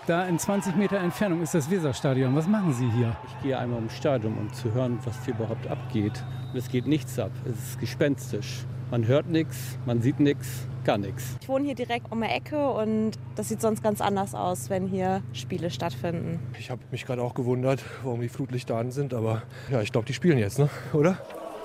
Da in 20 Meter Entfernung ist das Weserstadion. Was machen Sie hier? Ich gehe einmal ums Stadion, um zu hören, was hier überhaupt abgeht. Und es geht nichts ab. Es ist gespenstisch. Man hört nichts, man sieht nichts, gar nichts. Ich wohne hier direkt um die Ecke und das sieht sonst ganz anders aus, wenn hier Spiele stattfinden. Ich habe mich gerade auch gewundert, warum die Flutlichter an sind. Aber ja, ich glaube, die spielen jetzt, ne? Oder?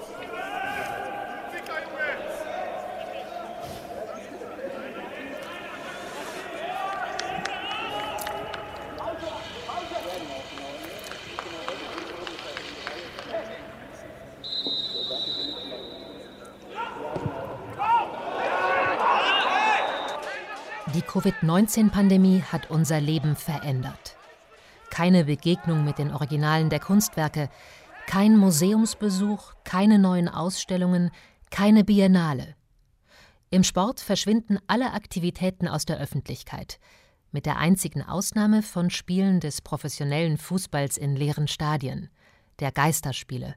Die Covid-19-Pandemie hat unser Leben verändert. Keine Begegnung mit den Originalen der Kunstwerke, kein Museumsbesuch, keine neuen Ausstellungen, keine Biennale. Im Sport verschwinden alle Aktivitäten aus der Öffentlichkeit, mit der einzigen Ausnahme von Spielen des professionellen Fußballs in leeren Stadien, der Geisterspiele.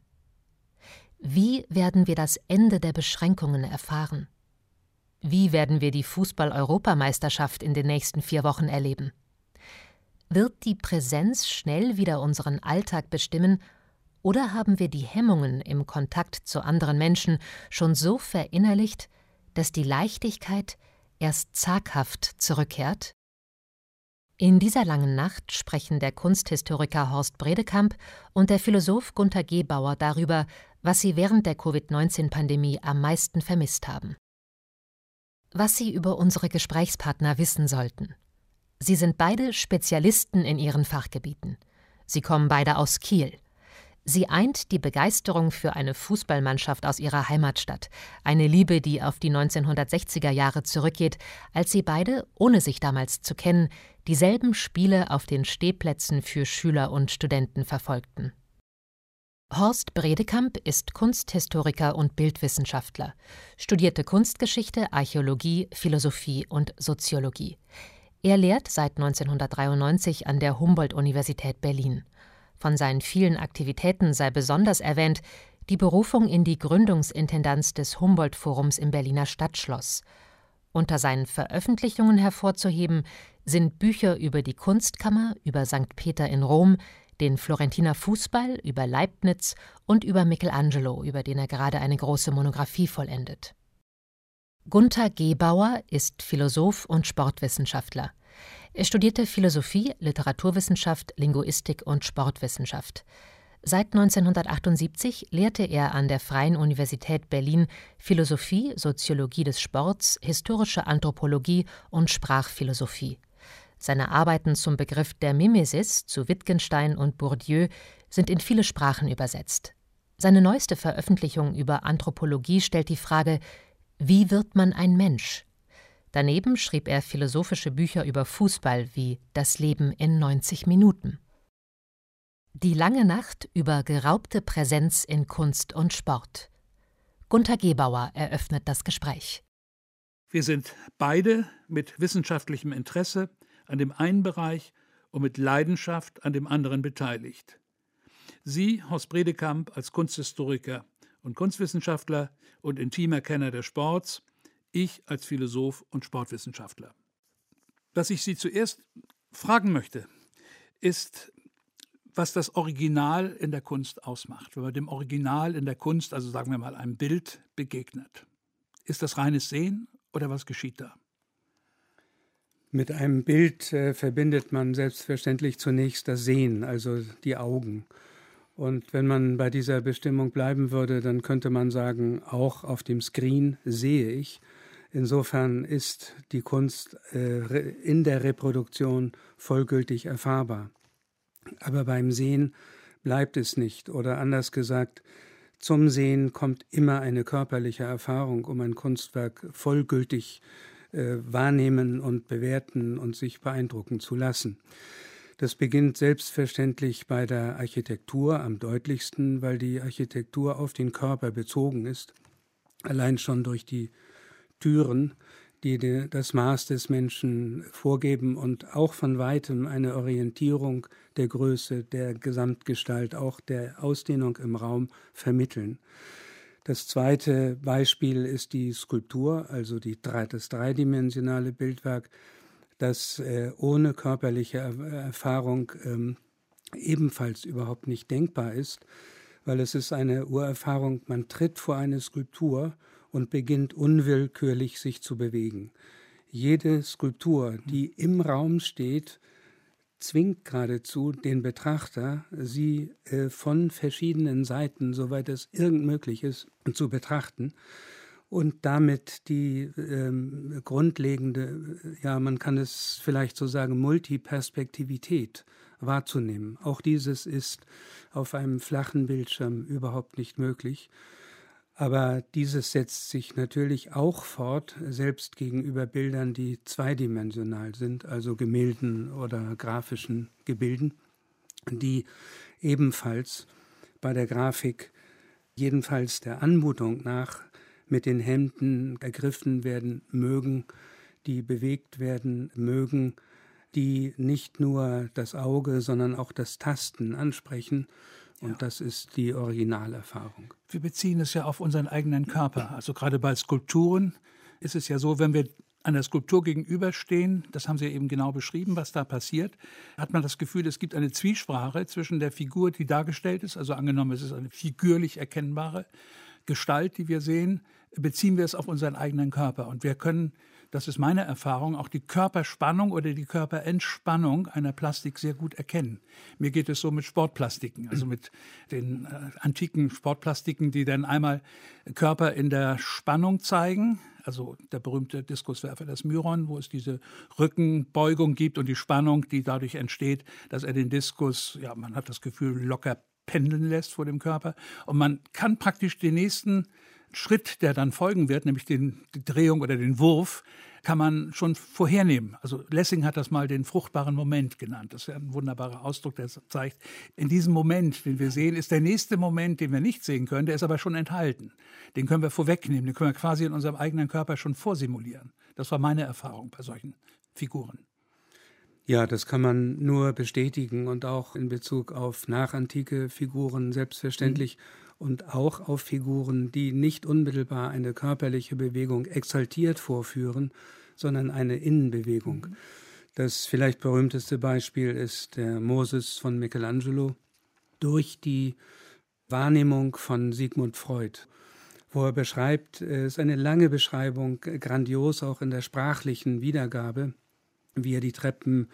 Wie werden wir das Ende der Beschränkungen erfahren? Wie werden wir die Fußball-Europameisterschaft in den nächsten 4 Wochen erleben? Wird die Präsenz schnell wieder unseren Alltag bestimmen, oder haben wir die Hemmungen im Kontakt zu anderen Menschen schon so verinnerlicht, dass die Leichtigkeit erst zaghaft zurückkehrt? In dieser langen Nacht sprechen der Kunsthistoriker Horst Bredekamp und der Philosoph Gunter Gebauer darüber, was sie während der Covid-19-Pandemie am meisten vermisst haben. Was Sie über unsere Gesprächspartner wissen sollten. Sie sind beide Spezialisten in ihren Fachgebieten. Sie kommen beide aus Kiel. Sie eint die Begeisterung für eine Fußballmannschaft aus ihrer Heimatstadt. Eine Liebe, die auf die 1960er Jahre zurückgeht, als sie beide, ohne sich damals zu kennen, dieselben Spiele auf den Stehplätzen für Schüler und Studenten verfolgten. Horst Bredekamp ist Kunsthistoriker und Bildwissenschaftler, studierte Kunstgeschichte, Archäologie, Philosophie und Soziologie. Er lehrt seit 1993 an der Humboldt-Universität Berlin. Von seinen vielen Aktivitäten sei besonders erwähnt die Berufung in die Gründungsintendanz des Humboldt-Forums im Berliner Stadtschloss. Unter seinen Veröffentlichungen hervorzuheben sind Bücher über die Kunstkammer, über St. Peter in Rom, den Florentiner Fußball, über Leibniz und über Michelangelo, über den er gerade eine große Monographie vollendet. Gunter Gebauer ist Philosoph und Sportwissenschaftler. Er studierte Philosophie, Literaturwissenschaft, Linguistik und Sportwissenschaft. Seit 1978 lehrte er an der Freien Universität Berlin Philosophie, Soziologie des Sports, historische Anthropologie und Sprachphilosophie. Seine Arbeiten zum Begriff der Mimesis, zu Wittgenstein und Bourdieu, sind in viele Sprachen übersetzt. Seine neueste Veröffentlichung über Anthropologie stellt die Frage: Wie wird man ein Mensch? Daneben schrieb er philosophische Bücher über Fußball wie Das Leben in 90 Minuten. Die lange Nacht über geraubte Präsenz in Kunst und Sport. Gunter Gebauer eröffnet das Gespräch. Wir sind beide mit wissenschaftlichem Interesse an dem einen Bereich und mit Leidenschaft an dem anderen beteiligt. Sie, Horst Bredekamp, als Kunsthistoriker und Kunstwissenschaftler und intimer Kenner des Sports, ich als Philosoph und Sportwissenschaftler. Was ich Sie zuerst fragen möchte, ist, was das Original in der Kunst ausmacht. Wenn man dem Original in der Kunst, also sagen wir mal einem Bild, begegnet. Ist das reines Sehen oder was geschieht da? Mit einem Bild verbindet man selbstverständlich zunächst das Sehen, also die Augen. Und wenn man bei dieser Bestimmung bleiben würde, dann könnte man sagen, auch auf dem Screen sehe ich. Insofern ist die Kunst in der Reproduktion vollgültig erfahrbar. Aber beim Sehen bleibt es nicht. Oder anders gesagt, zum Sehen kommt immer eine körperliche Erfahrung, um ein Kunstwerk vollgültig wahrnehmen und bewerten und sich beeindrucken zu lassen. Das beginnt selbstverständlich bei der Architektur am deutlichsten, weil die Architektur auf den Körper bezogen ist. Allein schon durch die Türen, die das Maß des Menschen vorgeben und auch von weitem eine Orientierung der Größe, der Gesamtgestalt, auch der Ausdehnung im Raum vermitteln. Das zweite Beispiel ist die Skulptur, also das dreidimensionale Bildwerk. das ohne körperliche Erfahrung ebenfalls überhaupt nicht denkbar ist, weil es ist eine Urerfahrung, man tritt vor eine Skulptur und beginnt unwillkürlich sich zu bewegen. Jede Skulptur, die im Raum steht, zwingt geradezu den Betrachter, sie von verschiedenen Seiten, soweit es irgend möglich ist, zu betrachten und damit die grundlegende, ja, man kann es vielleicht so sagen, Multiperspektivität wahrzunehmen. Auch dieses ist auf einem flachen Bildschirm überhaupt nicht möglich. Aber dieses setzt sich natürlich auch fort, selbst gegenüber Bildern, die zweidimensional sind, also Gemälden oder grafischen Gebilden, die ebenfalls bei der Grafik, jedenfalls der Anmutung nach, mit den Händen ergriffen werden mögen, die bewegt werden mögen, die nicht nur das Auge, sondern auch das Tasten ansprechen. Und das ist die Originalerfahrung. Wir beziehen es ja auf unseren eigenen Körper. Also gerade bei Skulpturen ist es ja so, wenn wir einer Skulptur gegenüberstehen, das haben Sie eben genau beschrieben, was da passiert, hat man das Gefühl, es gibt eine Zwiesprache zwischen der Figur, die dargestellt ist, also angenommen, es ist eine figürlich erkennbare Gestalt, die wir sehen, beziehen wir es auf unseren eigenen Körper. Und wir können, das ist meine Erfahrung, auch die Körperspannung oder die Körperentspannung einer Plastik sehr gut erkennen. Mir geht es so mit Sportplastiken, also mit den antiken Sportplastiken, die dann einmal Körper in der Spannung zeigen, also der berühmte Diskuswerfer, das Myron, wo es diese Rückenbeugung gibt und die Spannung, die dadurch entsteht, dass er den Diskus, ja, man hat das Gefühl, locker pendeln lässt vor dem Körper. Und man kann praktisch den nächsten Schritt, der dann folgen wird, nämlich die Drehung oder den Wurf, kann man schon vorhernehmen. Also Lessing hat das mal den fruchtbaren Moment genannt. Das ist ja ein wunderbarer Ausdruck, der zeigt, in diesem Moment, den wir sehen, ist der nächste Moment, den wir nicht sehen können, der ist aber schon enthalten. Den können wir vorwegnehmen, den können wir quasi in unserem eigenen Körper schon vorsimulieren. Das war meine Erfahrung bei solchen Figuren. Ja, das kann man nur bestätigen und auch in Bezug auf nachantike Figuren selbstverständlich und auch auf Figuren, die nicht unmittelbar eine körperliche Bewegung exaltiert vorführen, sondern eine Innenbewegung. Das vielleicht berühmteste Beispiel ist der Moses von Michelangelo durch die Wahrnehmung von Sigmund Freud, wo er beschreibt, es ist eine lange Beschreibung, grandios auch in der sprachlichen Wiedergabe, wie er die Treppen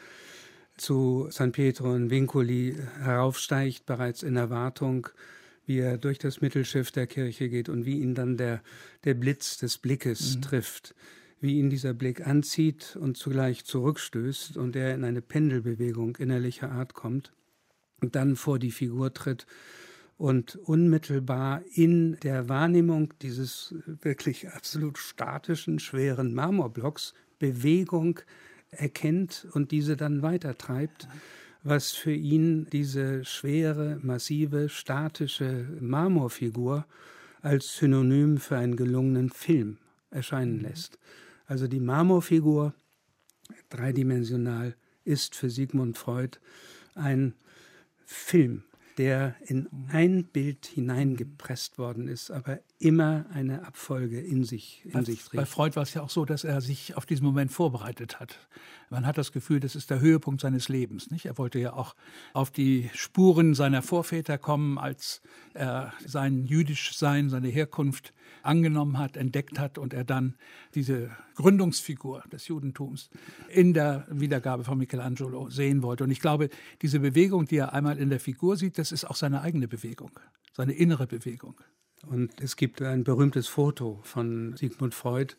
zu San Pietro in Vincoli heraufsteigt, bereits in Erwartung, wie er durch das Mittelschiff der Kirche geht und wie ihn dann der Blitz des Blickes trifft, wie ihn dieser Blick anzieht und zugleich zurückstößt und er in eine Pendelbewegung innerlicher Art kommt und dann vor die Figur tritt und unmittelbar in der Wahrnehmung dieses wirklich absolut statischen, schweren Marmorblocks Bewegung erkennt und diese dann weitertreibt, was für ihn diese schwere, massive, statische Marmorfigur als Synonym für einen gelungenen Film erscheinen lässt. Also die Marmorfigur, dreidimensional, ist für Sigmund Freud ein Film, der in ein Bild hineingepresst worden ist, aber immer eine Abfolge in sich trägt. Bei Freud war es ja auch so, dass er sich auf diesen Moment vorbereitet hat. Man hat das Gefühl, das ist der Höhepunkt seines Lebens, nicht? Er wollte ja auch auf die Spuren seiner Vorväter kommen, als er sein Jüdischsein, seine Herkunft angenommen hat, entdeckt hat und er dann diese Gründungsfigur des Judentums in der Wiedergabe von Michelangelo sehen wollte. Und ich glaube, diese Bewegung, die er einmal in der Figur sieht, das ist auch seine eigene Bewegung, seine innere Bewegung. Und es gibt ein berühmtes Foto von Sigmund Freud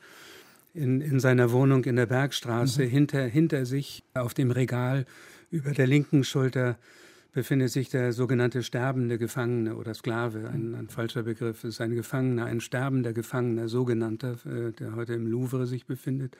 in seiner Wohnung in der Bergstraße. Hinter sich auf dem Regal über der linken Schulter befindet sich der sogenannte sterbende Gefangene oder Sklave. Ein falscher Begriff, es ist ein Gefangener, ein sterbender Gefangener, sogenannter, der heute im Louvre sich befindet.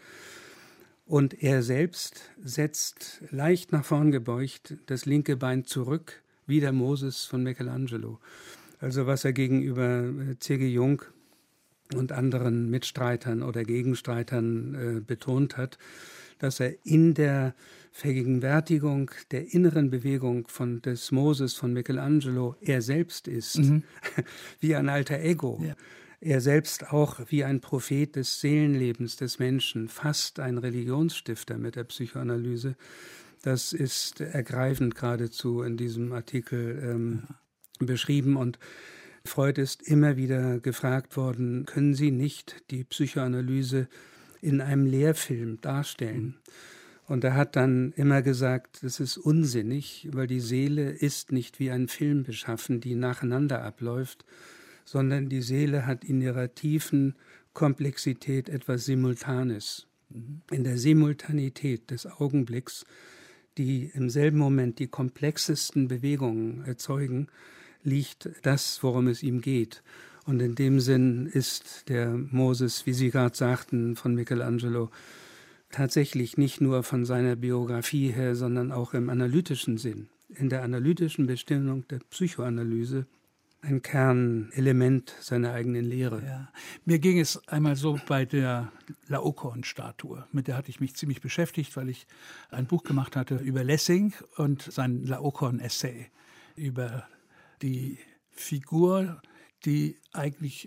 Und er selbst setzt leicht nach vorn gebeugt das linke Bein zurück, wie der Moses von Michelangelo. Also was er gegenüber C.G. Jung und anderen Mitstreitern oder Gegenstreitern betont hat, dass er in der Vergegenwärtigung der inneren Bewegung des Moses von Michelangelo er selbst ist, wie ein alter Ego. Ja. er selbst auch wie ein Prophet des Seelenlebens des Menschen, fast ein Religionsstifter mit der Psychoanalyse. Das ist ergreifend geradezu in diesem Artikel beschrieben. Und Freud ist immer wieder gefragt worden, können Sie nicht die Psychoanalyse in einem Lehrfilm darstellen? Und er hat dann immer gesagt, das ist unsinnig, weil die Seele ist nicht wie ein Film beschaffen, die nacheinander abläuft, sondern die Seele hat in ihrer tiefen Komplexität etwas Simultanes. In der Simultanität des Augenblicks, die im selben Moment die komplexesten Bewegungen erzeugen, liegt das, worum es ihm geht. Und in dem Sinn ist der Moses, wie Sie gerade sagten, von Michelangelo, tatsächlich nicht nur von seiner Biografie her, sondern auch im analytischen Sinn, in der analytischen Bestimmung der Psychoanalyse, ein Kernelement seiner eigenen Lehre. Ja. Mir ging es einmal so bei der Laokoon-Statue. Mit der hatte ich mich ziemlich beschäftigt, weil ich ein Buch gemacht hatte über Lessing und sein Laokoon-Essay über die Figur, die eigentlich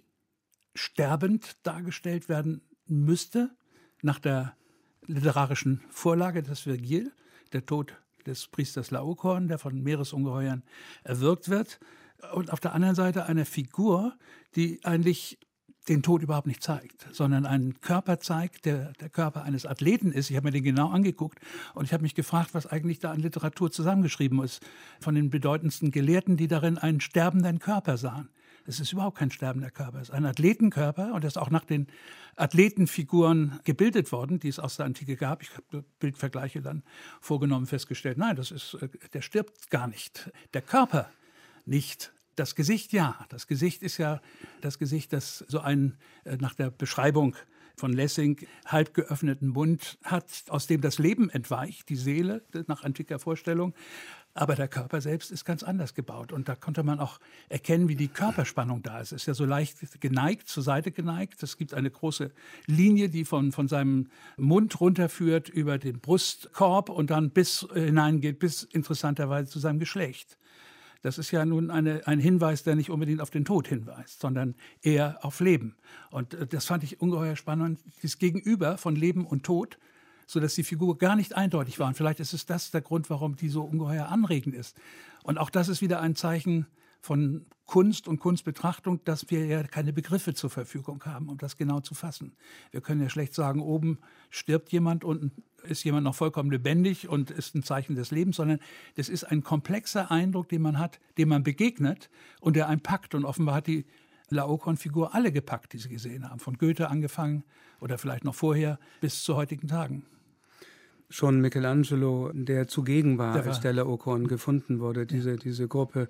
sterbend dargestellt werden müsste, nach der literarischen Vorlage des Virgil, der Tod des Priesters Laokoon, der von Meeresungeheuern erwürgt wird. Und auf der anderen Seite eine Figur, die eigentlich den Tod überhaupt nicht zeigt, sondern einen Körper zeigt, der Körper eines Athleten ist. Ich habe mir den genau angeguckt und ich habe mich gefragt, was eigentlich da an Literatur zusammengeschrieben ist von den bedeutendsten Gelehrten, die darin einen sterbenden Körper sahen. Es ist überhaupt kein sterbender Körper, es ist ein Athletenkörper und das ist auch nach den Athletenfiguren gebildet worden, die es aus der Antike gab. Ich habe Bildvergleiche dann vorgenommen, festgestellt, nein, der stirbt gar nicht. Der Körper nicht. Das Gesicht ja. Das Gesicht ist ja das Gesicht, das so einen, nach der Beschreibung von Lessing, halb geöffneten Mund hat, aus dem das Leben entweicht, die Seele, nach antiker Vorstellung. Aber der Körper selbst ist ganz anders gebaut. Und da konnte man auch erkennen, wie die Körperspannung da ist. Es ist ja so leicht geneigt, zur Seite geneigt. Es gibt eine große Linie, die von seinem Mund runterführt über den Brustkorb und dann bis hineingeht, bis interessanterweise zu seinem Geschlecht. Das ist ja nun ein Hinweis, der nicht unbedingt auf den Tod hinweist, sondern eher auf Leben. Und das fand ich ungeheuer spannend, das Gegenüber von Leben und Tod, sodass die Figur gar nicht eindeutig war. Und vielleicht ist es das der Grund, warum die so ungeheuer anregend ist. Und auch das ist wieder ein Zeichen von Kunst und Kunstbetrachtung, dass wir ja keine Begriffe zur Verfügung haben, um das genau zu fassen. Wir können ja schlecht sagen, oben stirbt jemand, unten ist jemand noch vollkommen lebendig und ist ein Zeichen des Lebens, sondern das ist ein komplexer Eindruck, den man hat, dem man begegnet und der einen packt. Und offenbar hat die Laokoon-Figur alle gepackt, die sie gesehen haben, von Goethe angefangen oder vielleicht noch vorher bis zu heutigen Tagen. Schon Michelangelo, der zugegen war, als der Laokoon gefunden wurde, diese Gruppe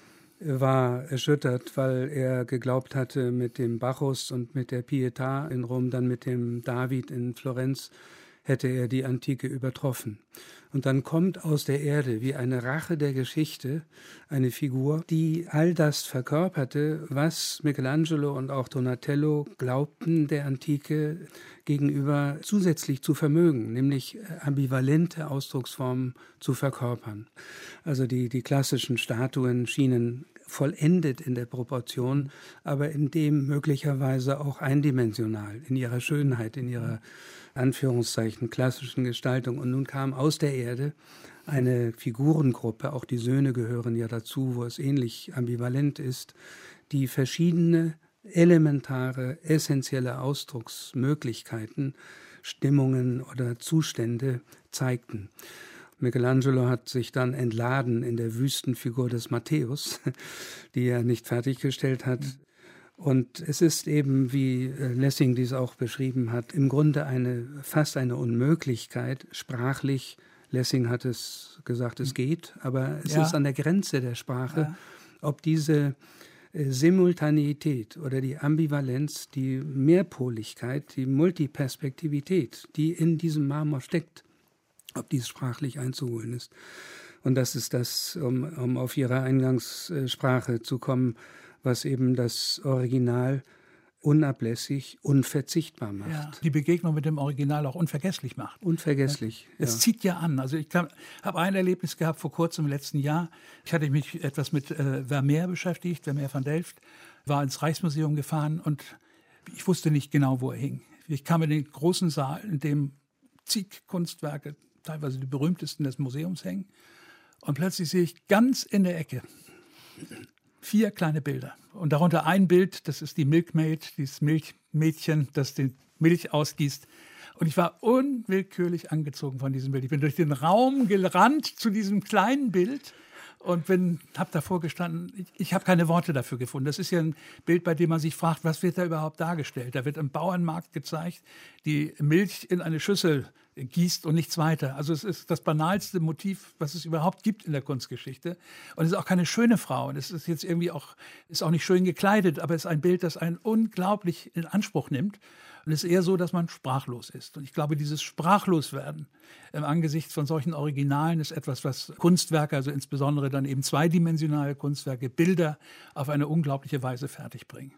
war erschüttert, weil er geglaubt hatte, mit dem Bacchus und mit der Pietà in Rom, dann mit dem David in Florenz, hätte er die Antike übertroffen. Und dann kommt aus der Erde wie eine Rache der Geschichte eine Figur, die all das verkörperte, was Michelangelo und auch Donatello glaubten, der Antike gegenüber zusätzlich zu vermögen, nämlich ambivalente Ausdrucksformen zu verkörpern. Also die klassischen Statuen schienen vollendet in der Proportion, aber in dem möglicherweise auch eindimensional, in ihrer Schönheit, in ihrer Anführungszeichen klassischen Gestaltung. Und nun kam aus der Erde eine Figurengruppe, auch die Söhne gehören ja dazu, wo es ähnlich ambivalent ist, die verschiedene elementare, essentielle Ausdrucksmöglichkeiten, Stimmungen oder Zustände zeigten. Michelangelo hat sich dann entladen in der Wüstenfigur des Matthäus, die er nicht fertiggestellt hat. Und es ist eben, wie Lessing dies auch beschrieben hat, im Grunde fast eine Unmöglichkeit, sprachlich. Lessing hat es gesagt, es geht, aber es ist an der Grenze der Sprache, ob diese Simultaneität oder die Ambivalenz, die Mehrpoligkeit, die Multiperspektivität, die in diesem Marmor steckt, ob dies sprachlich einzuholen ist. Und das ist das, um auf Ihre Eingangssprache zu kommen, was eben das Original unablässig, unverzichtbar macht. Ja, die Begegnung mit dem Original auch unvergesslich macht. Unvergesslich, ja. Es zieht ja an. Also ich habe ein Erlebnis gehabt vor kurzem im letzten Jahr. Ich hatte mich etwas mit Vermeer beschäftigt, Vermeer van Delft, war ins Rijksmuseum gefahren und ich wusste nicht genau, wo er hing. Ich kam in den großen Saal, in dem zig Kunstwerke, teilweise die berühmtesten des Museums hängen. Und plötzlich sehe ich ganz in der Ecke 4 kleine Bilder. Und darunter ein Bild, das ist die Milkmaid, dieses Milchmädchen, das die Milch ausgießt. Und ich war unwillkürlich angezogen von diesem Bild. Ich bin durch den Raum gerannt zu diesem kleinen Bild und habe davor gestanden. Ich habe keine Worte dafür gefunden. Das ist ja ein Bild, bei dem man sich fragt, was wird da überhaupt dargestellt? Da wird im Bauernmarkt gezeigt, die Milch in eine Schüssel gießt und nichts weiter. Also es ist das banalste Motiv, was es überhaupt gibt in der Kunstgeschichte. Und es ist auch keine schöne Frau. Und es ist jetzt irgendwie auch, ist auch nicht schön gekleidet, aber es ist ein Bild, das einen unglaublich in Anspruch nimmt. Und es ist eher so, dass man sprachlos ist. Und ich glaube, dieses Sprachloswerden im Angesicht von solchen Originalen ist etwas, was Kunstwerke, also insbesondere dann eben zweidimensionale Kunstwerke, Bilder auf eine unglaubliche Weise fertigbringen.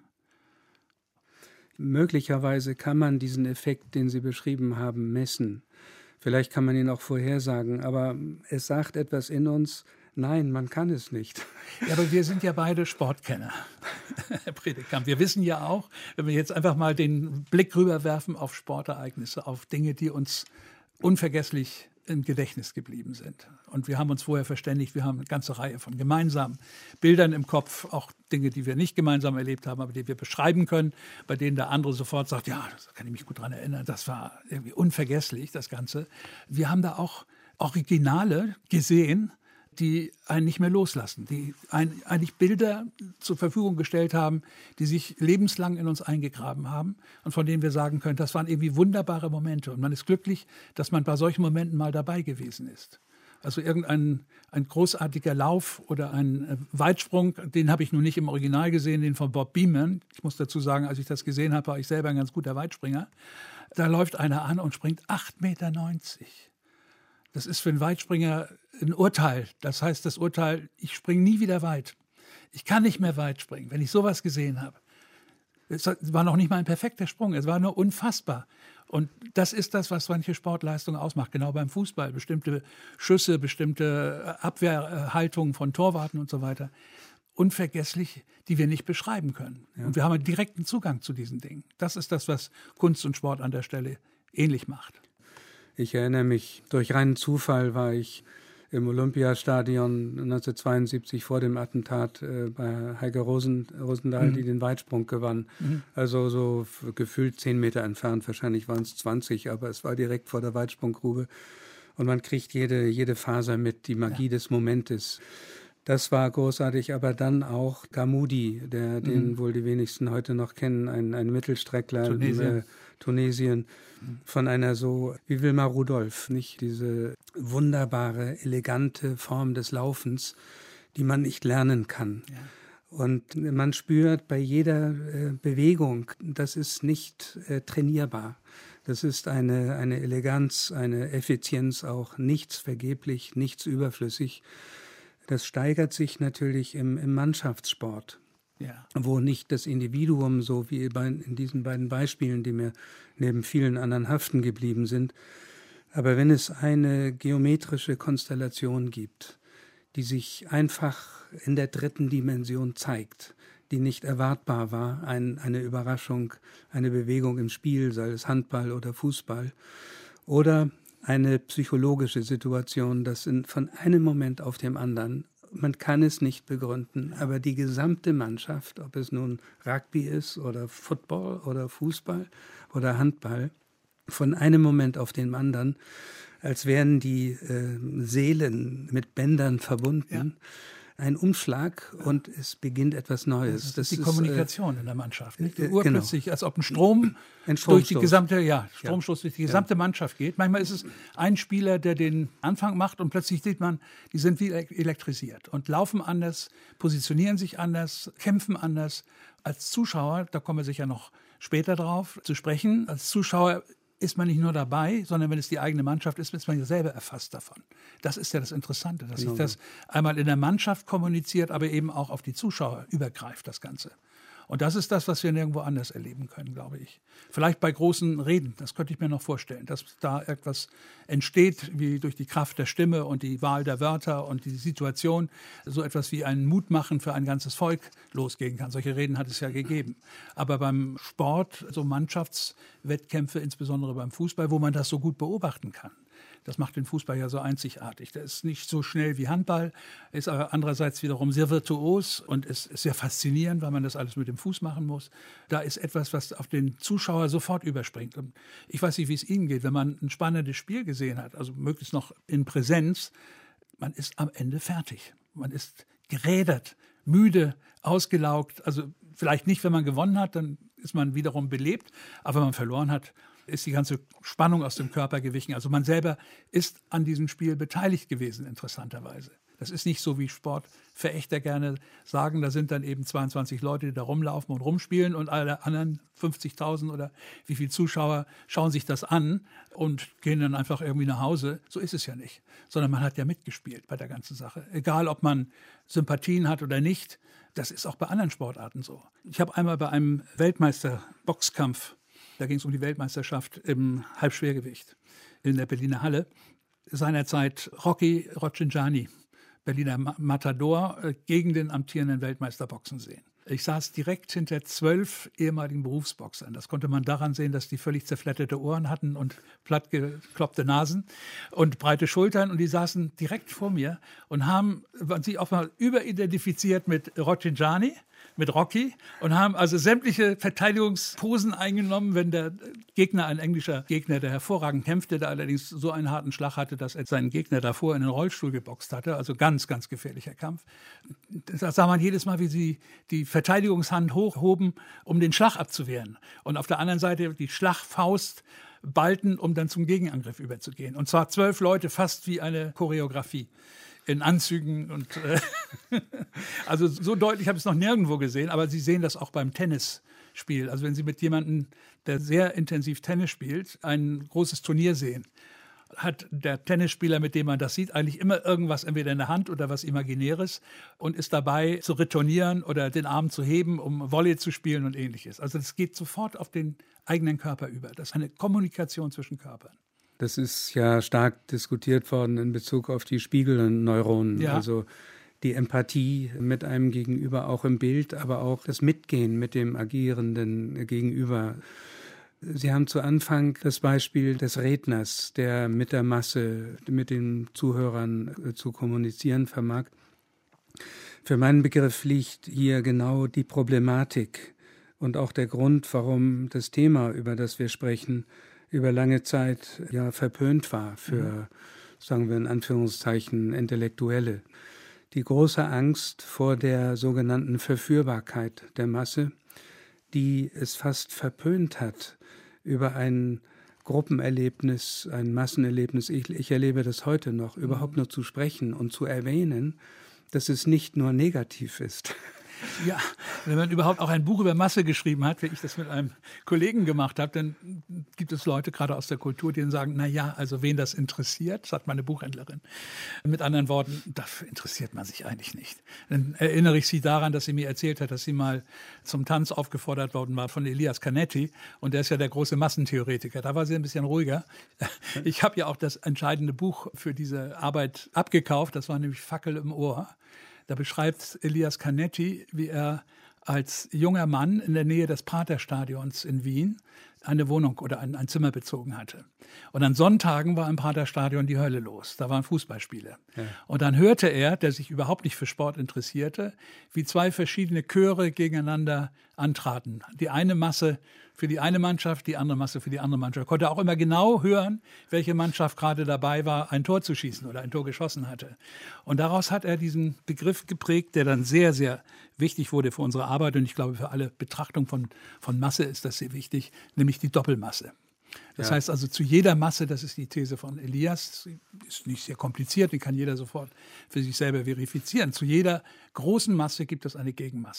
Möglicherweise kann man diesen Effekt, den Sie beschrieben haben, messen. Vielleicht kann man ihn auch vorhersagen, aber es sagt etwas in uns, nein, man kann es nicht. Ja, aber wir sind ja beide Sportkenner, Herr Predekamp. Wir wissen ja auch, wenn wir jetzt einfach mal den Blick rüberwerfen auf Sportereignisse, auf Dinge, die uns unvergesslich im Gedächtnis geblieben sind. Und wir haben uns vorher verständigt, wir haben eine ganze Reihe von gemeinsamen Bildern im Kopf, auch Dinge, die wir nicht gemeinsam erlebt haben, aber die wir beschreiben können, bei denen der andere sofort sagt, ja, das kann ich mich gut daran erinnern, das war irgendwie unvergesslich, das Ganze. Wir haben da auch Originale gesehen, die einen nicht mehr loslassen, die eigentlich Bilder zur Verfügung gestellt haben, die sich lebenslang in uns eingegraben haben und von denen wir sagen können, das waren irgendwie wunderbare Momente. Und man ist glücklich, dass man bei solchen Momenten mal dabei gewesen ist. Also ein großartiger Lauf oder ein Weitsprung, den habe ich nun nicht im Original gesehen, den von Bob Beamon. Ich muss dazu sagen, als ich das gesehen habe, war ich selber ein ganz guter Weitspringer. Da läuft einer an und springt 8,90 Meter. Das ist für einen Weitspringer ein Urteil. Das heißt, das Urteil, ich springe nie wieder weit. Ich kann nicht mehr weit springen, wenn ich sowas gesehen habe. Es war noch nicht mal ein perfekter Sprung, es war nur unfassbar. Und das ist das, was manche Sportleistungen ausmacht. Genau beim Fußball, bestimmte Schüsse, bestimmte Abwehrhaltungen von Torwarten und so weiter. Unvergesslich, die wir nicht beschreiben können. Ja. Und wir haben einen direkten Zugang zu diesen Dingen. Das ist das, was Kunst und Sport an der Stelle ähnlich macht. Ich erinnere mich, durch reinen Zufall war ich im Olympiastadion 1972 vor dem Attentat bei Heike Rosendahl, die den Weitsprung gewann. Also so gefühlt 10 Meter entfernt, wahrscheinlich waren es 20, aber es war direkt vor der Weitsprunggrube. Und man kriegt jede Faser mit, die Magie des Momentes. Das war großartig, aber dann auch Gamoudi, den wohl die wenigsten heute noch kennen, ein Mittelstreckler, Tunesien, von einer so wie Wilma Rudolph, nicht diese wunderbare, elegante Form des Laufens, die man nicht lernen kann. Ja. Und man spürt bei jeder Bewegung, das ist nicht trainierbar. Das ist eine Eleganz, eine Effizienz auch, nichts vergeblich, nichts überflüssig. Das steigert sich natürlich im Mannschaftssport, wo nicht das Individuum, so wie in diesen beiden Beispielen, die mir neben vielen anderen haften geblieben sind, aber wenn es eine geometrische Konstellation gibt, die sich einfach in der 3. Dimension zeigt, die nicht erwartbar war, eine Überraschung, eine Bewegung im Spiel, sei es Handball oder Fußball, oder eine psychologische Situation, dass von einem Moment auf dem anderen, man kann es nicht begründen, aber die gesamte Mannschaft, ob es nun Rugby ist oder Football oder Fußball oder Handball, von einem Moment auf den anderen, als wären die Seelen mit Bändern verbunden. Ja. Ein Umschlag und es beginnt etwas Neues. Das ist die Kommunikation in der Mannschaft. Nicht? Urplötzlich, als ob ein Strom durch die gesamte, Stromstoß durch die gesamte Mannschaft geht. Manchmal ist es ein Spieler, der den Anfang macht und plötzlich sieht man, die sind wie elektrisiert und laufen anders, positionieren sich anders, kämpfen anders. Als Zuschauer, da kommen wir sicher noch später drauf zu sprechen, als Zuschauer ist man nicht nur dabei, sondern wenn es die eigene Mannschaft ist man ja selber erfasst davon. Das ist ja das Interessante, dass sich das einmal in der Mannschaft kommuniziert, aber eben auch auf die Zuschauer übergreift, das Ganze. Und das ist das, was wir nirgendwo anders erleben können, glaube ich. Vielleicht bei großen Reden, das könnte ich mir noch vorstellen, dass da etwas entsteht, wie durch die Kraft der Stimme und die Wahl der Wörter und die Situation, so etwas wie ein Mutmachen für ein ganzes Volk losgehen kann. Solche Reden hat es ja gegeben. Aber beim Sport, so Mannschaftswettkämpfe, insbesondere beim Fußball, wo man das so gut beobachten kann. Das macht den Fußball ja so einzigartig. Der ist nicht so schnell wie Handball, ist aber andererseits wiederum sehr virtuos und ist sehr faszinierend, weil man das alles mit dem Fuß machen muss. Da ist etwas, was auf den Zuschauer sofort überspringt. Und ich weiß nicht, wie es Ihnen geht, wenn man ein spannendes Spiel gesehen hat, also möglichst noch in Präsenz, man ist am Ende fertig. Man ist gerädert, müde, ausgelaugt. Also vielleicht nicht, wenn man gewonnen hat, dann ist man wiederum belebt, aber wenn man verloren hat, ist die ganze Spannung aus dem Körper gewichen. Also man selber ist an diesem Spiel beteiligt gewesen, interessanterweise. Das ist nicht so, wie Sportverächter gerne sagen, da sind dann eben 22 Leute, die da rumlaufen und rumspielen und alle anderen 50.000 oder wie viele Zuschauer schauen sich das an und gehen dann einfach irgendwie nach Hause. So ist es ja nicht, sondern man hat ja mitgespielt bei der ganzen Sache. Egal, ob man Sympathien hat oder nicht, das ist auch bei anderen Sportarten so. Ich habe einmal bei einem Weltmeister-Boxkampf, da ging es um die Weltmeisterschaft im Halbschwergewicht in der Berliner Halle. Seinerzeit Rocky Rochingiani, Berliner Matador, gegen den amtierenden Weltmeister boxen sehen. Ich saß direkt hinter 12 ehemaligen Berufsboxern. Das konnte man daran sehen, dass die völlig zerfledderte Ohren hatten und plattgekloppte Nasen und breite Schultern. Und die saßen direkt vor mir und waren sich auch mal überidentifiziert mit Rochingiani, mit Rocky, und haben also sämtliche Verteidigungsposen eingenommen, wenn der Gegner, ein englischer Gegner, der hervorragend kämpfte, der allerdings so einen harten Schlag hatte, dass er seinen Gegner davor in den Rollstuhl geboxt hatte. Also ganz, ganz gefährlicher Kampf. Da sah man jedes Mal, wie sie die Verteidigungshand hochhoben, um den Schlag abzuwehren. Und auf der anderen Seite die Schlagfaust ballten, um dann zum Gegenangriff überzugehen. Und zwar 12 Leute, fast wie eine Choreografie. In Anzügen und also so deutlich habe ich es noch nirgendwo gesehen, aber Sie sehen das auch beim Tennisspiel. Also wenn Sie mit jemandem, der sehr intensiv Tennis spielt, ein großes Turnier sehen, hat der Tennisspieler, mit dem man das sieht, eigentlich immer irgendwas entweder in der Hand oder was Imaginäres und ist dabei zu retournieren oder den Arm zu heben, um Volley zu spielen und Ähnliches. Also das geht sofort auf den eigenen Körper über. Das ist eine Kommunikation zwischen Körpern. Das ist ja stark diskutiert worden in Bezug auf die Spiegelneuronen, ja. Also die Empathie mit einem Gegenüber auch im Bild, aber auch das Mitgehen mit dem agierenden Gegenüber. Sie haben zu Anfang das Beispiel des Redners, der mit der Masse, mit den Zuhörern zu kommunizieren vermag. Für meinen Begriff liegt hier genau die Problematik und auch der Grund, warum das Thema, über das wir sprechen, über lange Zeit ja verpönt war für, sagen wir in Anführungszeichen, Intellektuelle. Die große Angst vor der sogenannten Verführbarkeit der Masse, die es fast verpönt hat, über ein Gruppenerlebnis, ein Massenerlebnis, ich erlebe das heute noch, überhaupt nur zu sprechen und zu erwähnen, dass es nicht nur negativ ist. Ja, wenn man überhaupt auch ein Buch über Masse geschrieben hat, wie ich das mit einem Kollegen gemacht habe, dann gibt es Leute, gerade aus der Kultur, die sagen, na ja, also wen das interessiert, sagt meine Buchhändlerin. Mit anderen Worten, dafür interessiert man sich eigentlich nicht. Dann erinnere ich Sie daran, dass sie mir erzählt hat, dass sie mal zum Tanz aufgefordert worden war von Elias Canetti und der ist ja der große Massentheoretiker. Da war sie ein bisschen ruhiger. Ich habe ja auch das entscheidende Buch für diese Arbeit abgekauft, das war nämlich Fackel im Ohr. Da beschreibt Elias Canetti, wie er als junger Mann in der Nähe des Praterstadions in Wien eine Wohnung oder ein Zimmer bezogen hatte. Und an Sonntagen war im Praterstadion die Hölle los. Da waren Fußballspiele. Ja. Und dann hörte er, der sich überhaupt nicht für Sport interessierte, wie zwei verschiedene Chöre gegeneinander antraten. Die eine Masse für die eine Mannschaft, die andere Masse für die andere Mannschaft. Er konnte auch immer genau hören, welche Mannschaft gerade dabei war, ein Tor zu schießen oder ein Tor geschossen hatte. Und daraus hat er diesen Begriff geprägt, der dann sehr, sehr wichtig wurde für unsere Arbeit. Und ich glaube, für alle Betrachtung von Masse ist das sehr wichtig, nämlich die Doppelmasse. Das heißt also zu jeder Masse, das ist die These von Elias, ist nicht sehr kompliziert, die kann jeder sofort für sich selber verifizieren. Zu jeder großen Masse gibt es eine Gegenmasse.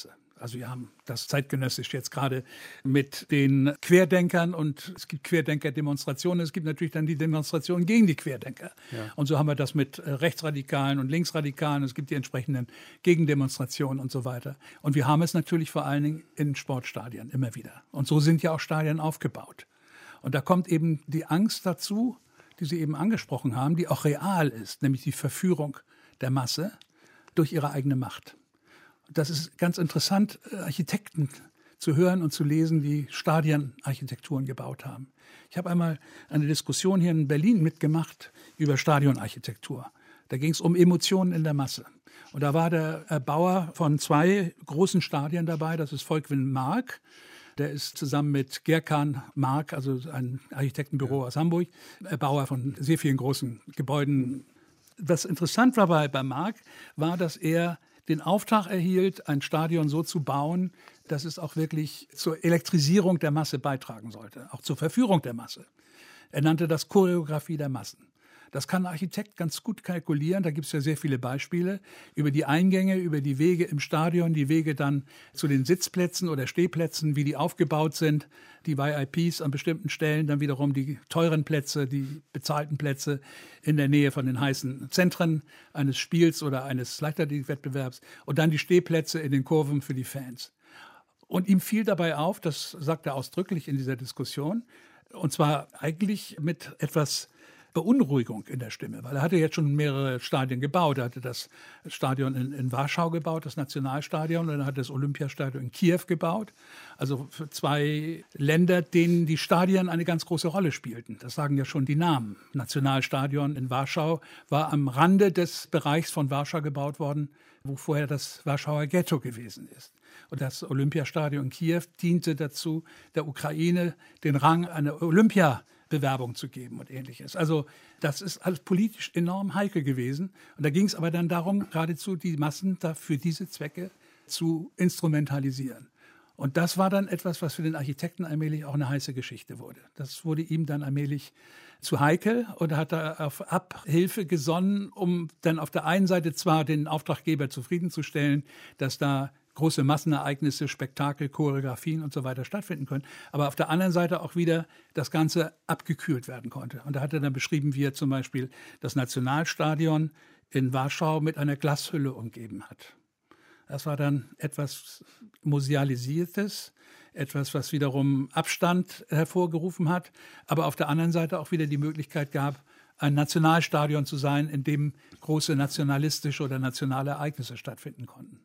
Also wir haben das zeitgenössisch jetzt gerade mit den Querdenkern und es gibt Querdenker-Demonstrationen, es gibt natürlich dann die Demonstrationen gegen die Querdenker. Ja. Und so haben wir das mit Rechtsradikalen und Linksradikalen, es gibt die entsprechenden Gegendemonstrationen und so weiter. Und wir haben es natürlich vor allen Dingen in Sportstadien immer wieder. Und so sind ja auch Stadien aufgebaut. Und da kommt eben die Angst dazu, die Sie eben angesprochen haben, die auch real ist, nämlich die Verführung der Masse durch ihre eigene Macht. Das ist ganz interessant, Architekten zu hören und zu lesen, die Stadionarchitekturen gebaut haben. Ich habe einmal eine Diskussion hier in Berlin mitgemacht über Stadionarchitektur. Da ging es um Emotionen in der Masse. Und da war der Erbauer von 2 großen Stadien dabei, das ist Volkwin Mark. Der ist zusammen mit Gerkan Mark, also ein Architektenbüro aus Hamburg, Erbauer von sehr vielen großen Gebäuden. Was interessant war bei Mark, war, dass er den Auftrag erhielt, ein Stadion so zu bauen, dass es auch wirklich zur Elektrisierung der Masse beitragen sollte, auch zur Verführung der Masse. Er nannte das Choreografie der Massen. Das kann ein Architekt ganz gut kalkulieren. Da gibt es ja sehr viele Beispiele über die Eingänge, über die Wege im Stadion, die Wege dann zu den Sitzplätzen oder Stehplätzen, wie die aufgebaut sind, die VIPs an bestimmten Stellen, dann wiederum die teuren Plätze, die bezahlten Plätze in der Nähe von den heißen Zentren eines Spiels oder eines Leichtathletikwettbewerbs und dann die Stehplätze in den Kurven für die Fans. Und ihm fiel dabei auf, das sagt er ausdrücklich in dieser Diskussion, und zwar eigentlich mit etwas Beunruhigung in der Stimme, weil er hatte jetzt schon mehrere Stadien gebaut. Er hatte das Stadion in Warschau gebaut, das Nationalstadion, und er hat das Olympiastadion in Kiew gebaut. Also für 2 Länder, denen die Stadien eine ganz große Rolle spielten. Das sagen ja schon die Namen. Nationalstadion in Warschau war am Rande des Bereichs von Warschau gebaut worden, wo vorher das Warschauer Ghetto gewesen ist. Und das Olympiastadion in Kiew diente dazu, der Ukraine den Rang einer Olympiabewerbung zu geben und Ähnliches. Also das ist alles politisch enorm heikel gewesen. Und da ging es aber dann darum, geradezu die Massen da für diese Zwecke zu instrumentalisieren. Und das war dann etwas, was für den Architekten allmählich auch eine heiße Geschichte wurde. Das wurde ihm dann allmählich zu heikel und er hat da auf Abhilfe gesonnen, um dann auf der einen Seite zwar den Auftraggeber zufriedenzustellen, dass da große Massenereignisse, Spektakel, Choreografien und so weiter stattfinden können, aber auf der anderen Seite auch wieder das Ganze abgekühlt werden konnte. Und da hat er dann beschrieben, wie er zum Beispiel das Nationalstadion in Warschau mit einer Glashülle umgeben hat. Das war dann etwas Musealisiertes, etwas, was wiederum Abstand hervorgerufen hat, aber auf der anderen Seite auch wieder die Möglichkeit gab, ein Nationalstadion zu sein, in dem große nationalistische oder nationale Ereignisse stattfinden konnten.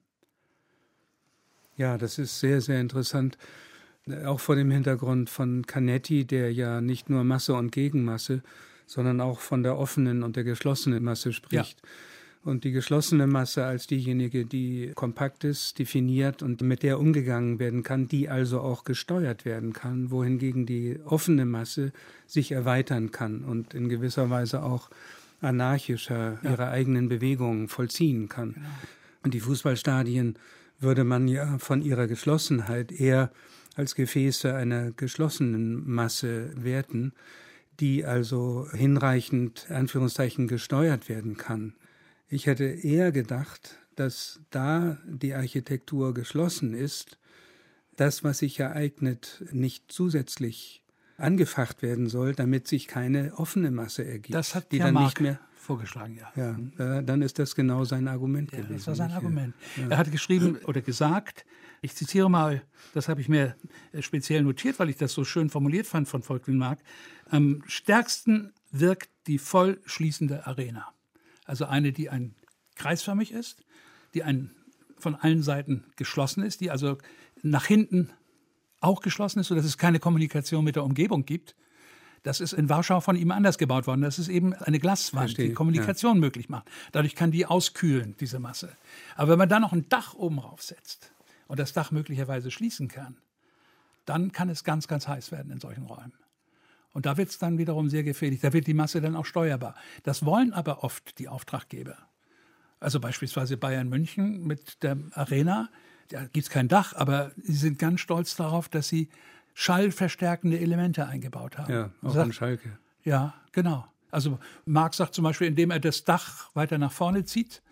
Ja, das ist sehr, sehr interessant. Auch vor dem Hintergrund von Canetti, der ja nicht nur Masse und Gegenmasse, sondern auch von der offenen und der geschlossenen Masse spricht. Ja. Und die geschlossene Masse als diejenige, die kompakt ist, definiert und mit der umgegangen werden kann, die also auch gesteuert werden kann, wohingegen die offene Masse sich erweitern kann und in gewisser Weise auch anarchischer ihre eigenen Bewegungen vollziehen kann. Genau. Und die Fußballstadien würde man ja von ihrer Geschlossenheit eher als Gefäße einer geschlossenen Masse werten, die also hinreichend, Anführungszeichen, gesteuert werden kann. Ich hätte eher gedacht, dass da die Architektur geschlossen ist, das, was sich ereignet, nicht zusätzlich angefacht werden soll, damit sich keine offene Masse ergibt. Das hat die Herr dann Mark nicht mehr vorgeschlagen, ja. Dann ist das genau sein Argument gewesen. Das war sein Argument. Ja. Er hat geschrieben oder gesagt, ich zitiere mal, das habe ich mir speziell notiert, weil ich das so schön formuliert fand von Volkwin Mark, am stärksten wirkt die voll schließende Arena. Also eine, die kreisförmig ist, die von allen Seiten geschlossen ist, die also nach hinten auch geschlossen ist, sodass es keine Kommunikation mit der Umgebung gibt. Das ist in Warschau von ihm anders gebaut worden. Das ist eben eine Glaswand, die Kommunikation möglich macht. Dadurch kann die auskühlen, diese Masse. Aber wenn man dann noch ein Dach oben raufsetzt und das Dach möglicherweise schließen kann, dann kann es ganz, ganz heiß werden in solchen Räumen. Und da wird es dann wiederum sehr gefährlich. Da wird die Masse dann auch steuerbar. Das wollen aber oft die Auftraggeber. Also beispielsweise Bayern München mit der Arena. Da gibt es kein Dach, aber sie sind ganz stolz darauf, dass sie schallverstärkende Elemente eingebaut haben. Ja, auch an Schalke. Ja, genau. Also Marx sagt zum Beispiel, indem er das Dach weiter nach vorne zieht,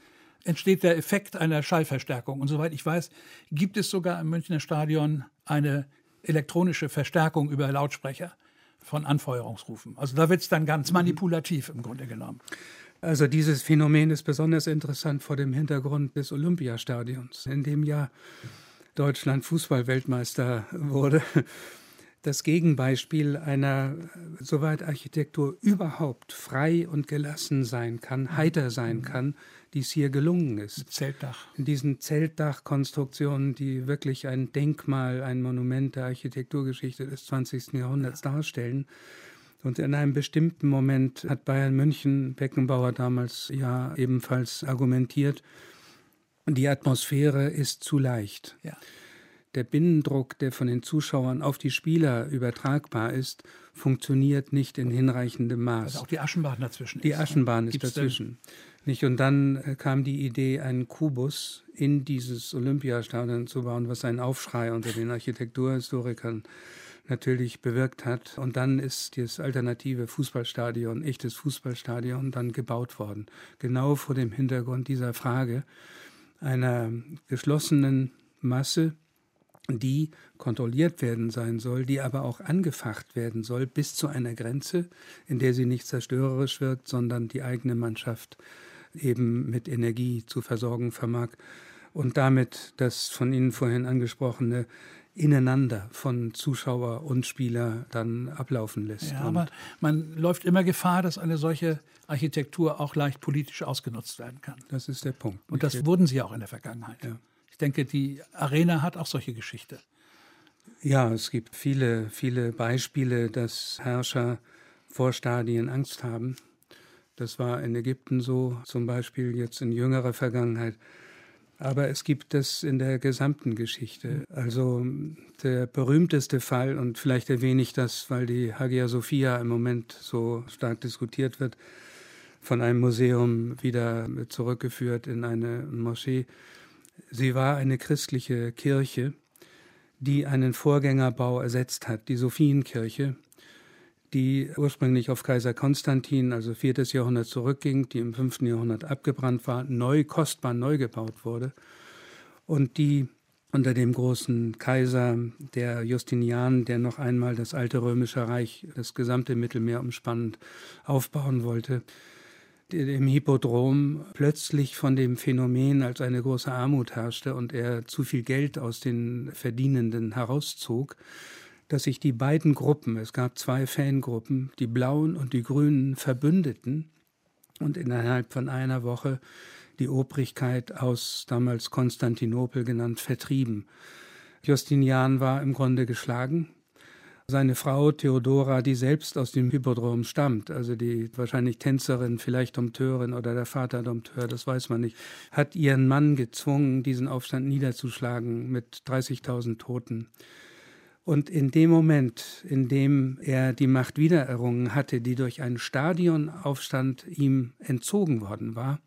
entsteht der Effekt einer Schallverstärkung. Und soweit ich weiß, gibt es sogar im Münchner Stadion eine elektronische Verstärkung über Lautsprecher von Anfeuerungsrufen. Also da wird es dann ganz manipulativ im Grunde genommen. Also dieses Phänomen ist besonders interessant vor dem Hintergrund des Olympiastadions, in dem ja Deutschland Fußball-Weltmeister wurde. Das Gegenbeispiel einer, soweit Architektur überhaupt frei und gelassen sein kann, heiter sein kann, die es hier gelungen ist. Zeltdach. In diesen Zeltdachkonstruktionen, die wirklich ein Denkmal, ein Monument der Architekturgeschichte des 20. Jahrhunderts darstellen. Und in einem bestimmten Moment hat Bayern München, Beckenbauer damals ja ebenfalls argumentiert, die Atmosphäre ist zu leicht. Ja. Der Binnendruck, der von den Zuschauern auf die Spieler übertragbar ist, funktioniert nicht in hinreichendem Maß. Also auch die Aschenbahn dazwischen. Die Aschenbahn ist Gibt's dazwischen. Nicht? Und dann kam die Idee, einen Kubus in dieses Olympiastadion zu bauen, was einen Aufschrei unter den Architekturhistorikern natürlich bewirkt hat. Und dann ist das alternative Fußballstadion, echtes Fußballstadion, dann gebaut worden. Genau vor dem Hintergrund dieser Frage einer geschlossenen Masse, die kontrolliert werden sein soll, die aber auch angefacht werden soll bis zu einer Grenze, in der sie nicht zerstörerisch wirkt, sondern die eigene Mannschaft eben mit Energie zu versorgen vermag und damit das von Ihnen vorhin angesprochene Ineinander von Zuschauer und Spieler dann ablaufen lässt. Ja, aber man läuft immer Gefahr, dass eine solche Architektur auch leicht politisch ausgenutzt werden kann. Das ist der Punkt. Und das wurden sie auch in der Vergangenheit. Ja. Ich denke, die Arena hat auch solche Geschichte. Ja, es gibt viele, viele Beispiele, dass Herrscher vor Stadien Angst haben. Das war in Ägypten so, zum Beispiel jetzt in jüngerer Vergangenheit. Aber es gibt das in der gesamten Geschichte. Also der berühmteste Fall, und vielleicht erwähne ich das, weil die Hagia Sophia im Moment so stark diskutiert wird, von einem Museum wieder zurückgeführt in eine Moschee. Sie war eine christliche Kirche, die einen Vorgängerbau ersetzt hat, die Sophienkirche, die ursprünglich auf Kaiser Konstantin, also 4. Jahrhundert zurückging, die im 5. Jahrhundert abgebrannt war, kostbar neu gebaut wurde und die unter dem großen Kaiser, der Justinian, der noch einmal das alte römische Reich, das gesamte Mittelmeer umspannend aufbauen wollte, im Hippodrom plötzlich von dem Phänomen, als eine große Armut herrschte und er zu viel Geld aus den Verdienenden herauszog, dass sich die beiden Gruppen, es gab 2 Fangruppen, die Blauen und die Grünen, verbündeten und innerhalb von einer Woche die Obrigkeit aus damals Konstantinopel genannt vertrieben. Justinian war im Grunde geschlagen. Seine Frau Theodora, die selbst aus dem Hippodrom stammt, also die wahrscheinlich Tänzerin, vielleicht Dompteurin oder der Vater Dompteur, das weiß man nicht, hat ihren Mann gezwungen, diesen Aufstand niederzuschlagen mit 30.000 Toten. Und in dem Moment, in dem er die Macht wiedererrungen hatte, die durch einen Stadionaufstand ihm entzogen worden war,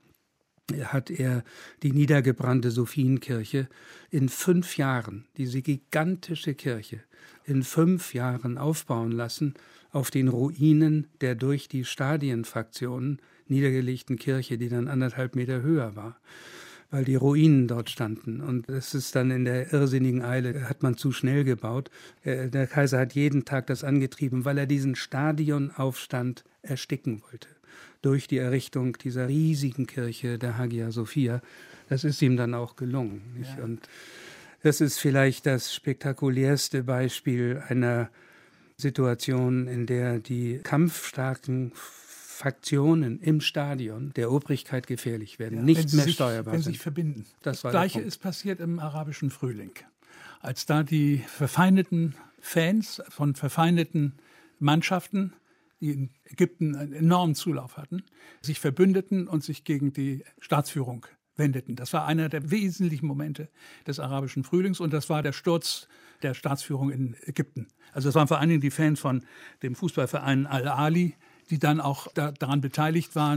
hat er die niedergebrannte Sophienkirche in 5 Jahren, diese gigantische Kirche, in 5 Jahren aufbauen lassen auf den Ruinen der durch die Stadienfraktionen niedergelegten Kirche, die dann 1,5 Meter höher war, weil die Ruinen dort standen. Und es ist dann in der irrsinnigen Eile, hat man zu schnell gebaut. Der Kaiser hat jeden Tag das angetrieben, weil er diesen Stadionaufstand ersticken wollte. Durch die Errichtung dieser riesigen Kirche der Hagia Sophia. Das ist ihm dann auch gelungen. Nicht? Ja. Und das ist vielleicht das spektakulärste Beispiel einer Situation, in der die kampfstarken Faktionen im Stadion der Obrigkeit gefährlich werden, nicht mehr steuerbar sind. Wenn sie sich verbinden. Das Gleiche ist passiert im arabischen Frühling. Als da die verfeindeten Fans von verfeindeten Mannschaften, die in Ägypten einen enormen Zulauf hatten, sich verbündeten und sich gegen die Staatsführung wendeten. Das war einer der wesentlichen Momente des arabischen Frühlings und das war der Sturz der Staatsführung in Ägypten. Also das waren vor allen Dingen die Fans von dem Fußballverein Al-Ahli, die dann auch daran beteiligt waren,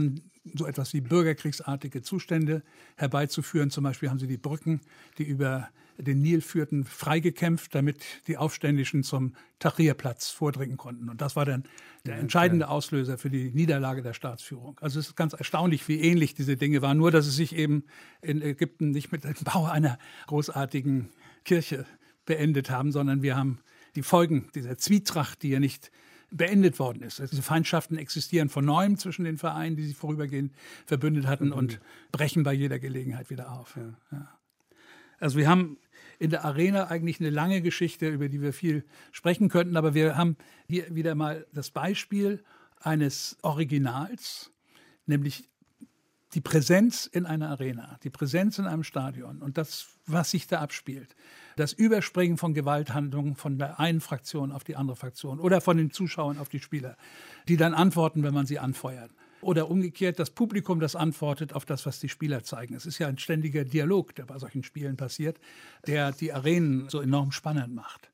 so etwas wie bürgerkriegsartige Zustände herbeizuführen. Zum Beispiel haben sie die Brücken, die über den Nil führten, freigekämpft, damit die Aufständischen zum Tahrirplatz vordringen konnten. Und das war dann der entscheidende Auslöser für die Niederlage der Staatsführung. Also es ist ganz erstaunlich, wie ähnlich diese Dinge waren, nur dass es sich eben in Ägypten nicht mit dem Bau einer großartigen Kirche beendet haben, sondern wir haben die Folgen dieser Zwietracht, die ja nicht beendet worden ist. Also diese Feindschaften existieren von neuem zwischen den Vereinen, die sich vorübergehend verbündet hatten und brechen bei jeder Gelegenheit wieder auf. Ja. Also wir haben in der Arena eigentlich eine lange Geschichte, über die wir viel sprechen könnten, aber wir haben hier wieder mal das Beispiel eines Originals, nämlich die Präsenz in einer Arena, die Präsenz in einem Stadion und das, was sich da abspielt. Das Überspringen von Gewalthandlungen von der einen Fraktion auf die andere Fraktion oder von den Zuschauern auf die Spieler, die dann antworten, wenn man sie anfeuert. Oder umgekehrt das Publikum, das antwortet auf das, was die Spieler zeigen. Es ist ja ein ständiger Dialog, der bei solchen Spielen passiert, der die Arenen so enorm spannend macht.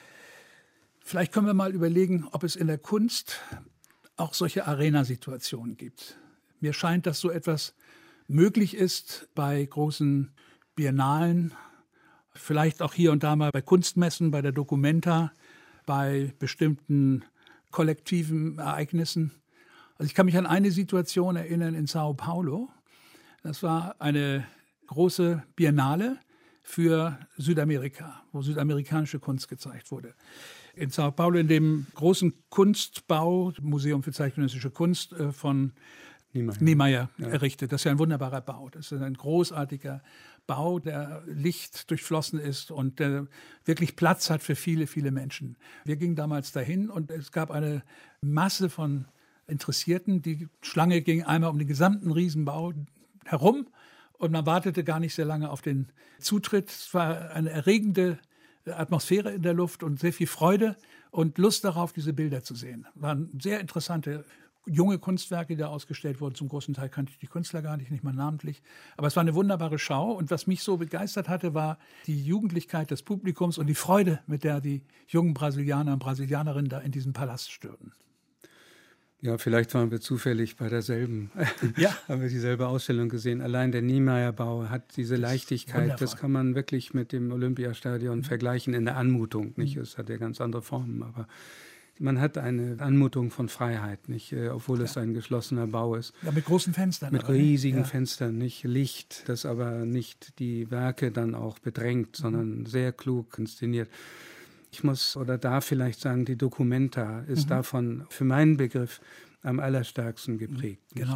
Vielleicht können wir mal überlegen, ob es in der Kunst auch solche Arena-Situationen gibt. Mir scheint, dass so etwas möglich ist bei großen Biennalen, vielleicht auch hier und da mal bei Kunstmessen, bei der Documenta, bei bestimmten kollektiven Ereignissen. Also ich kann mich an eine Situation erinnern in Sao Paulo. Das war eine große Biennale für Südamerika, wo südamerikanische Kunst gezeigt wurde. In Sao Paulo, in dem großen Kunstbau, Museum für zeitgenössische Kunst von Niemeyer errichtet. Das ist ja ein wunderbarer Bau. Das ist ein großartiger Bau, der Licht durchflossen ist und der wirklich Platz hat für viele, viele Menschen. Wir gingen damals dahin und es gab eine Masse von Interessierten. Die Schlange ging einmal um den gesamten Riesenbau herum und man wartete gar nicht sehr lange auf den Zutritt. Es war eine erregende Atmosphäre in der Luft und sehr viel Freude und Lust darauf, diese Bilder zu sehen. Waren sehr interessante junge Kunstwerke, die da ausgestellt wurden. Zum großen Teil kannte ich die Künstler gar nicht mal namentlich. Aber es war eine wunderbare Schau. Und was mich so begeistert hatte, war die Jugendlichkeit des Publikums und die Freude, mit der die jungen Brasilianer und Brasilianerinnen da in diesen Palast stürmten. Ja, vielleicht waren wir zufällig bei derselben, haben wir dieselbe Ausstellung gesehen. Allein der Niemeyer-Bau hat diese Leichtigkeit, das kann man wirklich mit dem Olympiastadion vergleichen in der Anmutung. Nicht? Es hat ja ganz andere Formen, aber man hat eine Anmutung von Freiheit, nicht, obwohl es ein geschlossener Bau ist. Ja, mit großen Fenstern. Mit riesigen Fenstern, nicht Licht, das aber nicht die Werke dann auch bedrängt, sondern sehr klug inszeniert. Ich muss oder darf vielleicht sagen, die Documenta ist davon für meinen Begriff am allerstärksten geprägt. Genau.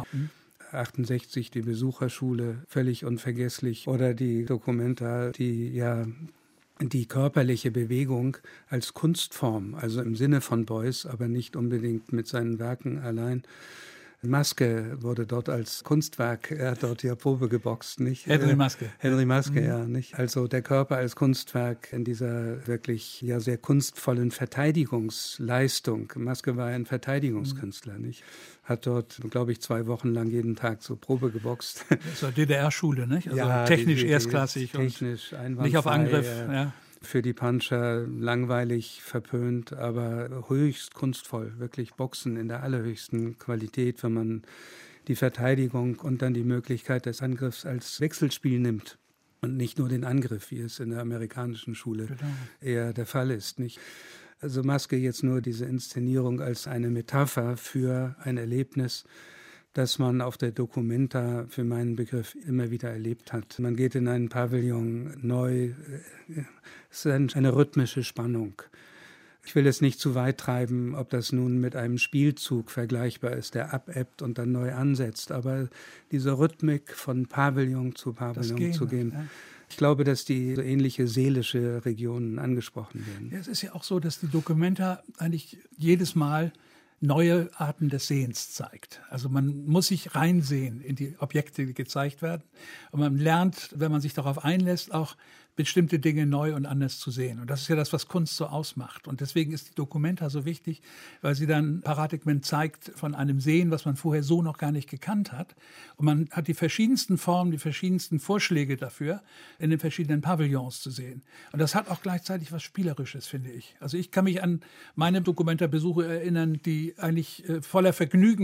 68 die Besucherschule, völlig unvergesslich. Oder die Documenta, die ja die körperliche Bewegung als Kunstform, also im Sinne von Beuys, aber nicht unbedingt mit seinen Werken allein. Maske wurde dort als Kunstwerk, er hat dort ja Probe geboxt, nicht? Henry Maske. Henry Maske, ja, nicht? Also der Körper als Kunstwerk in dieser wirklich ja sehr kunstvollen Verteidigungsleistung. Maske war ein Verteidigungskünstler, nicht? Hat dort, glaube ich, 2 Wochen lang jeden Tag so Probe geboxt. Das war DDR-Schule, nicht? Also ja, technisch erstklassig technisch und nicht auf Angriff. Für die Puncher langweilig, verpönt, aber höchst kunstvoll. Wirklich Boxen in der allerhöchsten Qualität, wenn man die Verteidigung und dann die Möglichkeit des Angriffs als Wechselspiel nimmt. Und nicht nur den Angriff, wie es in der amerikanischen Schule eher der Fall ist. Nicht? Also Maske jetzt nur diese Inszenierung als eine Metapher für ein Erlebnis, das man auf der Documenta für meinen Begriff immer wieder erlebt hat. Man geht in einen Pavillon neu, es ist eine rhythmische Spannung. Ich will es nicht zu weit treiben, ob das nun mit einem Spielzug vergleichbar ist, der abebbt und dann neu ansetzt, aber diese Rhythmik von Pavillon zu Pavillon zu gehen. Ja. Ich glaube, dass die so ähnliche seelische Regionen angesprochen werden. Ja, es ist ja auch so, dass die Documenta eigentlich jedes Mal neue Arten des Sehens zeigt. Also man muss sich reinsehen in die Objekte, die gezeigt werden. Und man lernt, wenn man sich darauf einlässt, auch bestimmte Dinge neu und anders zu sehen. Und das ist ja das, was Kunst so ausmacht. Und deswegen ist die Documenta so wichtig, weil sie dann Paradigmen zeigt von einem Sehen, was man vorher so noch gar nicht gekannt hat. Und man hat die verschiedensten Formen, die verschiedensten Vorschläge dafür, in den verschiedenen Pavillons zu sehen. Und das hat auch gleichzeitig was Spielerisches, finde ich. Also ich kann mich an meine Documenta-Besuche erinnern, die eigentlich voller Vergnügen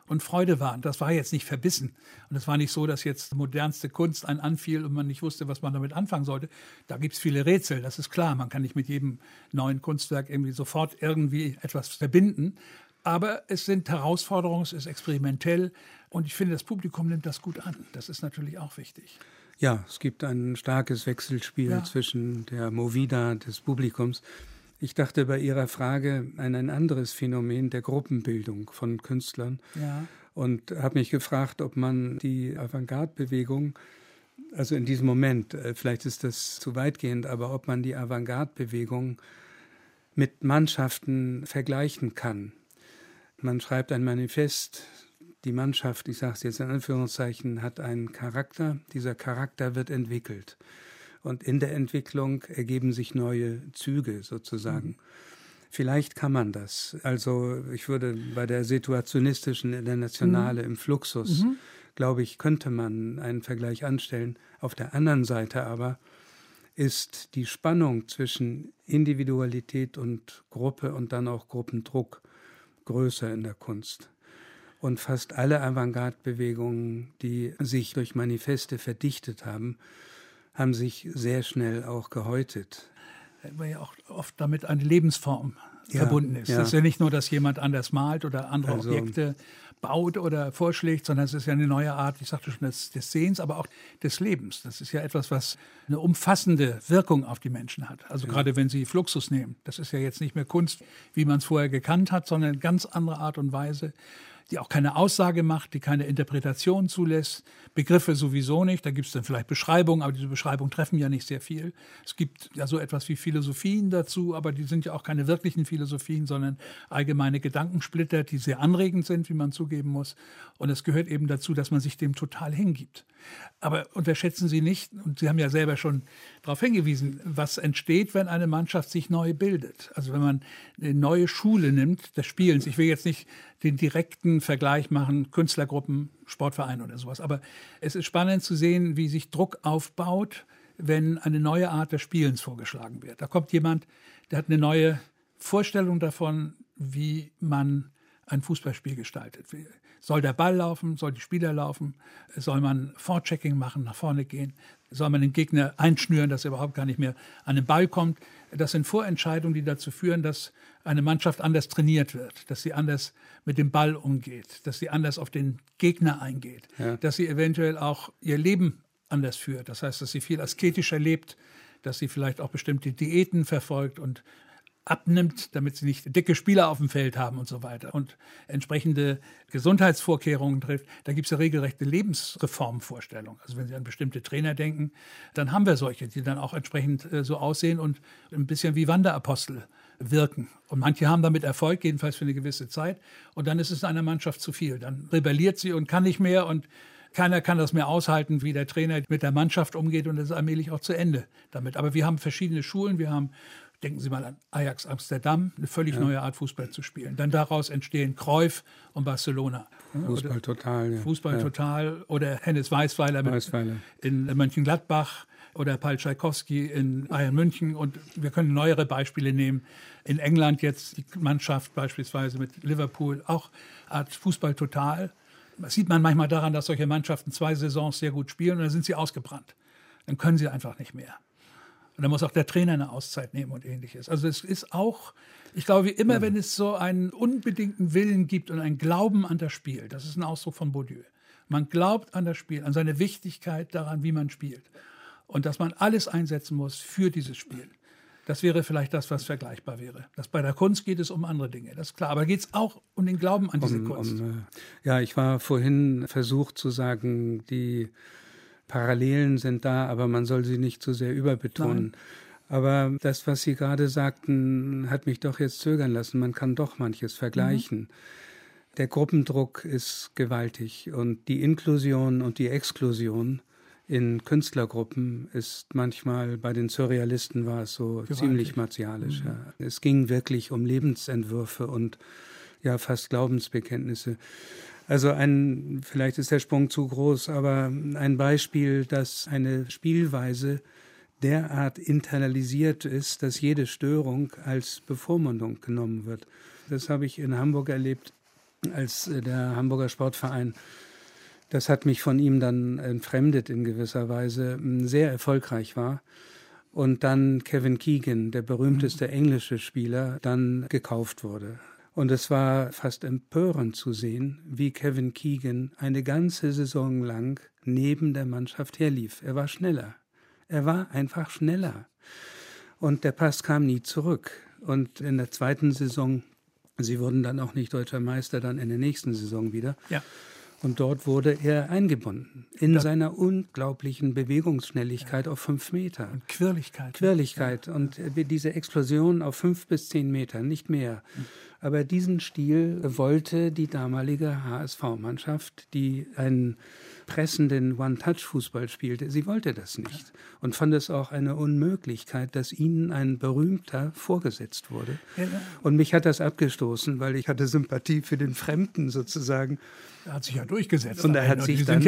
und Freude waren. Das war jetzt nicht verbissen. Und es war nicht so, dass jetzt modernste Kunst einen anfiel und man nicht wusste, was man damit anfangen sollte. Da gibt es viele Rätsel, das ist klar. Man kann nicht mit jedem neuen Kunstwerk irgendwie sofort irgendwie etwas verbinden. Aber es sind Herausforderungen, es ist experimentell. Und ich finde, das Publikum nimmt das gut an. Das ist natürlich auch wichtig. Ja, es gibt ein starkes Wechselspiel zwischen der Movida des Publikums. Ich dachte bei Ihrer Frage an ein anderes Phänomen der Gruppenbildung von Künstlern und habe mich gefragt, ob man die Avantgarde-Bewegung, also in diesem Moment, vielleicht ist das zu weitgehend, aber ob man die Avantgarde-Bewegung mit Mannschaften vergleichen kann. Man schreibt ein Manifest, die Mannschaft, ich sage es jetzt in Anführungszeichen, hat einen Charakter, dieser Charakter wird entwickelt. Und in der Entwicklung ergeben sich neue Züge sozusagen. Vielleicht kann man das. Also ich würde bei der situationistischen Internationale im Fluxus, glaube ich, könnte man einen Vergleich anstellen. Auf der anderen Seite aber ist die Spannung zwischen Individualität und Gruppe und dann auch Gruppendruck größer in der Kunst. Und fast alle Avantgarde-Bewegungen, die sich durch Manifeste verdichtet haben sich sehr schnell auch gehäutet. Weil ja auch oft damit eine Lebensform verbunden ist. Es ist ja nicht nur, dass jemand anders malt oder andere Objekte baut oder vorschlägt, sondern es ist ja eine neue Art, ich sagte schon, des Sehens, aber auch des Lebens. Das ist ja etwas, was eine umfassende Wirkung auf die Menschen hat. Also gerade wenn Sie Fluxus nehmen, das ist ja jetzt nicht mehr Kunst, wie man es vorher gekannt hat, sondern eine ganz andere Art und Weise, die auch keine Aussage macht, die keine Interpretation zulässt. Begriffe sowieso nicht, da gibt es dann vielleicht Beschreibungen, aber diese Beschreibungen treffen ja nicht sehr viel. Es gibt ja so etwas wie Philosophien dazu, aber die sind ja auch keine wirklichen Philosophien, sondern allgemeine Gedankensplitter, die sehr anregend sind, wie man zugeben muss. Und es gehört eben dazu, dass man sich dem total hingibt. Aber unterschätzen Sie nicht, und Sie haben ja selber schon darauf hingewiesen, was entsteht, wenn eine Mannschaft sich neu bildet. Also wenn man eine neue Schule nimmt des Spielens. Ich will jetzt nicht den direkten Vergleich machen, Künstlergruppen, Sportverein oder sowas. Aber es ist spannend zu sehen, wie sich Druck aufbaut, wenn eine neue Art des Spielens vorgeschlagen wird. Da kommt jemand, der hat eine neue Vorstellung davon, wie man ein Fußballspiel gestaltet. Soll der Ball laufen? Soll die Spieler laufen? Soll man Vorchecking machen, nach vorne gehen? Soll man den Gegner einschnüren, dass er überhaupt gar nicht mehr an den Ball kommt? Das sind Vorentscheidungen, die dazu führen, dass eine Mannschaft anders trainiert wird, dass sie anders mit dem Ball umgeht, dass sie anders auf den Gegner eingeht, dass sie eventuell auch ihr Leben anders führt. Das heißt, dass sie viel asketischer lebt, dass sie vielleicht auch bestimmte Diäten verfolgt und abnimmt, damit sie nicht dicke Spieler auf dem Feld haben und so weiter und entsprechende Gesundheitsvorkehrungen trifft. Da gibt es ja regelrechte Lebensreformvorstellungen. Also wenn Sie an bestimmte Trainer denken, dann haben wir solche, die dann auch entsprechend so aussehen und ein bisschen wie Wanderapostel wirken. Und manche haben damit Erfolg, jedenfalls für eine gewisse Zeit. Und dann ist es einer Mannschaft zu viel. Dann rebelliert sie und kann nicht mehr und keiner kann das mehr aushalten, wie der Trainer mit der Mannschaft umgeht und es ist allmählich auch zu Ende damit. Aber wir haben verschiedene Schulen, wir haben, denken Sie mal an Ajax Amsterdam, eine völlig neue Art Fußball zu spielen. Dann daraus entstehen Cruyff und Barcelona. Fußball total. Ja. Fußball total oder Hennes Weisweiler in Mönchengladbach oder Paul Tchaikovsky in Bayern München. Und wir können neuere Beispiele nehmen. In England jetzt die Mannschaft beispielsweise mit Liverpool, auch Art Fußball total. Das sieht man manchmal daran, dass solche Mannschaften 2 Saisons sehr gut spielen und dann sind sie ausgebrannt. Dann können sie einfach nicht mehr. Und dann muss auch der Trainer eine Auszeit nehmen und Ähnliches. Also es ist auch, ich glaube, wie immer, wenn es so einen unbedingten Willen gibt und einen Glauben an das Spiel, das ist ein Ausdruck von Bourdieu. Man glaubt an das Spiel, an seine Wichtigkeit daran, wie man spielt. Und dass man alles einsetzen muss für dieses Spiel. Das wäre vielleicht das, was vergleichbar wäre. Bei der Kunst geht es um andere Dinge, das ist klar. Aber geht es auch um den Glauben an diese Kunst? Ja, ich war vorhin versucht zu sagen, die Parallelen sind da, aber man soll sie nicht zu sehr überbetonen. Nein. Aber das, was Sie gerade sagten, hat mich doch jetzt zögern lassen. Man kann doch manches vergleichen. Der Gruppendruck ist gewaltig und die Inklusion und die Exklusion in Künstlergruppen ist manchmal, bei den Surrealisten war es so gewaltig. Ziemlich martialisch. Ja. Es ging wirklich um Lebensentwürfe und ja fast Glaubensbekenntnisse. Also vielleicht ist der Sprung zu groß, aber ein Beispiel, dass eine Spielweise derart internalisiert ist, dass jede Störung als Bevormundung genommen wird. Das habe ich in Hamburg erlebt. als der Hamburger Sportverein, das hat mich von ihm dann entfremdet in gewisser Weise, sehr erfolgreich war. Und dann Kevin Keegan, der berühmteste englische Spieler, dann gekauft wurde. Und es war fast empörend zu sehen, wie Kevin Keegan eine ganze Saison lang neben der Mannschaft herlief. Er war schneller. Er war einfach schneller. Und der Pass kam nie zurück. Und in der zweiten Saison, sie wurden dann auch nicht deutscher Meister, dann in der nächsten Saison wieder. Ja. Und dort wurde er eingebunden in seiner unglaublichen Bewegungsschnelligkeit auf 5 Meter. Und Quirligkeit. Quirligkeit und diese Explosion auf 5 bis 10 Meter, nicht mehr. Aber diesen Stil wollte die damalige HSV-Mannschaft, die einen pressenden One-Touch-Fußball spielte, sie wollte das nicht und fand es auch eine Unmöglichkeit, dass ihnen ein berühmter vorgesetzt wurde. Und mich hat das abgestoßen, weil ich hatte Sympathie für den Fremden sozusagen. Er hat sich ja durchgesetzt. Und er hat sich dann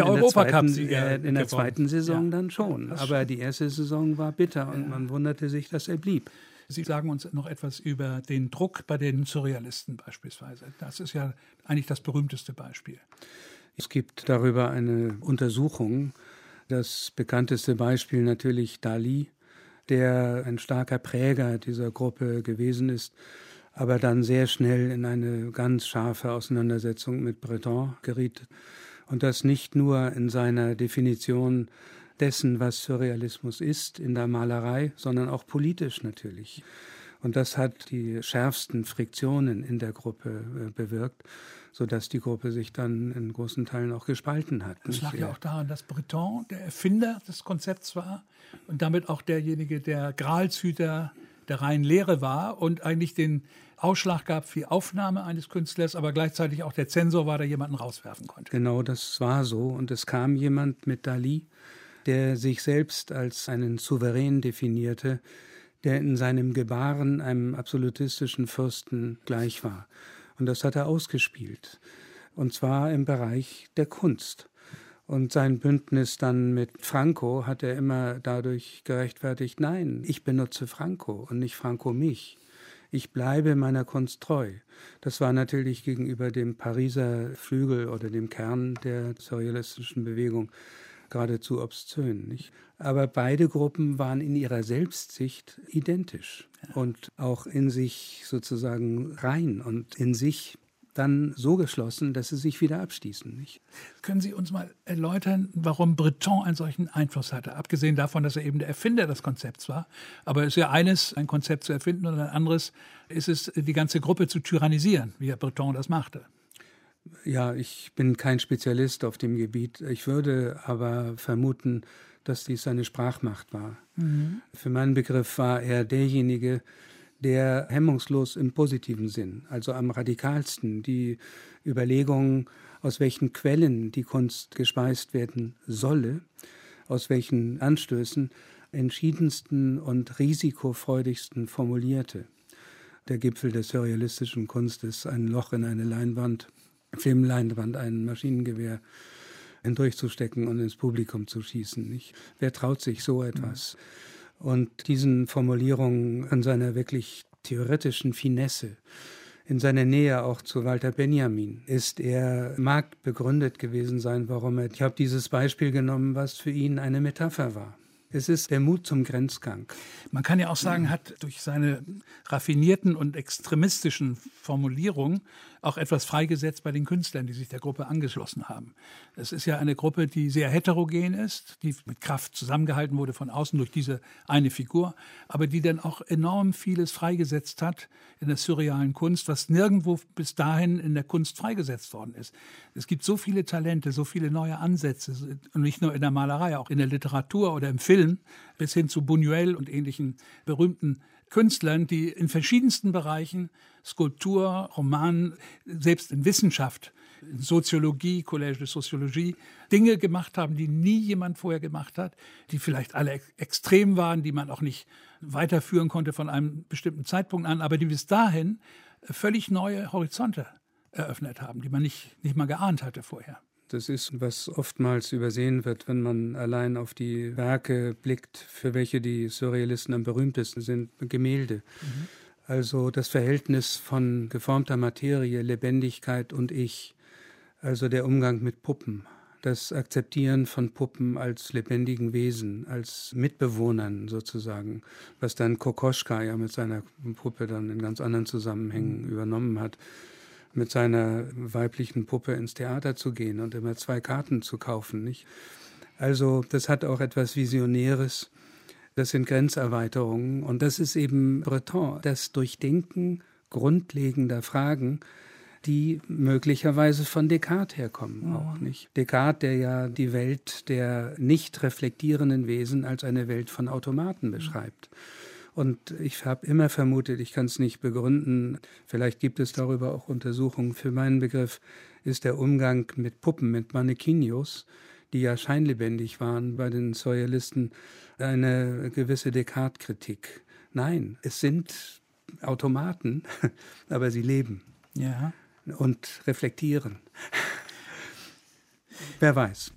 in der zweiten Saison dann schon. Aber die erste Saison war bitter und man wunderte sich, dass er blieb. Sie sagen uns noch etwas über den Druck bei den Surrealisten beispielsweise. Das ist ja eigentlich das berühmteste Beispiel. Es gibt darüber eine Untersuchung. Das bekannteste Beispiel natürlich Dali, der ein starker Präger dieser Gruppe gewesen ist, aber dann sehr schnell in eine ganz scharfe Auseinandersetzung mit Breton geriet. Und das nicht nur in seiner Definition dessen, was Surrealismus ist, in der Malerei, sondern auch politisch natürlich. Und das hat die schärfsten Friktionen in der Gruppe bewirkt, sodass die Gruppe sich dann in großen Teilen auch gespalten hat. Das lag ja auch daran, dass Breton der Erfinder des Konzepts war und damit auch derjenige, der Gralshüter der reinen Lehre war und eigentlich den Ausschlag gab für die Aufnahme eines Künstlers, aber gleichzeitig auch der Zensor war, der jemanden rauswerfen konnte. Genau, das war so. Und es kam jemand mit Dali, der sich selbst als einen Souverän definierte, der in seinem Gebaren einem absolutistischen Fürsten gleich war. Und das hat er ausgespielt. Und zwar im Bereich der Kunst. Und sein Bündnis dann mit Franco hat er immer dadurch gerechtfertigt, nein, ich benutze Franco und nicht Franco mich. Ich bleibe meiner Kunst treu. Das war natürlich gegenüber dem Pariser Flügel oder dem Kern der surrealistischen Bewegung geradezu obszön, nicht? Aber beide Gruppen waren in ihrer Selbstsicht identisch und auch in sich sozusagen rein und in sich dann so geschlossen, dass sie sich wieder abstießen, nicht? Können Sie uns mal erläutern, warum Breton einen solchen Einfluss hatte? Abgesehen davon, dass er eben der Erfinder des Konzepts war. Aber es ist ja eines, ein Konzept zu erfinden, und ein anderes ist es, die ganze Gruppe zu tyrannisieren, wie Herr Breton das machte. Ja, ich bin kein Spezialist auf dem Gebiet. Ich würde aber vermuten, dass dies seine Sprachmacht war. Für meinen Begriff war er derjenige, der hemmungslos im positiven Sinn, also am radikalsten, die Überlegungen, aus welchen Quellen die Kunst gespeist werden solle, aus welchen Anstößen, entschiedensten und risikofreudigsten formulierte. Der Gipfel der surrealistischen Kunst ist ein Loch in eine Leinwand, Filmleinwand, ein Maschinengewehr hindurchzustecken und ins Publikum zu schießen. Nicht? Wer traut sich so etwas? Und diesen Formulierungen an seiner wirklich theoretischen Finesse, in seiner Nähe auch zu Walter Benjamin, mag begründet gewesen sein, warum ich habe dieses Beispiel genommen, was für ihn eine Metapher war. Es ist der Mut zum Grenzgang. Man kann ja auch sagen, hat durch seine raffinierten und extremistischen Formulierungen auch etwas freigesetzt bei den Künstlern, die sich der Gruppe angeschlossen haben. Es ist ja eine Gruppe, die sehr heterogen ist, die mit Kraft zusammengehalten wurde von außen durch diese eine Figur, aber die dann auch enorm vieles freigesetzt hat in der surrealen Kunst, was nirgendwo bis dahin in der Kunst freigesetzt worden ist. Es gibt so viele Talente, so viele neue Ansätze, und nicht nur in der Malerei, auch in der Literatur oder im Film, bis hin zu Buñuel und ähnlichen berühmten Künstlern, die in verschiedensten Bereichen, Skulptur, Roman, selbst in Wissenschaft, in Soziologie, Collège de Sociologie, Dinge gemacht haben, die nie jemand vorher gemacht hat, die vielleicht alle extrem waren, die man auch nicht weiterführen konnte von einem bestimmten Zeitpunkt an, aber die bis dahin völlig neue Horizonte eröffnet haben, die man nicht mal geahnt hatte vorher. Das ist, was oftmals übersehen wird, wenn man allein auf die Werke blickt, für welche die Surrealisten am berühmtesten sind, Gemälde. Also das Verhältnis von geformter Materie, Lebendigkeit und Ich, also der Umgang mit Puppen, das Akzeptieren von Puppen als lebendigen Wesen, als Mitbewohnern sozusagen, was dann Kokoschka ja mit seiner Puppe dann in ganz anderen Zusammenhängen übernommen hat, mit seiner weiblichen Puppe ins Theater zu gehen und immer 2 Karten zu kaufen, nicht? Also das hat auch etwas Visionäres, das sind Grenzerweiterungen und das ist eben Breton, das Durchdenken grundlegender Fragen, die möglicherweise von Descartes herkommen auch, nicht? Descartes, der ja die Welt der nicht reflektierenden Wesen als eine Welt von Automaten beschreibt. Und ich habe immer vermutet, ich kann es nicht begründen, vielleicht gibt es darüber auch Untersuchungen, für meinen Begriff ist der Umgang mit Puppen, mit Mannequinios, die ja scheinlebendig waren bei den Surrealisten, eine gewisse Descartes-Kritik. Nein, es sind Automaten, aber sie leben. Ja. Und reflektieren. Wer weiß.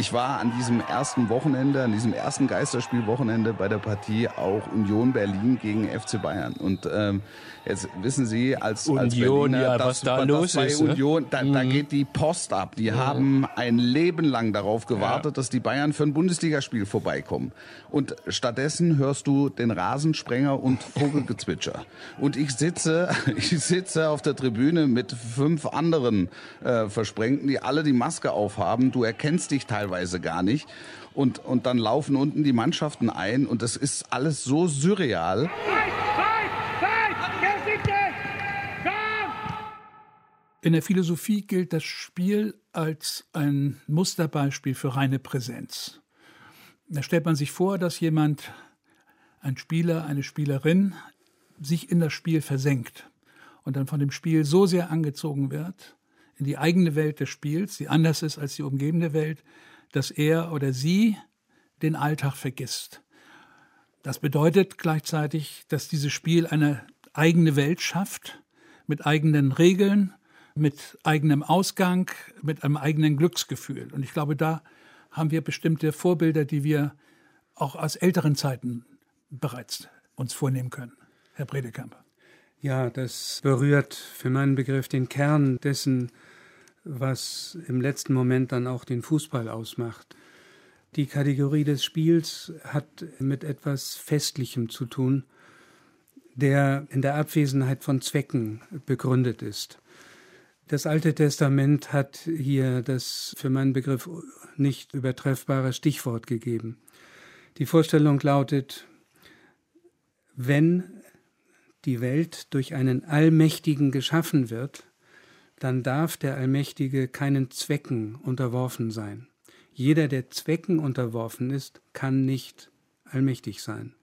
Ich war an diesem ersten Wochenende, an diesem ersten Geisterspielwochenende bei der Partie auch Union Berlin gegen FC Bayern. Und jetzt wissen Sie als Berliner, ja, was da los ist. Union, da geht die Post ab. Die haben ein Leben lang darauf gewartet, dass die Bayern für ein Bundesligaspiel vorbeikommen. Und stattdessen hörst du den Rasensprenger und Vogelgezwitscher. Und ich sitze auf der Tribüne mit 5 anderen Versprengten, die alle die Maske aufhaben. Du erkennst dich teilweise gar nicht. Und dann laufen unten die Mannschaften ein und das ist alles so surreal. In der Philosophie gilt das Spiel als ein Musterbeispiel für reine Präsenz. Da stellt man sich vor, dass jemand, ein Spieler, eine Spielerin, sich in das Spiel versenkt und dann von dem Spiel so sehr angezogen wird, in die eigene Welt des Spiels, die anders ist als die umgebende Welt, dass er oder sie den Alltag vergisst. Das bedeutet gleichzeitig, dass dieses Spiel eine eigene Welt schafft, mit eigenen Regeln, mit eigenem Ausgang, mit einem eigenen Glücksgefühl. Und ich glaube, da haben wir bestimmte Vorbilder, die wir auch aus älteren Zeiten bereits uns vornehmen können. Herr Bredekamp. Ja, das berührt für meinen Begriff den Kern dessen, was im letzten Moment dann auch den Fußball ausmacht. Die Kategorie des Spiels hat mit etwas Festlichem zu tun, der in der Abwesenheit von Zwecken begründet ist. Das Alte Testament hat hier das für meinen Begriff nicht übertreffbare Stichwort gegeben. Die Vorstellung lautet, wenn die Welt durch einen Allmächtigen geschaffen wird, dann darf der Allmächtige keinen Zwecken unterworfen sein. Jeder, der Zwecken unterworfen ist, kann nicht allmächtig sein.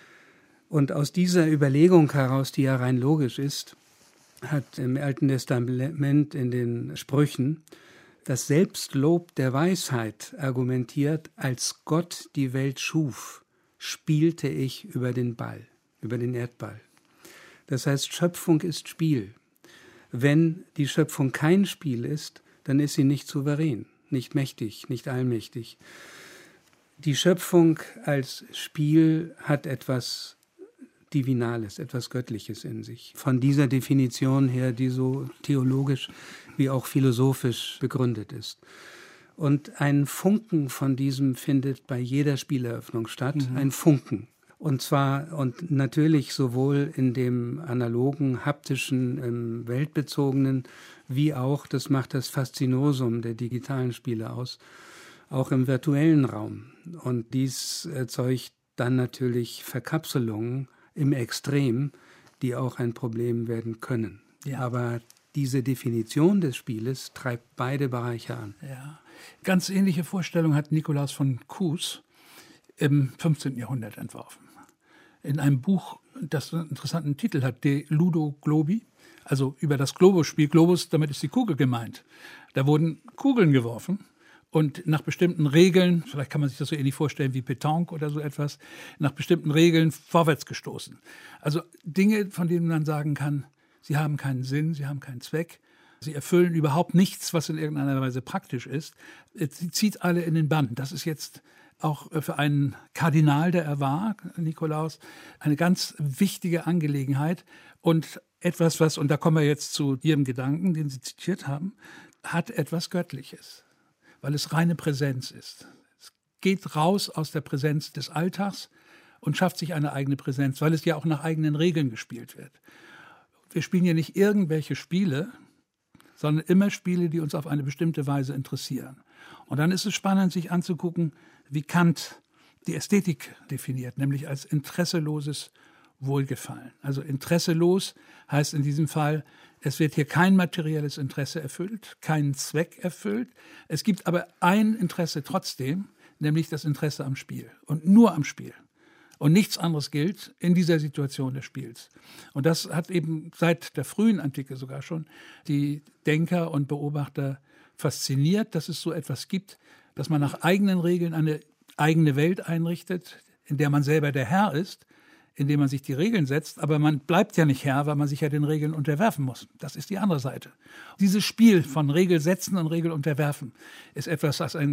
Und aus dieser Überlegung heraus, die ja rein logisch ist, hat im Alten Testament in den Sprüchen das Selbstlob der Weisheit argumentiert, als Gott die Welt schuf, spielte ich über den Ball, über den Erdball. Das heißt, Schöpfung ist Spiel. Wenn die Schöpfung kein Spiel ist, dann ist sie nicht souverän, nicht mächtig, nicht allmächtig. Die Schöpfung als Spiel hat etwas Divinales, etwas Göttliches in sich. Von dieser Definition her, die so theologisch wie auch philosophisch begründet ist. Und ein Funken von diesem findet bei jeder Spieleröffnung statt, ein Funken. Und zwar und natürlich sowohl in dem analogen, haptischen, weltbezogenen, wie auch, das macht das Faszinosum der digitalen Spiele aus, auch im virtuellen Raum. Und dies erzeugt dann natürlich Verkapselungen im Extrem, die auch ein Problem werden können. Ja. Aber diese Definition des Spieles treibt beide Bereiche an. Ja. Ganz ähnliche Vorstellung hat Nikolaus von Kues im 15. Jahrhundert entworfen. In einem Buch, das einen interessanten Titel hat, De Ludo Globi, also über das Globus-Spiel. Globus, damit ist die Kugel gemeint. Da wurden Kugeln geworfen und nach bestimmten Regeln, vielleicht kann man sich das so ähnlich vorstellen wie Pétanque oder so etwas, nach bestimmten Regeln vorwärts gestoßen. Also Dinge, von denen man sagen kann, sie haben keinen Sinn, sie haben keinen Zweck, sie erfüllen überhaupt nichts, was in irgendeiner Weise praktisch ist. Sie zieht alle in den Bann. Das ist jetzt auch für einen Kardinal, der er war, Nikolaus, eine ganz wichtige Angelegenheit und etwas, was, und da kommen wir jetzt zu Ihrem Gedanken, den Sie zitiert haben, hat etwas Göttliches, weil es reine Präsenz ist. Es geht raus aus der Präsenz des Alltags und schafft sich eine eigene Präsenz, weil es ja auch nach eigenen Regeln gespielt wird. Wir spielen ja nicht irgendwelche Spiele, sondern immer Spiele, die uns auf eine bestimmte Weise interessieren. Und dann ist es spannend, sich anzugucken, wie Kant die Ästhetik definiert, nämlich als interesseloses Wohlgefallen. Also interesselos heißt in diesem Fall, es wird hier kein materielles Interesse erfüllt, kein Zweck erfüllt. Es gibt aber ein Interesse trotzdem, nämlich das Interesse am Spiel und nur am Spiel. Und nichts anderes gilt in dieser Situation des Spiels. Und das hat eben seit der frühen Antike sogar schon die Denker und Beobachter fasziniert, dass es so etwas gibt, dass man nach eigenen Regeln eine eigene Welt einrichtet, in der man selber der Herr ist, indem man sich die Regeln setzt, aber man bleibt ja nicht Herr, weil man sich ja den Regeln unterwerfen muss. Das ist die andere Seite. Dieses Spiel von Regel setzen und Regel unterwerfen ist etwas, das ein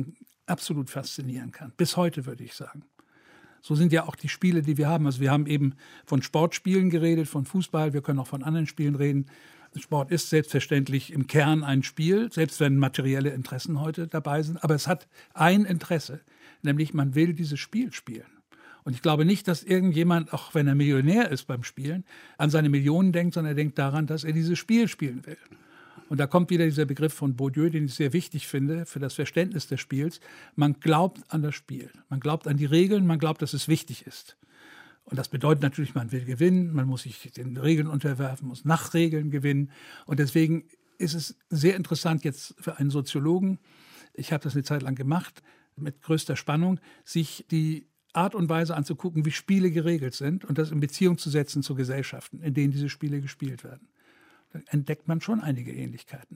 absolut faszinieren kann. Bis heute, würde ich sagen. So sind ja auch die Spiele, die wir haben. Also wir haben eben von Sportspielen geredet, von Fußball. Wir können auch von anderen Spielen reden. Sport ist selbstverständlich im Kern ein Spiel, selbst wenn materielle Interessen heute dabei sind. Aber es hat ein Interesse, nämlich man will dieses Spiel spielen. Und ich glaube nicht, dass irgendjemand, auch wenn er Millionär ist beim Spielen, an seine Millionen denkt, sondern er denkt daran, dass er dieses Spiel spielen will. Und da kommt wieder dieser Begriff von Bourdieu, den ich sehr wichtig finde für das Verständnis des Spiels. Man glaubt an das Spiel, man glaubt an die Regeln, man glaubt, dass es wichtig ist. Und das bedeutet natürlich, man will gewinnen, man muss sich den Regeln unterwerfen, muss nach Regeln gewinnen. Und deswegen ist es sehr interessant jetzt für einen Soziologen, ich habe das eine Zeit lang gemacht, mit größter Spannung, sich die Art und Weise anzugucken, wie Spiele geregelt sind und das in Beziehung zu setzen zu Gesellschaften, in denen diese Spiele gespielt werden. Da entdeckt man schon einige Ähnlichkeiten.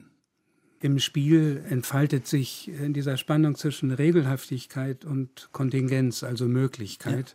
Im Spiel entfaltet sich in dieser Spannung zwischen Regelhaftigkeit und Kontingenz, also Möglichkeit,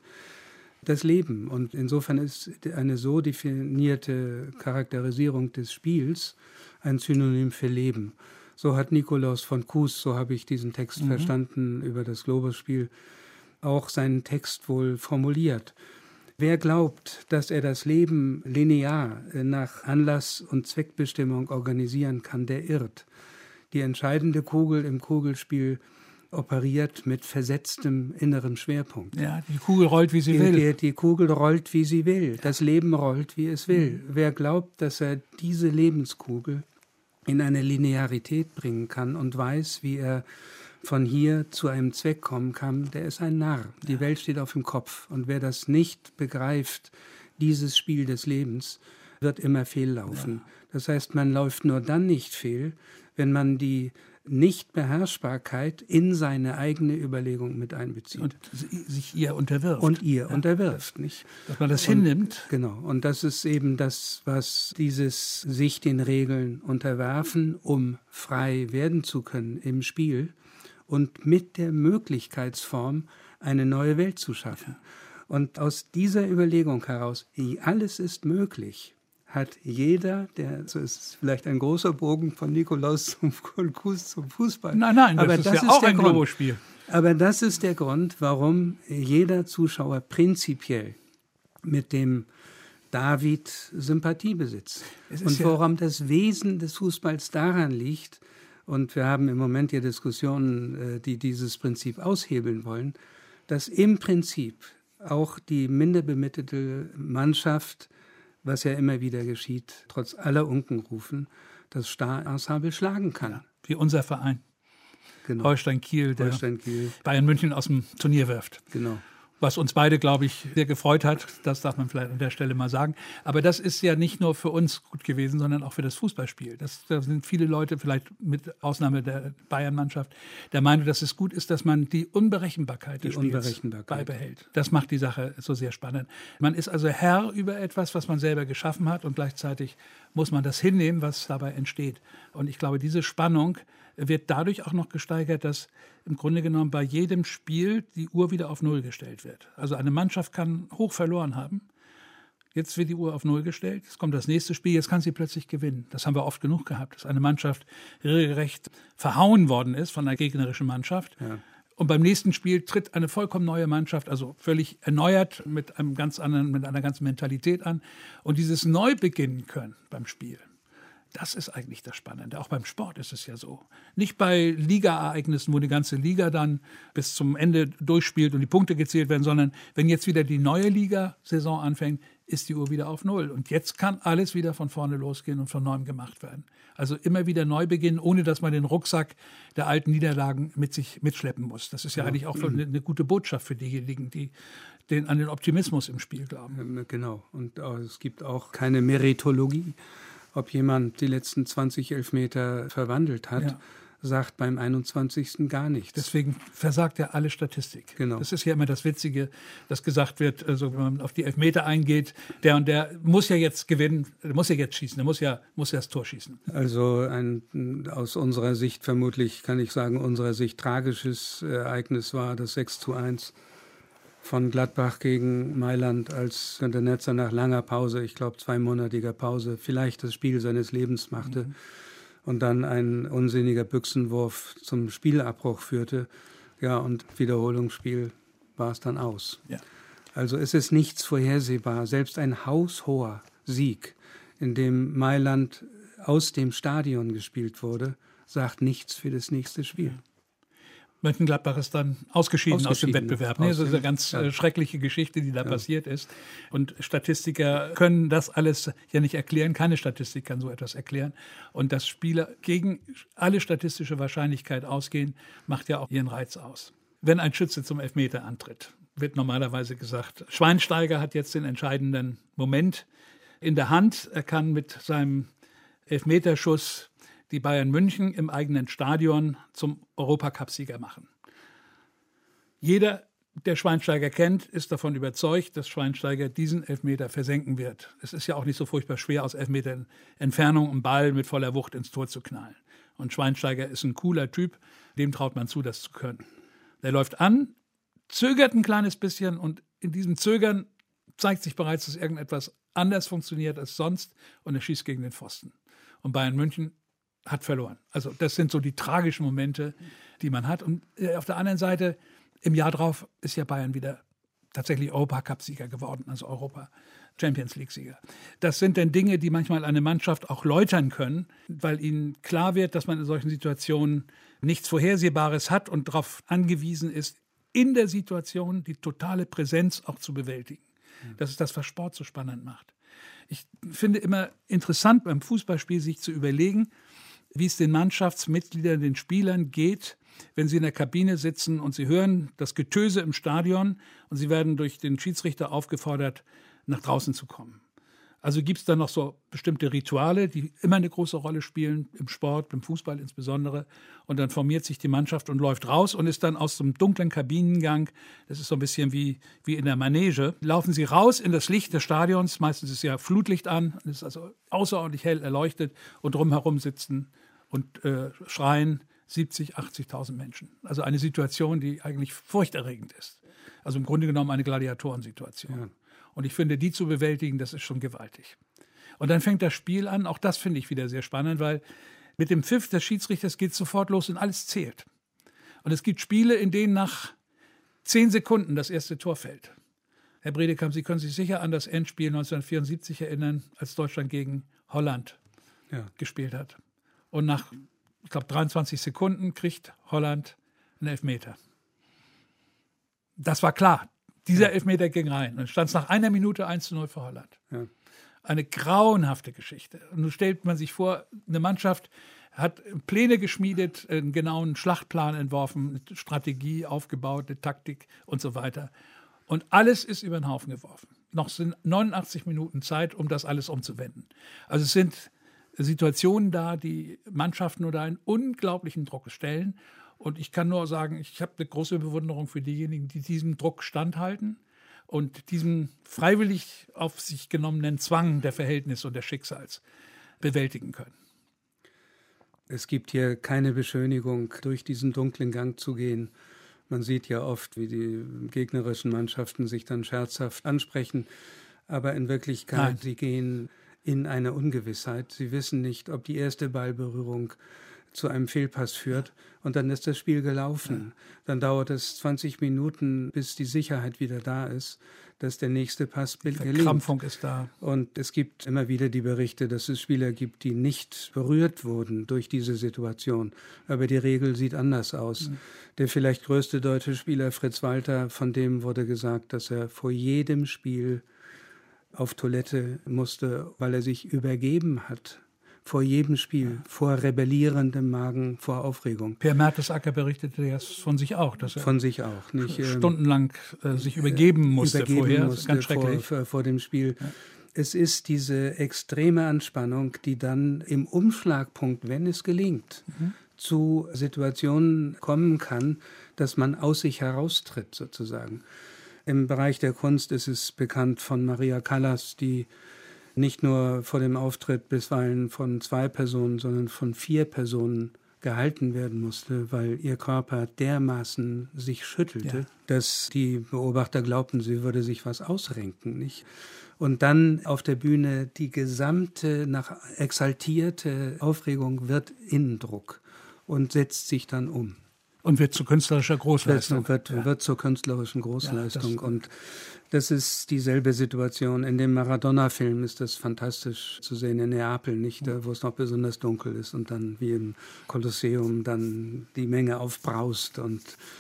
das Leben. Und insofern ist eine so definierte Charakterisierung des Spiels ein Synonym für Leben. So hat Nikolaus von Kues, so habe ich diesen Text verstanden über das Globusspiel, auch seinen Text wohl formuliert. Wer glaubt, dass er das Leben linear nach Anlass und Zweckbestimmung organisieren kann, der irrt. Die entscheidende Kugel im Kugelspiel operiert mit versetztem inneren Schwerpunkt. Ja, die Kugel rollt, wie sie will. Die Kugel rollt, wie sie will. Das Leben rollt, wie es will. Wer glaubt, dass er diese Lebenskugel in eine Linearität bringen kann und weiß, wie er von hier zu einem Zweck kommen kann, der ist ein Narr. Die Welt steht auf dem Kopf. Und wer das nicht begreift, dieses Spiel des Lebens, wird immer fehllaufen. Ja. Das heißt, man läuft nur dann nicht fehl, wenn man die Nichtbeherrschbarkeit in seine eigene Überlegung mit einbezieht. Und sich ihr unterwirft. Und ihr unterwirft, nicht? Dass man das hinnimmt. Genau. Und das ist eben das, was dieses sich den Regeln unterwerfen, um frei werden zu können im Spiel und mit der Möglichkeitsform eine neue Welt zu schaffen. Und aus dieser Überlegung heraus, alles ist möglich, hat jeder, so ist es vielleicht ein großer Bogen von Nikolaus zum Fußball. Nein, aber das ist ja auch ein Globospiel. Aber das ist der Grund, warum jeder Zuschauer prinzipiell mit dem David Sympathie besitzt. Und worum das Wesen des Fußballs daran liegt, und wir haben im Moment hier Diskussionen, die dieses Prinzip aushebeln wollen, dass im Prinzip auch die minder bemittelte Mannschaft, was ja immer wieder geschieht, trotz aller Unkenrufen, das Star-Ensemble schlagen kann. Ja, wie unser Verein. Genau. Holstein Kiel, der Bayern München aus dem Turnier wirft. Genau. Was uns beide, glaube ich, sehr gefreut hat. Das darf man vielleicht an der Stelle mal sagen. Aber das ist ja nicht nur für uns gut gewesen, sondern auch für das Fußballspiel. Da sind viele Leute, vielleicht mit Ausnahme der Bayern-Mannschaft, der Meinung, dass es gut ist, dass man die Unberechenbarkeit des Spiels beibehält. Das macht die Sache so sehr spannend. Man ist also Herr über etwas, was man selber geschaffen hat, und gleichzeitig muss man das hinnehmen, was dabei entsteht. Und ich glaube, diese Spannung wird dadurch auch noch gesteigert, dass im Grunde genommen bei jedem Spiel die Uhr wieder auf Null gestellt wird. Also eine Mannschaft kann hoch verloren haben. Jetzt wird die Uhr auf Null gestellt. Jetzt kommt das nächste Spiel. Jetzt kann sie plötzlich gewinnen. Das haben wir oft genug gehabt, dass eine Mannschaft regelrecht verhauen worden ist von einer gegnerischen Mannschaft. Ja. Und beim nächsten Spiel tritt eine vollkommen neue Mannschaft, also völlig erneuert mit einer ganz Mentalität an. Und dieses Neubeginnen können beim Spiel, das ist eigentlich das Spannende. Auch beim Sport ist es ja so. Nicht bei Liga-Ereignissen, wo die ganze Liga dann bis zum Ende durchspielt und die Punkte gezählt werden, sondern wenn jetzt wieder die neue Liga-Saison anfängt, ist die Uhr wieder auf Null. Und jetzt kann alles wieder von vorne losgehen und von neuem gemacht werden. Also immer wieder neu beginnen, ohne dass man den Rucksack der alten Niederlagen mit sich mitschleppen muss. Das ist ja eigentlich auch eine gute Botschaft für diejenigen, die an den Optimismus im Spiel glauben. Genau. Und es gibt auch keine Meritologie. Ob jemand die letzten 20 Elfmeter verwandelt hat, sagt beim 21. gar nichts. Deswegen versagt ja alle Statistik. Genau. Das ist ja immer das Witzige, dass gesagt wird, also wenn man auf die Elfmeter eingeht, der und der muss ja jetzt gewinnen, der muss ja jetzt schießen, der muss ja das Tor schießen. Also aus unserer Sicht vermutlich, kann ich sagen, unserer Sicht tragisches Ereignis war das 6:1 von Gladbach gegen Mailand, als Günter Netzer nach langer Pause, ich glaube 2-monatiger Pause, vielleicht das Spiel seines Lebens machte und dann ein unsinniger Büchsenwurf zum Spielabbruch führte. Ja, und Wiederholungsspiel war es dann aus. Ja. Also es ist nichts vorhersehbar. Selbst ein haushoher Sieg, in dem Mailand aus dem Stadion gespielt wurde, sagt nichts für das nächste Spiel. Mönchengladbach ist dann ausgeschieden aus dem Wettbewerb. Das ist eine ganz schreckliche Geschichte, die da passiert ist. Und Statistiker können das alles ja nicht erklären. Keine Statistik kann so etwas erklären. Und dass Spieler gegen alle statistische Wahrscheinlichkeit ausgehen, macht ja auch ihren Reiz aus. Wenn ein Schütze zum Elfmeter antritt, wird normalerweise gesagt, Schweinsteiger hat jetzt den entscheidenden Moment in der Hand. Er kann mit seinem Elfmeterschuss die Bayern München im eigenen Stadion zum Europacup-Sieger machen. Jeder, der Schweinsteiger kennt, ist davon überzeugt, dass Schweinsteiger diesen Elfmeter versenken wird. Es ist ja auch nicht so furchtbar schwer, aus Elfmetern Entfernung einen Ball mit voller Wucht ins Tor zu knallen. Und Schweinsteiger ist ein cooler Typ, dem traut man zu, das zu können. Der läuft an, zögert ein kleines bisschen und in diesem Zögern zeigt sich bereits, dass irgendetwas anders funktioniert als sonst und er schießt gegen den Pfosten. Und Bayern München hat verloren. Also das sind so die tragischen Momente, die man hat. Und auf der anderen Seite, im Jahr drauf ist ja Bayern wieder tatsächlich Europacup-Sieger geworden, also Europa-Champions-League-Sieger. Das sind dann Dinge, die manchmal eine Mannschaft auch läutern können, weil ihnen klar wird, dass man in solchen Situationen nichts Vorhersehbares hat und darauf angewiesen ist, in der Situation die totale Präsenz auch zu bewältigen. Das ist das, was Sport so spannend macht. Ich finde immer interessant beim Fußballspiel, sich zu überlegen, wie es den Mannschaftsmitgliedern, den Spielern geht, wenn sie in der Kabine sitzen und sie hören das Getöse im Stadion und sie werden durch den Schiedsrichter aufgefordert, nach draußen zu kommen. Also gibt es da noch so bestimmte Rituale, die immer eine große Rolle spielen, im Sport, im Fußball insbesondere. Und dann formiert sich die Mannschaft und läuft raus und ist dann aus dem dunklen Kabinengang, das ist so ein bisschen wie in der Manege, laufen sie raus in das Licht des Stadions, meistens ist ja Flutlicht an, es ist also außerordentlich hell erleuchtet und drumherum sitzen und schreien 70.000, 80.000 Menschen. Also eine Situation, die eigentlich furchterregend ist. Also im Grunde genommen eine Gladiatorensituation. Ja. Und ich finde, die zu bewältigen, das ist schon gewaltig. Und dann fängt das Spiel an, auch das finde ich wieder sehr spannend, weil mit dem Pfiff des Schiedsrichters geht es sofort los und alles zählt. Und es gibt Spiele, in denen nach 10 Sekunden das erste Tor fällt. Herr Bredekamp, Sie können sich sicher an das Endspiel 1974 erinnern, als Deutschland gegen Holland gespielt hat. Und nach, ich glaube, 23 Sekunden kriegt Holland einen Elfmeter. Das war klar. Dieser Elfmeter ging rein. Dann stand es nach 1 Minute 1:0 für Holland. Ja. Eine grauenhafte Geschichte. Und nun stellt man sich vor, eine Mannschaft hat Pläne geschmiedet, einen genauen Schlachtplan entworfen, eine Strategie aufgebaut, eine Taktik und so weiter. Und alles ist über den Haufen geworfen. Noch sind 89 Minuten Zeit, um das alles umzuwenden. Also es sind Situationen da, die Mannschaften unter einen unglaublichen Druck stellen. Und ich kann nur sagen, ich habe eine große Bewunderung für diejenigen, die diesem Druck standhalten und diesen freiwillig auf sich genommenen Zwang der Verhältnisse und des Schicksals bewältigen können. Es gibt hier keine Beschönigung, durch diesen dunklen Gang zu gehen. Man sieht ja oft, wie die gegnerischen Mannschaften sich dann scherzhaft ansprechen. Aber in Wirklichkeit, sie gehen in eine Ungewissheit. Sie wissen nicht, ob die erste Ballberührung zu einem Fehlpass führt und dann ist das Spiel gelaufen. Dann dauert es 20 Minuten, bis die Sicherheit wieder da ist, dass der nächste Pass gelingt. Die Verkrampfung ist da. Und es gibt immer wieder die Berichte, dass es Spieler gibt, die nicht berührt wurden durch diese Situation. Aber die Regel sieht anders aus. Der vielleicht größte deutsche Spieler, Fritz Walter, von dem wurde gesagt, dass er vor jedem Spiel auf Toilette musste, weil er sich übergeben hat. Vor jedem Spiel, vor rebellierendem Magen, vor Aufregung. Per Mertesacker berichtete ja von sich auch, dass er von sich auch, nicht stundenlang sich übergeben musste vorher. Ganz schrecklich. Vor dem Spiel. Ja. Es ist diese extreme Anspannung, die dann im Umschlagpunkt, wenn es gelingt, zu Situationen kommen kann, dass man aus sich heraustritt sozusagen. Im Bereich der Kunst ist es bekannt von Maria Callas, die nicht nur vor dem Auftritt bisweilen von 2 Personen, sondern von 4 Personen gehalten werden musste, weil ihr Körper dermaßen sich schüttelte, dass die Beobachter glaubten, sie würde sich was ausrenken, nicht? Und dann auf der Bühne die gesamte, exaltierte Aufregung wird Innendruck und setzt sich dann um. Und wird zu künstlerischer Großleistung. Wird zur künstlerischen Großleistung. Und das ist dieselbe Situation. In dem Maradona-Film ist das fantastisch zu sehen, in Neapel, nicht, wo es noch besonders dunkel ist und dann wie im Kolosseum dann die Menge aufbraust. Und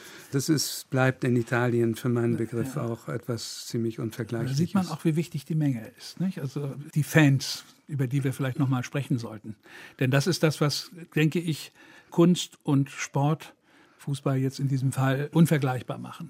das bleibt in Italien für meinen Begriff auch etwas ziemlich Unvergleichliches. Da sieht man auch, wie wichtig die Menge ist. Nicht? Also die Fans, über die wir vielleicht noch mal sprechen sollten. Denn das ist das, was, denke ich, Kunst und Sport, Fußball jetzt in diesem Fall, unvergleichbar machen.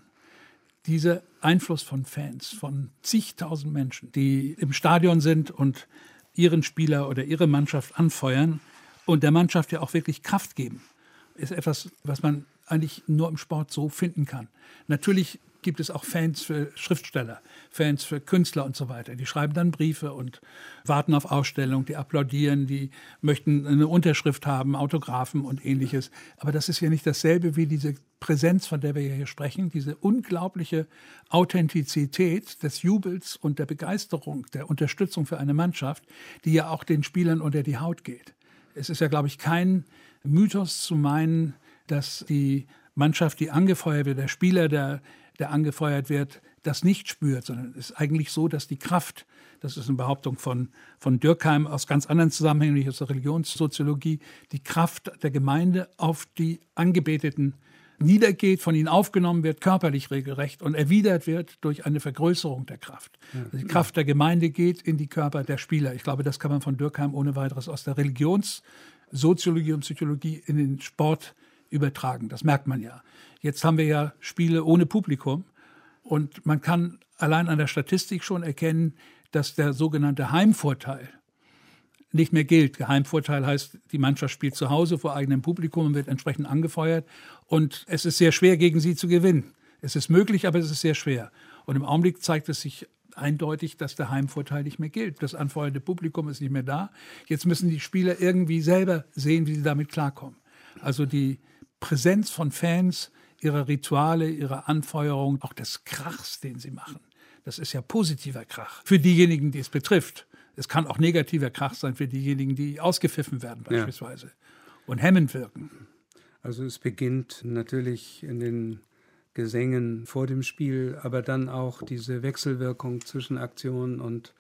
Dieser Einfluss von Fans, von zigtausend Menschen, die im Stadion sind und ihren Spieler oder ihre Mannschaft anfeuern und der Mannschaft ja auch wirklich Kraft geben, ist etwas, was man eigentlich nur im Sport so finden kann. Natürlich gibt es auch Fans für Schriftsteller, Fans für Künstler und so weiter. Die schreiben dann Briefe und warten auf Ausstellungen, die applaudieren, die möchten eine Unterschrift haben, Autographen und Ähnliches. Aber das ist ja nicht dasselbe wie diese Präsenz, von der wir hier sprechen, diese unglaubliche Authentizität des Jubels und der Begeisterung, der Unterstützung für eine Mannschaft, die ja auch den Spielern unter die Haut geht. Es ist ja, glaube ich, kein Mythos zu meinen, dass die Mannschaft, die angefeuert wird, der Spieler, der angefeuert wird, das nicht spürt, sondern es ist eigentlich so, dass die Kraft, das ist eine Behauptung von Dürkheim aus ganz anderen Zusammenhängen, nämlich aus der Religionssoziologie, die Kraft der Gemeinde auf die Angebeteten niedergeht, von ihnen aufgenommen wird, körperlich regelrecht und erwidert wird durch eine Vergrößerung der Kraft. Also die Kraft der Gemeinde geht in die Körper der Spieler. Ich glaube, das kann man von Dürkheim ohne weiteres aus der Religionssoziologie und Psychologie in den Sport übertragen. Das merkt man ja. Jetzt haben wir ja Spiele ohne Publikum und man kann allein an der Statistik schon erkennen, dass der sogenannte Heimvorteil nicht mehr gilt. Der Heimvorteil heißt, die Mannschaft spielt zu Hause vor eigenem Publikum und wird entsprechend angefeuert und es ist sehr schwer, gegen sie zu gewinnen. Es ist möglich, aber es ist sehr schwer. Und im Augenblick zeigt es sich eindeutig, dass der Heimvorteil nicht mehr gilt. Das anfeuernde Publikum ist nicht mehr da. Jetzt müssen die Spieler irgendwie selber sehen, wie sie damit klarkommen. Also die Präsenz von Fans, ihre Rituale, ihre Anfeuerung, auch des Krachs, den sie machen. Das ist ja positiver Krach für diejenigen, die es betrifft. Es kann auch negativer Krach sein für diejenigen, die ausgepfiffen werden beispielsweise und hemmend wirken. Also es beginnt natürlich in den Gesängen vor dem Spiel, aber dann auch diese Wechselwirkung zwischen Aktion und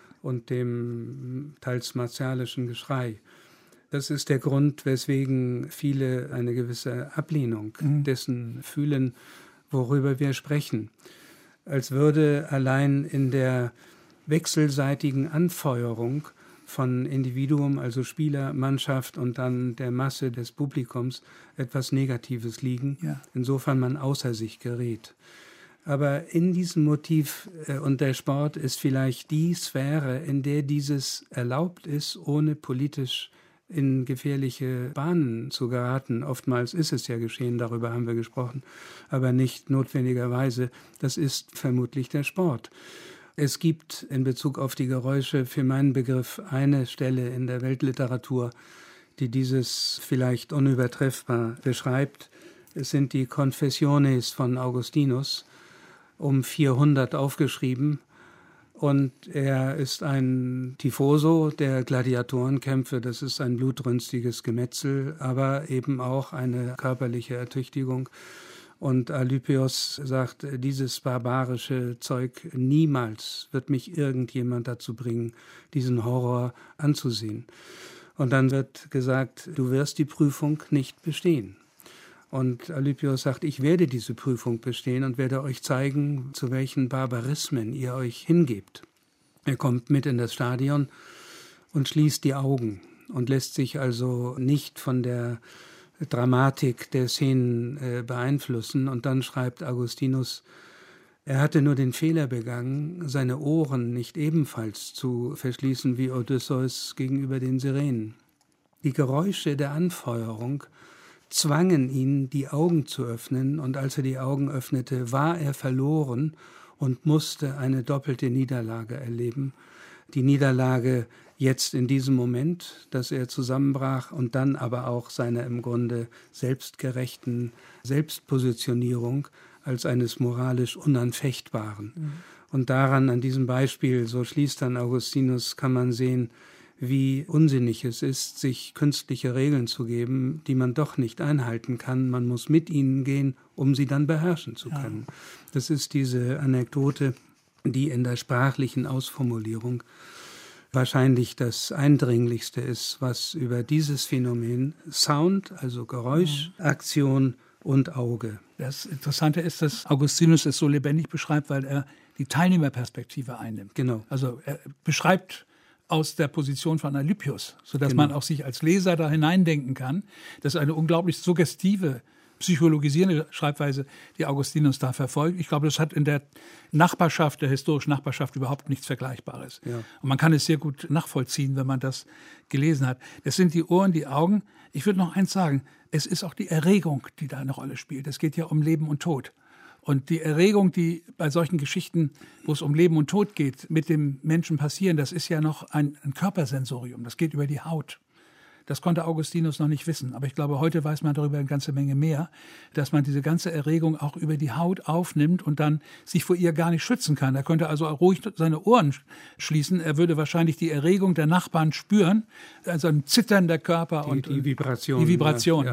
dem teils martialischen Geschrei. Das ist der Grund, weswegen viele eine gewisse Ablehnung dessen fühlen, worüber wir sprechen. Als würde allein in der wechselseitigen Anfeuerung von Individuum, also Spieler, Mannschaft und dann der Masse des Publikums etwas Negatives liegen, insofern man außer sich gerät. Aber in diesem Motiv und der Sport ist vielleicht die Sphäre, in der dieses erlaubt ist, ohne politisch in gefährliche Bahnen zu geraten. Oftmals ist es ja geschehen, darüber haben wir gesprochen, aber nicht notwendigerweise. Das ist vermutlich der Sport. Es gibt in Bezug auf die Geräusche für meinen Begriff eine Stelle in der Weltliteratur, die dieses vielleicht unübertreffbar beschreibt. Es sind die Confessiones von Augustinus, um 400 aufgeschrieben. Und er ist ein Tifoso der Gladiatorenkämpfe, das ist ein blutrünstiges Gemetzel, aber eben auch eine körperliche Ertüchtigung. Und Alypios sagt, dieses barbarische Zeug, niemals wird mich irgendjemand dazu bringen, diesen Horror anzusehen. Und dann wird gesagt, du wirst die Prüfung nicht bestehen. Und Alypios sagt, ich werde diese Prüfung bestehen und werde euch zeigen, zu welchen Barbarismen ihr euch hingebt. Er kommt mit in das Stadion und schließt die Augen und lässt sich also nicht von der Dramatik der Szenen beeinflussen. Und dann schreibt Augustinus, er hatte nur den Fehler begangen, seine Ohren nicht ebenfalls zu verschließen wie Odysseus gegenüber den Sirenen. Die Geräusche der Anfeuerung zwangen ihn, die Augen zu öffnen, und als er die Augen öffnete, war er verloren und musste eine doppelte Niederlage erleben. Die Niederlage jetzt in diesem Moment, dass er zusammenbrach, und dann aber auch seiner im Grunde selbstgerechten Selbstpositionierung als eines moralisch Unanfechtbaren. Und daran, an diesem Beispiel, so schließt dann Augustinus, kann man sehen, wie unsinnig es ist, sich künstliche Regeln zu geben, die man doch nicht einhalten kann. Man muss mit ihnen gehen, um sie dann beherrschen zu können. Ja. Das ist diese Anekdote, die in der sprachlichen Ausformulierung wahrscheinlich das Eindringlichste ist, was über dieses Phänomen Sound, also Geräusch, Aktion und Auge. Das Interessante ist, dass Augustinus es so lebendig beschreibt, weil er die Teilnehmerperspektive einnimmt. Genau. Also er beschreibt aus der Position von Alypius, sodass man auch sich als Leser da hineindenken kann. Das ist eine unglaublich suggestive, psychologisierende Schreibweise, die Augustinus da verfolgt. Ich glaube, das hat in der Nachbarschaft, der historischen Nachbarschaft, überhaupt nichts Vergleichbares. Ja. Und man kann es sehr gut nachvollziehen, wenn man das gelesen hat. Das sind die Ohren, die Augen. Ich würde noch eins sagen, es ist auch die Erregung, die da eine Rolle spielt. Es geht ja um Leben und Tod. Und die Erregung, die bei solchen Geschichten, wo es um Leben und Tod geht, mit dem Menschen passieren, das ist ja noch ein Körpersensorium. Das geht über die Haut. Das konnte Augustinus noch nicht wissen. Aber ich glaube, heute weiß man darüber eine ganze Menge mehr, dass man diese ganze Erregung auch über die Haut aufnimmt und dann sich vor ihr gar nicht schützen kann. Er könnte also ruhig seine Ohren schließen. Er würde wahrscheinlich die Erregung der Nachbarn spüren, also ein Zittern der Körper und die Vibration. Die Vibration,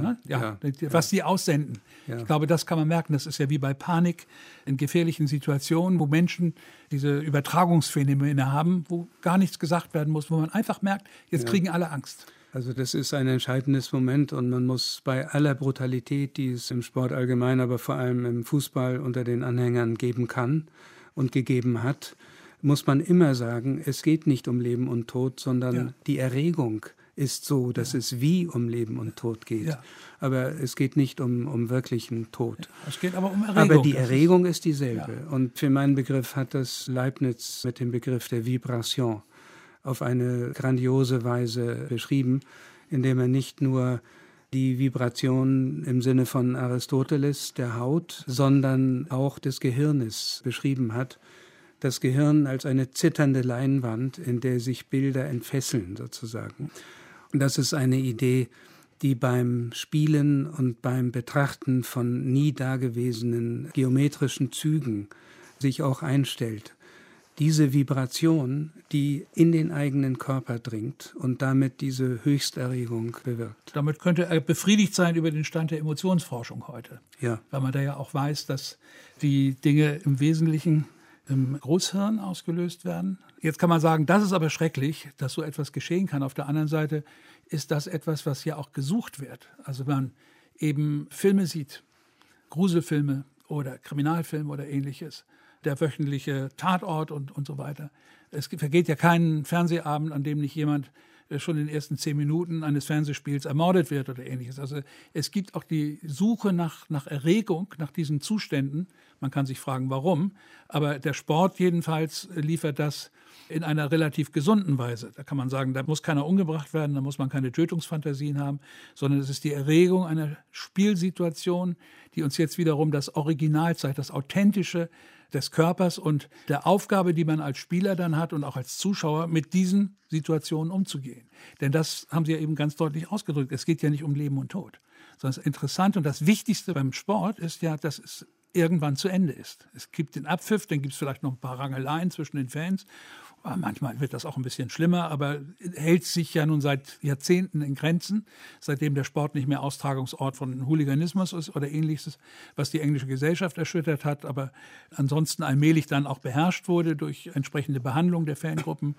was die aussenden. Ja. Ich glaube, das kann man merken. Das ist ja wie bei Panik in gefährlichen Situationen, wo Menschen diese Übertragungsphänomene haben, wo gar nichts gesagt werden muss, wo man einfach merkt, jetzt kriegen alle Angst. Also das ist ein entscheidendes Moment und man muss bei aller Brutalität, die es im Sport allgemein, aber vor allem im Fußball unter den Anhängern geben kann und gegeben hat, muss man immer sagen, es geht nicht um Leben und Tod, sondern die Erregung ist so, dass es wie um Leben und Tod geht. Ja. Aber es geht nicht um wirklichen Tod. Ja, es geht aber um Erregung. Aber die Erregung ist dieselbe. Ja. Und für meinen Begriff hat das Leibniz mit dem Begriff der Vibration auf eine grandiose Weise beschrieben, indem er nicht nur die Vibration im Sinne von Aristoteles der Haut, sondern auch des Gehirnes beschrieben hat. Das Gehirn als eine zitternde Leinwand, in der sich Bilder entfesseln sozusagen. Und das ist eine Idee, die beim Spielen und beim Betrachten von nie dagewesenen geometrischen Zügen sich auch einstellt. Diese Vibration, die in den eigenen Körper dringt und damit diese Höchsterregung bewirkt. Damit könnte er befriedigt sein über den Stand der Emotionsforschung heute. Ja. Weil man da ja auch weiß, dass die Dinge im Wesentlichen im Großhirn ausgelöst werden. Jetzt kann man sagen, das ist aber schrecklich, dass so etwas geschehen kann. Auf der anderen Seite ist das etwas, was ja auch gesucht wird. Also wenn man eben Filme sieht, Gruselfilme oder Kriminalfilme oder Ähnliches, der wöchentliche Tatort und so weiter. Es vergeht ja keinen Fernsehabend, an dem nicht jemand schon in den ersten 10 Minuten eines Fernsehspiels ermordet wird oder Ähnliches. Also es gibt auch die Suche nach Erregung, nach diesen Zuständen. Man kann sich fragen, warum. Aber der Sport jedenfalls liefert das in einer relativ gesunden Weise. Da kann man sagen, da muss keiner umgebracht werden, da muss man keine Tötungsfantasien haben, sondern es ist die Erregung einer Spielsituation, die uns jetzt wiederum das Original zeigt, das Authentische des Körpers und der Aufgabe, die man als Spieler dann hat und auch als Zuschauer, mit diesen Situationen umzugehen. Denn das haben Sie ja eben ganz deutlich ausgedrückt. Es geht ja nicht um Leben und Tod, sondern das Interessante und das Wichtigste beim Sport ist ja, dass es irgendwann zu Ende ist. Es gibt den Abpfiff, dann gibt es vielleicht noch ein paar Rangeleien zwischen den Fans. Manchmal wird das auch ein bisschen schlimmer, aber hält sich ja nun seit Jahrzehnten in Grenzen, seitdem der Sport nicht mehr Austragungsort von Hooliganismus ist oder Ähnliches, was die englische Gesellschaft erschüttert hat, aber ansonsten allmählich dann auch beherrscht wurde durch entsprechende Behandlung der Fangruppen,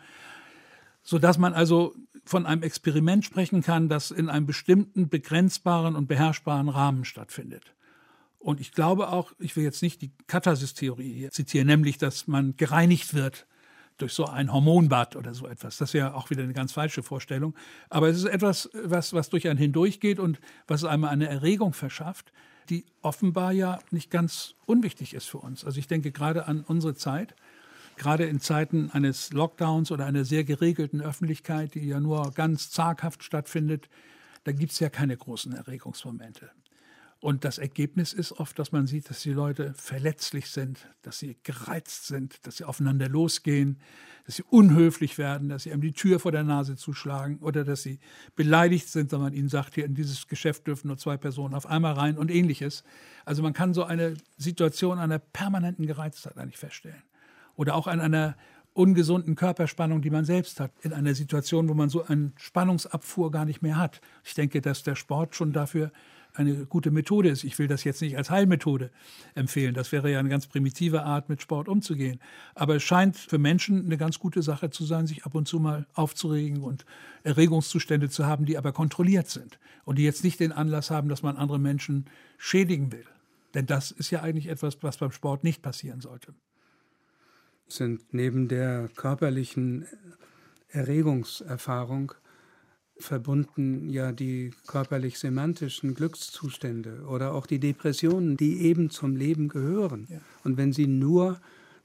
sodass man also von einem Experiment sprechen kann, das in einem bestimmten begrenzbaren und beherrschbaren Rahmen stattfindet. Und ich glaube auch, ich will jetzt nicht die Katharsis-Theorie hier zitieren, nämlich, dass man gereinigt wird durch so ein Hormonbad oder so etwas. Das ist ja auch wieder eine ganz falsche Vorstellung. Aber es ist etwas, was durch einen hindurchgeht und was einem eine Erregung verschafft, die offenbar ja nicht ganz unwichtig ist für uns. Also ich denke gerade an unsere Zeit, gerade in Zeiten eines Lockdowns oder einer sehr geregelten Öffentlichkeit, die ja nur ganz zaghaft stattfindet, da gibt es ja keine großen Erregungsmomente. Und das Ergebnis ist oft, dass man sieht, dass die Leute verletzlich sind, dass sie gereizt sind, dass sie aufeinander losgehen, dass sie unhöflich werden, dass sie einem die Tür vor der Nase zuschlagen oder dass sie beleidigt sind, wenn man ihnen sagt, hier in dieses Geschäft dürfen nur 2 Personen auf einmal rein und Ähnliches. Also man kann so eine Situation einer permanenten Gereiztheit eigentlich feststellen. Oder auch an einer ungesunden Körperspannung, die man selbst hat, in einer Situation, wo man so eine Spannungsabfuhr gar nicht mehr hat. Ich denke, dass der Sport schon dafür eine gute Methode ist. Ich will das jetzt nicht als Heilmethode empfehlen. Das wäre ja eine ganz primitive Art, mit Sport umzugehen. Aber es scheint für Menschen eine ganz gute Sache zu sein, sich ab und zu mal aufzuregen und Erregungszustände zu haben, die aber kontrolliert sind und die jetzt nicht den Anlass haben, dass man andere Menschen schädigen will. Denn das ist ja eigentlich etwas, was beim Sport nicht passieren sollte. Sind neben der körperlichen Erregungserfahrung verbunden ja die körperlich-semantischen Glückszustände oder auch die Depressionen, die eben zum Leben gehören. Ja. Und wenn sie nur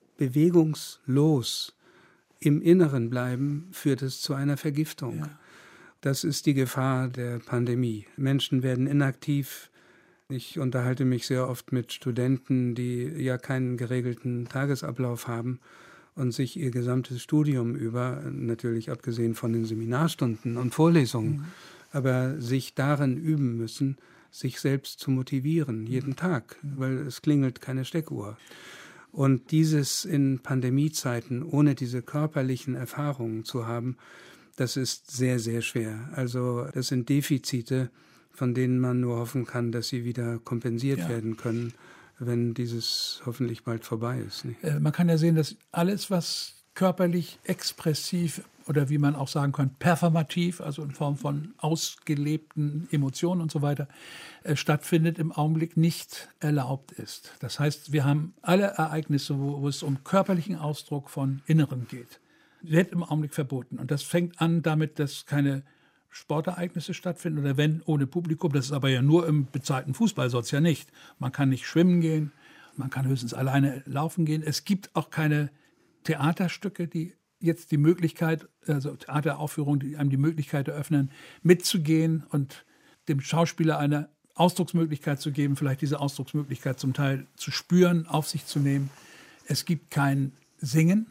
bewegungslos im Inneren bleiben, führt es zu einer Vergiftung. Ja. Das ist die Gefahr der Pandemie. Menschen werden inaktiv. Ich unterhalte mich sehr oft mit Studenten, die ja keinen geregelten Tagesablauf haben und sich ihr gesamtes Studium über, natürlich abgesehen von den Seminarstunden und Vorlesungen, aber sich darin üben müssen, sich selbst zu motivieren, jeden Tag, weil es klingelt keine Steckuhr. Und dieses in Pandemiezeiten, ohne diese körperlichen Erfahrungen zu haben, das ist sehr, sehr schwer. Also das sind Defizite, von denen man nur hoffen kann, dass sie wieder kompensiert werden können, wenn dieses hoffentlich bald vorbei ist. Nicht? Man kann ja sehen, dass alles, was körperlich expressiv oder wie man auch sagen kann, performativ, also in Form von ausgelebten Emotionen und so weiter, stattfindet, im Augenblick nicht erlaubt ist. Das heißt, wir haben alle Ereignisse, wo es um körperlichen Ausdruck von Inneren geht, wird im Augenblick verboten. Und das fängt an damit, dass keine Sportereignisse stattfinden oder wenn ohne Publikum. Das ist aber ja nur im bezahlten Fußball, sonst ja nicht. Man kann nicht schwimmen gehen, man kann höchstens alleine laufen gehen. Es gibt auch keine Theaterstücke, die jetzt die Möglichkeit, also Theateraufführungen, die einem die Möglichkeit eröffnen, mitzugehen und dem Schauspieler eine Ausdrucksmöglichkeit zu geben, vielleicht diese Ausdrucksmöglichkeit zum Teil zu spüren, auf sich zu nehmen. Es gibt kein Singen.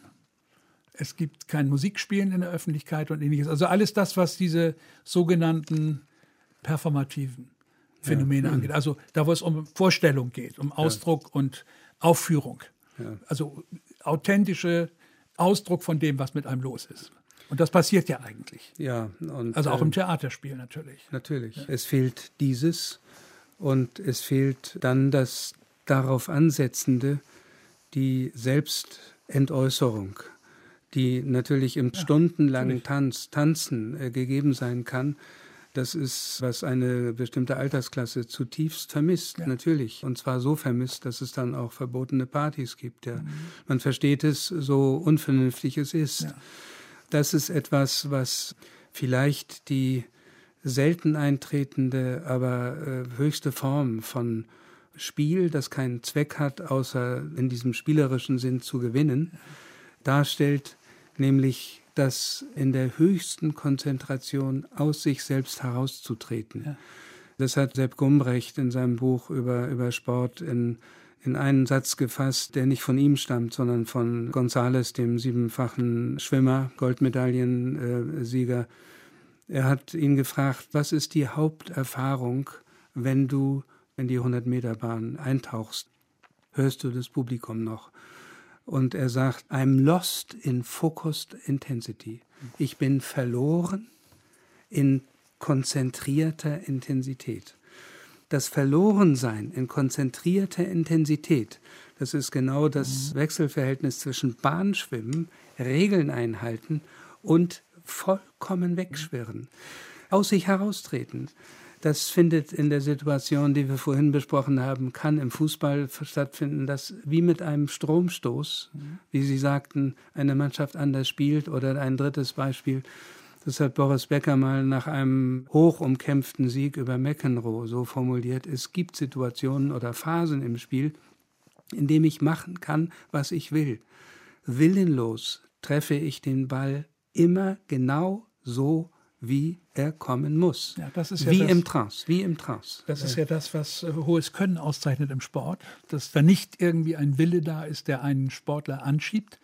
Es gibt kein Musikspielen in der Öffentlichkeit und ähnliches. Also alles das, was diese sogenannten performativen Phänomene angeht. Also da, wo es um Vorstellung geht, um Ausdruck und Aufführung. Ja. Also authentische Ausdruck von dem, was mit einem los ist. Und das passiert ja eigentlich. Ja, und, also auch im Theaterspiel natürlich. Natürlich. Ja. Es fehlt dieses und es fehlt dann das darauf Ansetzende, die Selbstentäußerung, die natürlich im stundenlangen Tanzen gegeben sein kann. Das ist, was eine bestimmte Altersklasse zutiefst vermisst, natürlich. Und zwar so vermisst, dass es dann auch verbotene Partys gibt. Ja. Man versteht es, so unvernünftig es ist. Ja. Das ist etwas, was vielleicht die selten eintretende, aber höchste Form von Spiel, das keinen Zweck hat, außer in diesem spielerischen Sinn zu gewinnen, darstellt, nämlich das in der höchsten Konzentration aus sich selbst herauszutreten. Ja. Das hat Sepp Gumbrecht in seinem Buch über Sport in einen Satz gefasst, der nicht von ihm stammt, sondern von González, dem 7-fachen Schwimmer, Goldmedaillensieger. Er hat ihn gefragt, was ist die Haupterfahrung, wenn du in die 100-Meter-Bahn eintauchst? Hörst du das Publikum noch? Und er sagt, I'm lost in focused intensity. Ich bin verloren in konzentrierter Intensität. Das Verlorensein in konzentrierter Intensität, das ist genau das Wechselverhältnis zwischen Bahnschwimmen, Regeln einhalten und vollkommen wegschwirren, aus sich heraustreten. Das findet in der Situation, die wir vorhin besprochen haben, kann im Fußball stattfinden, dass wie mit einem Stromstoß, wie Sie sagten, eine Mannschaft anders spielt. Oder ein drittes Beispiel, das hat Boris Becker mal nach einem hoch umkämpften Sieg über McEnroe so formuliert: Es gibt Situationen oder Phasen im Spiel, in denen ich machen kann, was ich will. Willenlos treffe ich den Ball immer genau so, wie er kommen muss. Ja, das ist wie ja im Trance. Das ist ja das, was hohes Können auszeichnet im Sport, dass da nicht irgendwie ein Wille da ist, der einen Sportler anschiebt,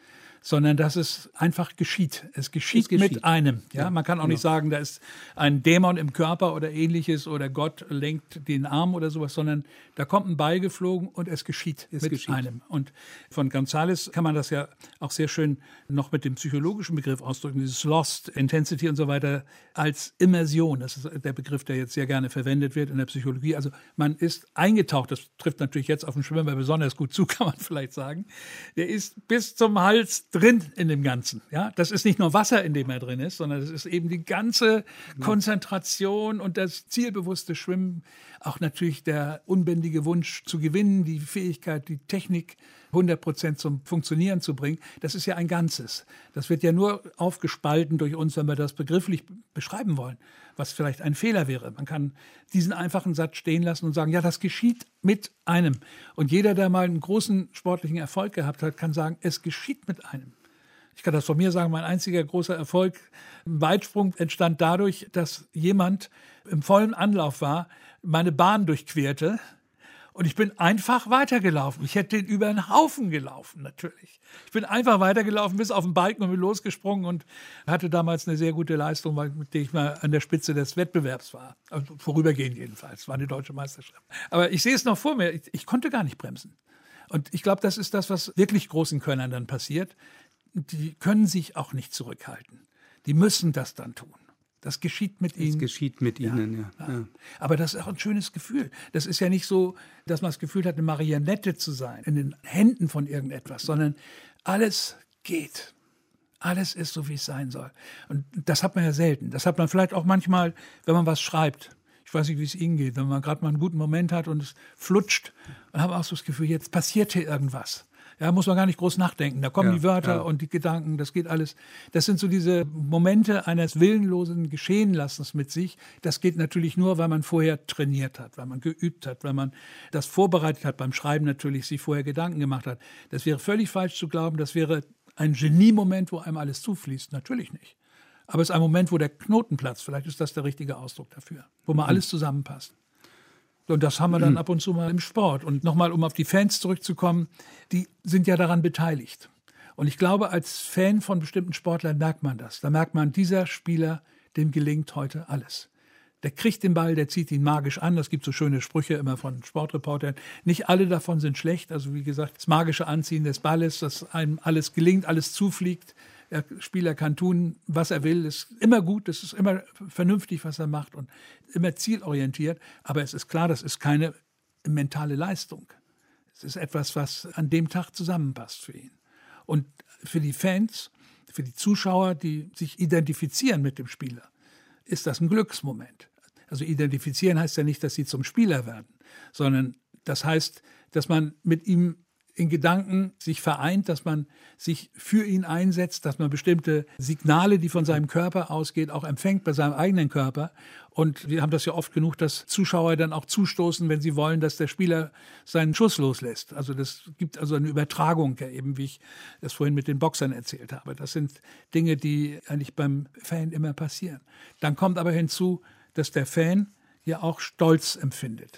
sondern dass es einfach geschieht. Es geschieht mit einem. Ja? Man kann auch nicht sagen, da ist ein Dämon im Körper oder ähnliches oder Gott lenkt den Arm oder sowas, sondern da kommt ein Ball geflogen und es geschieht mit einem. Und von González kann man das ja auch sehr schön noch mit dem psychologischen Begriff ausdrücken, dieses Lost, Intensity und so weiter, als Immersion. Das ist der Begriff, der jetzt sehr gerne verwendet wird in der Psychologie. Also man ist eingetaucht, das trifft natürlich jetzt auf den Schwimmer besonders gut zu, kann man vielleicht sagen. Der ist bis zum Hals drin in dem Ganzen. Ja? Das ist nicht nur Wasser, in dem er drin ist, sondern es ist eben die ganze Konzentration und das zielbewusste Schwimmen. Auch natürlich der unbändige Wunsch zu gewinnen, die Fähigkeit, die Technik 100% zum Funktionieren zu bringen. Das ist ja ein Ganzes. Das wird ja nur aufgespalten durch uns, wenn wir das begrifflich beschreiben wollen, was vielleicht ein Fehler wäre. Man kann diesen einfachen Satz stehen lassen und sagen, ja, das geschieht mit einem. Und jeder, der mal einen großen sportlichen Erfolg gehabt hat, kann sagen, es geschieht mit einem. Ich kann das von mir sagen, mein einziger großer Erfolg im Weitsprung entstand dadurch, dass jemand im vollen Anlauf war, meine Bahn durchquerte und ich bin einfach weitergelaufen. Ich hätte den über einen Haufen gelaufen, natürlich. Ich bin einfach weitergelaufen bis auf den Balken und bin losgesprungen und hatte damals eine sehr gute Leistung, mit der ich mal an der Spitze des Wettbewerbs war. Also vorübergehend jedenfalls, war eine deutsche Meisterschaft. Aber ich sehe es noch vor mir, ich konnte gar nicht bremsen. Und ich glaube, das ist das, was wirklich großen Könnern dann passiert. Die können sich auch nicht zurückhalten. Die müssen das dann tun. Das geschieht mit ihnen. Es geschieht mit ihnen, ja. Aber das ist auch ein schönes Gefühl. Das ist ja nicht so, dass man das Gefühl hat, eine Marionette zu sein, in den Händen von irgendetwas, sondern alles geht. Alles ist so, wie es sein soll. Und das hat man ja selten. Das hat man vielleicht auch manchmal, wenn man was schreibt. Ich weiß nicht, wie es Ihnen geht, wenn man gerade mal einen guten Moment hat und es flutscht, dann habe ich auch so das Gefühl, jetzt passiert hier irgendwas. Ja, muss man gar nicht groß nachdenken. Da kommen die Wörter und die Gedanken, das geht alles. Das sind so diese Momente eines willenlosen Geschehenlassens mit sich. Das geht natürlich nur, weil man vorher trainiert hat, weil man geübt hat, weil man das vorbereitet hat, beim Schreiben natürlich sich vorher Gedanken gemacht hat. Das wäre völlig falsch zu glauben, das wäre ein Geniemoment, wo einem alles zufließt. Natürlich nicht. Aber es ist ein Moment, wo der Knoten platzt. Vielleicht ist das der richtige Ausdruck dafür, wo mal alles zusammenpasst. Und das haben wir dann ab und zu mal im Sport. Und nochmal, um auf die Fans zurückzukommen, die sind ja daran beteiligt. Und ich glaube, als Fan von bestimmten Sportlern merkt man das. Da merkt man, dieser Spieler, dem gelingt heute alles. Der kriegt den Ball, der zieht ihn magisch an. Es gibt so schöne Sprüche immer von Sportreportern. Nicht alle davon sind schlecht. Also wie gesagt, das magische Anziehen des Balles, dass einem alles gelingt, alles zufliegt. Der Spieler kann tun, was er will. Es ist immer gut, es ist immer vernünftig, was er macht und immer zielorientiert. Aber es ist klar, das ist keine mentale Leistung. Es ist etwas, was an dem Tag zusammenpasst für ihn. Und für die Fans, für die Zuschauer, die sich identifizieren mit dem Spieler, ist das ein Glücksmoment. Also identifizieren heißt ja nicht, dass sie zum Spieler werden, sondern das heißt, dass man mit ihm in Gedanken sich vereint, dass man sich für ihn einsetzt, dass man bestimmte Signale, die von seinem Körper ausgehen, auch empfängt bei seinem eigenen Körper. Und wir haben das ja oft genug, dass Zuschauer dann auch zustoßen, wenn sie wollen, dass der Spieler seinen Schuss loslässt. Also das gibt also eine Übertragung, ja, eben wie ich das vorhin mit den Boxern erzählt habe. Das sind Dinge, die eigentlich beim Fan immer passieren. Dann kommt aber hinzu, dass der Fan ja auch Stolz empfindet.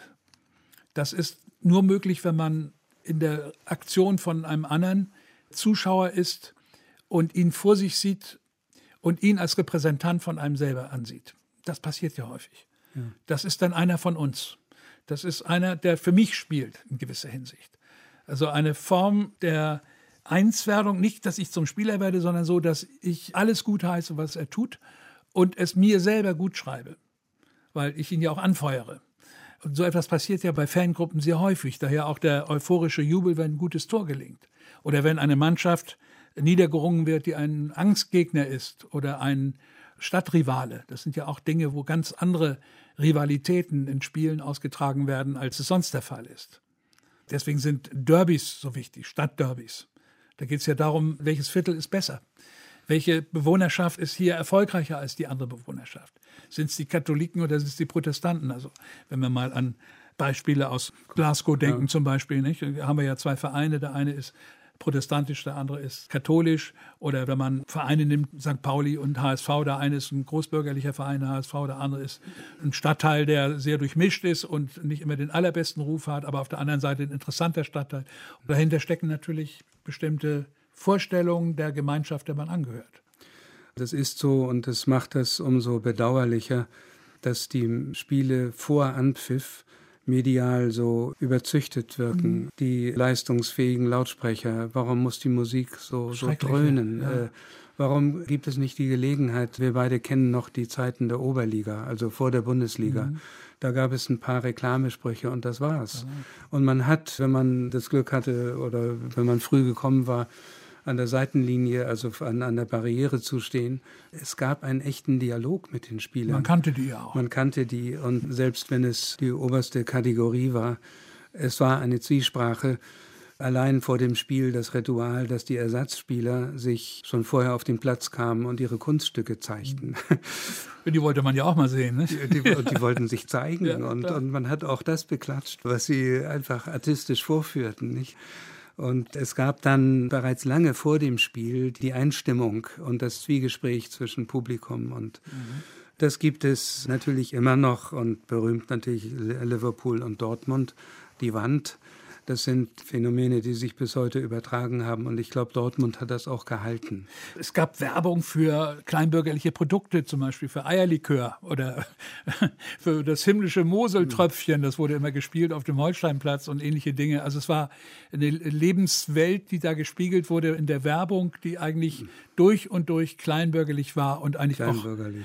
Das ist nur möglich, wenn man in der Aktion von einem anderen Zuschauer ist und ihn vor sich sieht und ihn als Repräsentant von einem selber ansieht. Das passiert ja häufig. Ja. Das ist dann einer von uns. Das ist einer, der für mich spielt in gewisser Hinsicht. Also eine Form der Einswerdung, nicht, dass ich zum Spieler werde, sondern so, dass ich alles gut heiße, was er tut und es mir selber gut schreibe, weil ich ihn ja auch anfeuere. Und so etwas passiert ja bei Fangruppen sehr häufig. Daher auch der euphorische Jubel, wenn ein gutes Tor gelingt. Oder wenn eine Mannschaft niedergerungen wird, die ein Angstgegner ist oder ein Stadtrivale. Das sind ja auch Dinge, wo ganz andere Rivalitäten in Spielen ausgetragen werden, als es sonst der Fall ist. Deswegen sind Derbys so wichtig, Stadtderbys. Da geht es ja darum, welches Viertel ist besser. Welche Bewohnerschaft ist hier erfolgreicher als die andere Bewohnerschaft? Sind es die Katholiken oder sind es die Protestanten? Also wenn wir mal an Beispiele aus Glasgow denken zum Beispiel, nicht? Da haben wir ja zwei Vereine. Der eine ist protestantisch, der andere ist katholisch. Oder wenn man Vereine nimmt, St. Pauli und HSV, der eine ist ein großbürgerlicher Verein, der HSV, der andere ist ein Stadtteil, der sehr durchmischt ist und nicht immer den allerbesten Ruf hat, aber auf der anderen Seite ein interessanter Stadtteil. Und dahinter stecken natürlich bestimmte Vorstellung der Gemeinschaft, der man angehört. Das ist so und das macht das umso bedauerlicher, dass die Spiele vor Anpfiff medial so überzüchtet wirken. Die leistungsfähigen Lautsprecher, warum muss die Musik so dröhnen? Ja. Warum gibt es nicht die Gelegenheit, wir beide kennen noch die Zeiten der Oberliga, also vor der Bundesliga. Da gab es ein paar Reklamesprüche und das war's. Und man hat, wenn man das Glück hatte oder wenn man früh gekommen war, an der Seitenlinie, also an der Barriere zu stehen. Es gab einen echten Dialog mit den Spielern. Man kannte die ja auch. Man kannte die und selbst wenn es die oberste Kategorie war, es war eine Zwiesprache. Allein vor dem Spiel das Ritual, dass die Ersatzspieler sich schon vorher auf den Platz kamen und ihre Kunststücke zeigten. Die wollte man ja auch mal sehen, ne? Die wollten sich zeigen ja, und man hat auch das beklatscht, was sie einfach artistisch vorführten, nicht? Und es gab dann bereits lange vor dem Spiel die Einstimmung und das Zwiegespräch zwischen Publikum und das gibt es natürlich immer noch und berühmt natürlich Liverpool und Dortmund, die Wand. Das sind Phänomene, die sich bis heute übertragen haben und ich glaube, Dortmund hat das auch gehalten. Es gab Werbung für kleinbürgerliche Produkte, zum Beispiel für Eierlikör oder für das himmlische Moseltröpfchen. Das wurde immer gespielt auf dem Holsteinplatz und ähnliche Dinge. Also es war eine Lebenswelt, die da gespiegelt wurde in der Werbung, die eigentlich durch und durch kleinbürgerlich war und eigentlich auch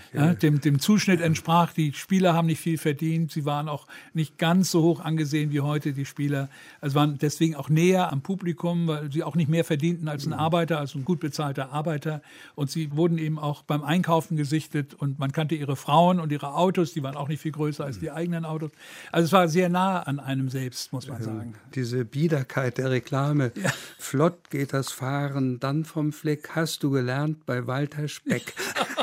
dem Zuschnitt entsprach. Die Spieler haben nicht viel verdient. Sie waren auch nicht ganz so hoch angesehen wie heute die Spieler. Also waren deswegen auch näher am Publikum, weil sie auch nicht mehr verdienten als ein Arbeiter, als ein gut bezahlter Arbeiter. Und sie wurden eben auch beim Einkaufen gesichtet und man kannte ihre Frauen und ihre Autos, die waren auch nicht viel größer als die eigenen Autos. Also es war sehr nah an einem selbst, muss man sagen. Diese Biederkeit der Reklame. Ja. Flott geht das Fahren, dann vom Fleck, hast du gelernt bei Walter Speck.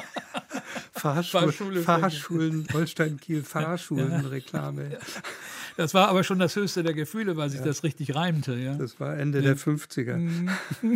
Fahrschulen, Holstein-Kiel, Fahrschulenreklame. Ja. Das war aber schon das höchste der Gefühle, weil sich das richtig reimte. Ja. Das war Ende der 50er.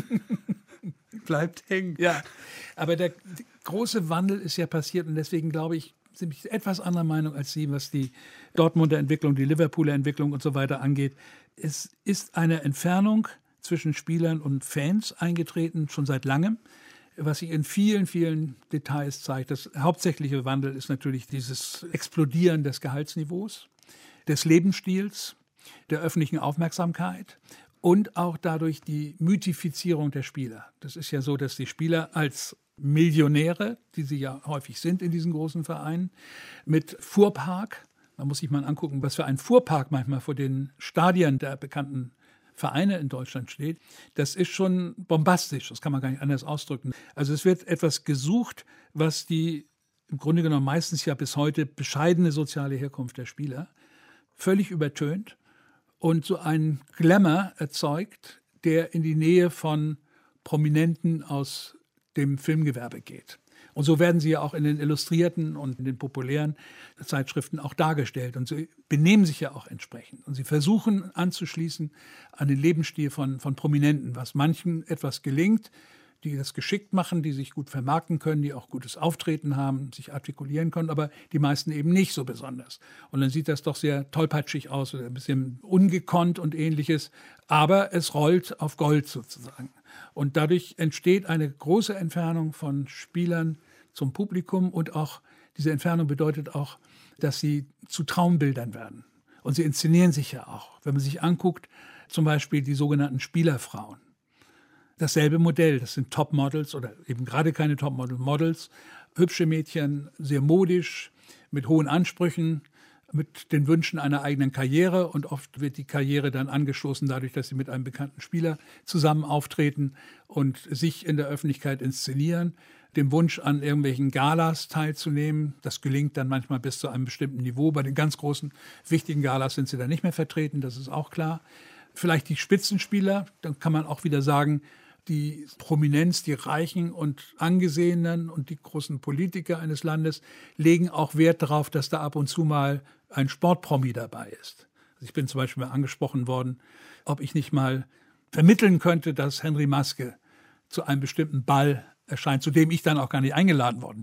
Bleibt hängen. Ja, aber der große Wandel ist ja passiert und deswegen glaube ich, sind ich etwas anderer Meinung als Sie, was die Dortmunder Entwicklung, die Liverpooler Entwicklung und so weiter angeht. Es ist eine Entfernung zwischen Spielern und Fans eingetreten, schon seit langem, was sich in vielen, vielen Details zeigt. Das hauptsächliche Wandel ist natürlich dieses Explodieren des Gehaltsniveaus, des Lebensstils, der öffentlichen Aufmerksamkeit und auch dadurch die Mythifizierung der Spieler. Das ist ja so, dass die Spieler als Millionäre, die sie ja häufig sind in diesen großen Vereinen, mit Fuhrpark, da muss ich mal angucken, was für ein Fuhrpark manchmal vor den Stadien der bekannten Vereine in Deutschland steht, das ist schon bombastisch, das kann man gar nicht anders ausdrücken. Also es wird etwas gesucht, was die im Grunde genommen meistens ja bis heute bescheidene soziale Herkunft der Spieler völlig übertönt und so einen Glamour erzeugt, der in die Nähe von Prominenten aus dem Filmgewerbe geht. Und so werden sie ja auch in den Illustrierten und in den populären Zeitschriften auch dargestellt. Und sie benehmen sich ja auch entsprechend. Und sie versuchen anzuschließen an den Lebensstil von Prominenten, was manchen etwas gelingt, die das geschickt machen, die sich gut vermarkten können, die auch gutes Auftreten haben, sich artikulieren können, aber die meisten eben nicht so besonders. Und dann sieht das doch sehr tollpatschig aus, oder ein bisschen ungekonnt und Ähnliches. Aber es rollt auf Gold sozusagen. Und dadurch entsteht eine große Entfernung von Spielern zum Publikum und auch diese Entfernung bedeutet auch, dass sie zu Traumbildern werden. Und sie inszenieren sich ja auch. Wenn man sich anguckt, zum Beispiel die sogenannten Spielerfrauen. Dasselbe Modell, das sind Topmodels oder eben gerade keine Topmodels, hübsche Mädchen, sehr modisch, mit hohen Ansprüchen, mit den Wünschen einer eigenen Karriere und oft wird die Karriere dann angestoßen dadurch, dass sie mit einem bekannten Spieler zusammen auftreten und sich in der Öffentlichkeit inszenieren, dem Wunsch an irgendwelchen Galas teilzunehmen. Das gelingt dann manchmal bis zu einem bestimmten Niveau. Bei den ganz großen, wichtigen Galas sind sie dann nicht mehr vertreten, das ist auch klar. Vielleicht die Spitzenspieler, dann kann man auch wieder sagen, die Prominenz, die Reichen und Angesehenen und die großen Politiker eines Landes legen auch Wert darauf, dass da ab und zu mal ein Sportpromi dabei ist. Also ich bin zum Beispiel mal angesprochen worden, ob ich nicht mal vermitteln könnte, dass Henry Maske zu einem bestimmten Ball erscheint, zu dem ich dann auch gar nicht eingeladen worden wäre.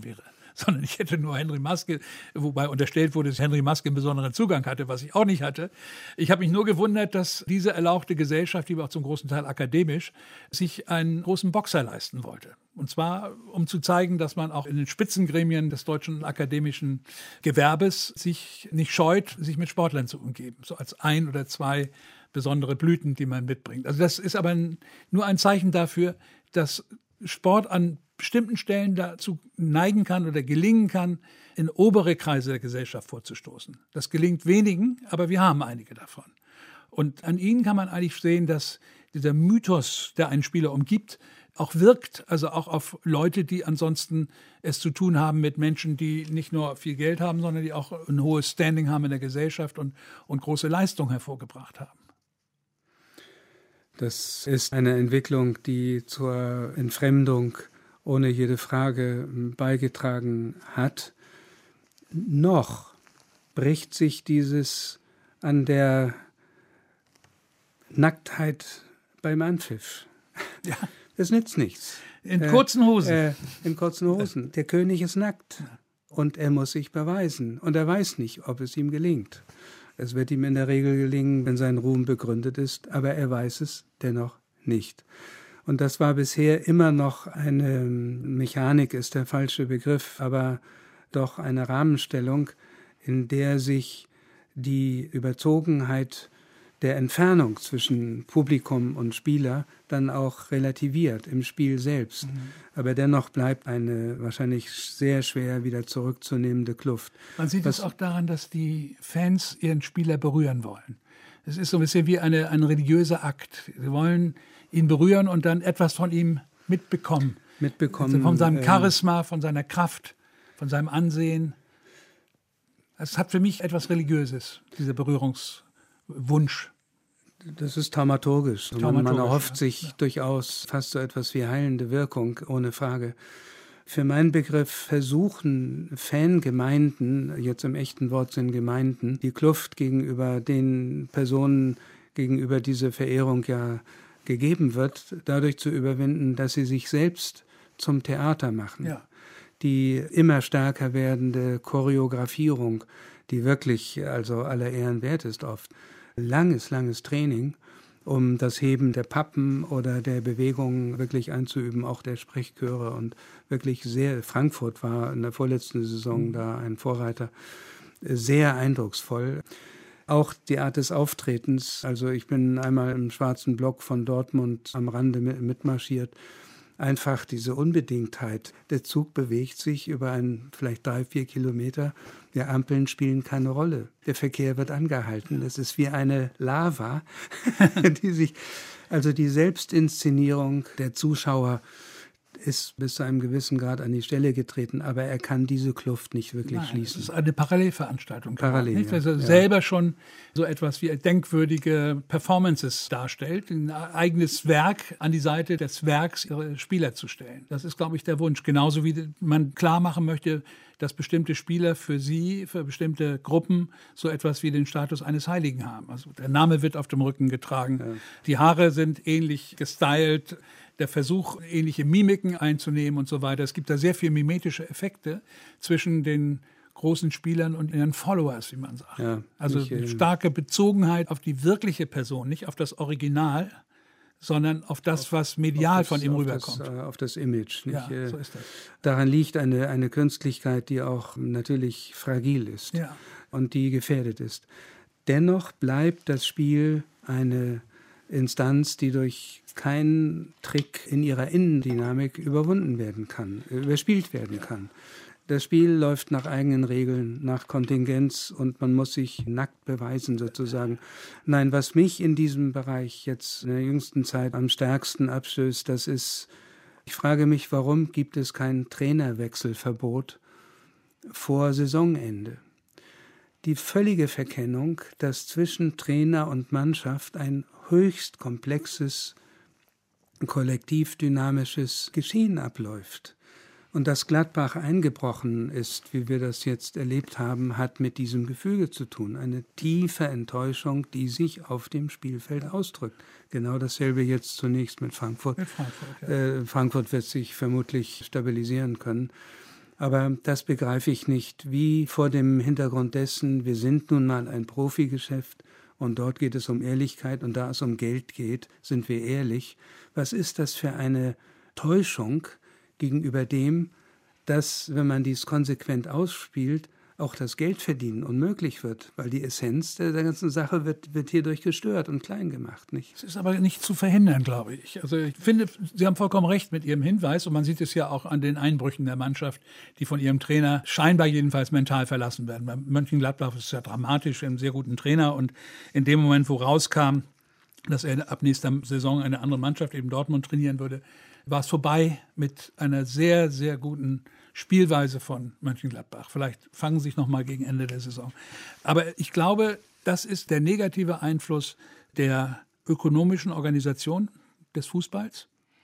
sondern ich hätte nur Henry Maske, wobei unterstellt wurde, dass Henry Maske einen besonderen Zugang hatte, was ich auch nicht hatte. Ich habe mich nur gewundert, dass diese erlauchte Gesellschaft, die war auch zum großen Teil akademisch, sich einen großen Boxer leisten wollte. Und zwar, um zu zeigen, dass man auch in den Spitzengremien des deutschen akademischen Gewerbes sich nicht scheut, sich mit Sportlern zu umgeben. So als 1 oder 2 besondere Blüten, die man mitbringt. Also das ist aber nur ein Zeichen dafür, dass Sport an bestimmten Stellen dazu neigen kann oder gelingen kann, in obere Kreise der Gesellschaft vorzustoßen. Das gelingt wenigen, aber wir haben einige davon. Und an ihnen kann man eigentlich sehen, dass dieser Mythos, der einen Spieler umgibt, auch wirkt, also auch auf Leute, die ansonsten es zu tun haben mit Menschen, die nicht nur viel Geld haben, sondern die auch ein hohes Standing haben in der Gesellschaft und große Leistung hervorgebracht haben. Das ist eine Entwicklung, die zur Entfremdung ohne jede Frage beigetragen hat. Noch bricht sich dieses an der Nacktheit beim Anpfiff. Ja. Das nützt nichts. In kurzen Hosen. In kurzen Hosen. Der König ist nackt und er muss sich beweisen. Und er weiß nicht, ob es ihm gelingt. Es wird ihm in der Regel gelingen, wenn sein Ruhm begründet ist, aber er weiß es dennoch nicht. Und das war bisher immer noch eine Mechanik, ist der falsche Begriff, aber doch eine Rahmenstellung, in der sich die Überzogenheit der Entfernung zwischen Publikum und Spieler dann auch relativiert im Spiel selbst. Aber dennoch bleibt eine wahrscheinlich sehr schwer wieder zurückzunehmende Kluft. Man sieht es auch daran, dass die Fans ihren Spieler berühren wollen. Es ist so ein bisschen wie ein religiöser Akt. Sie wollen ihn berühren und dann etwas von ihm mitbekommen. Also von seinem Charisma, von seiner Kraft, von seinem Ansehen. Es hat für mich etwas Religiöses, dieser Berührungswunsch. Das ist thaumaturgisch. Man erhofft sich durchaus fast so etwas wie heilende Wirkung, ohne Frage. Für meinen Begriff versuchen Fangemeinden, jetzt im echten Wortsinn Gemeinden, die Kluft gegenüber den Personen, gegenüber diese Verehrung ja gegeben wird, dadurch zu überwinden, dass sie sich selbst zum Theater machen. Ja. Die immer stärker werdende Choreografierung, die wirklich also aller Ehren wert ist oft, langes Training, um das Heben der Pappen oder der Bewegungen wirklich einzuüben, auch der Sprechchöre und wirklich sehr, Frankfurt war in der vorletzten Saison da ein Vorreiter, sehr eindrucksvoll. Auch die Art des Auftretens, also ich bin einmal im schwarzen Block von Dortmund am Rande mitmarschiert, einfach diese Unbedingtheit. Der Zug bewegt sich über vielleicht 3-4 Kilometer. Die Ampeln spielen keine Rolle. Der Verkehr wird angehalten. Es ist wie eine Lava, also die Selbstinszenierung der Zuschauer ist bis zu einem gewissen Grad an die Stelle getreten, aber er kann diese Kluft nicht wirklich schließen. Es ist eine Parallelveranstaltung. Nicht? Also selber schon so etwas wie denkwürdige Performances darstellt, ein eigenes Werk an die Seite des Werks ihrer Spieler zu stellen. Das ist, glaube ich, der Wunsch. Genauso wie man klar machen möchte, dass bestimmte Spieler für bestimmte Gruppen so etwas wie den Status eines Heiligen haben. Also der Name wird auf dem Rücken getragen, die Haare sind ähnlich gestylt, der Versuch, ähnliche Mimiken einzunehmen und so weiter. Es gibt da sehr viele mimetische Effekte zwischen den großen Spielern und ihren Followers, wie man sagt. Ja, also starke Bezogenheit auf die wirkliche Person, nicht auf das Original, sondern auf das, was medial von ihm rüberkommt. Auf das Image. Nicht? Ja, so ist das. Daran liegt eine Künstlichkeit, die auch natürlich fragil ist und die gefährdet ist. Dennoch bleibt das Spiel eine Instanz, die durch keinen Trick in ihrer Innendynamik überspielt werden kann. Das Spiel läuft nach eigenen Regeln, nach Kontingenz und man muss sich nackt beweisen sozusagen. Nein, was mich in diesem Bereich jetzt in der jüngsten Zeit am stärksten abstößt, das ist, ich frage mich, warum gibt es kein Trainerwechselverbot vor Saisonende? Die völlige Verkennung, dass zwischen Trainer und Mannschaft ein höchst komplexes, kollektiv-dynamisches Geschehen abläuft. Und dass Gladbach eingebrochen ist, wie wir das jetzt erlebt haben, hat mit diesem Gefüge zu tun. Eine tiefe Enttäuschung, die sich auf dem Spielfeld ausdrückt. Genau dasselbe jetzt zunächst mit Frankfurt. Frankfurt wird sich vermutlich stabilisieren können. Aber das begreife ich nicht, wie vor dem Hintergrund dessen, wir sind nun mal ein Profigeschäft und dort geht es um Ehrlichkeit und da es um Geld geht, sind wir ehrlich. Was ist das für eine Täuschung gegenüber dem, dass, wenn man dies konsequent ausspielt, auch das Geldverdienen unmöglich wird, weil die Essenz der ganzen Sache wird hierdurch gestört und klein gemacht. Nicht? Es ist aber nicht zu verhindern, glaube ich. Also ich finde, Sie haben vollkommen recht mit Ihrem Hinweis und man sieht es ja auch an den Einbrüchen der Mannschaft, die von ihrem Trainer scheinbar jedenfalls mental verlassen werden. Bei Mönchengladbach ist es ja dramatisch, einen sehr guten Trainer und in dem Moment, wo rauskam, dass er ab nächster Saison eine andere Mannschaft, eben Dortmund, trainieren würde, war es vorbei mit einer sehr, sehr guten Spielweise von Mönchengladbach. Vielleicht fangen sie sich noch mal gegen Ende der Saison. Aber ich glaube, das ist der negative Einfluss der ökonomischen Organisation des Fußballs,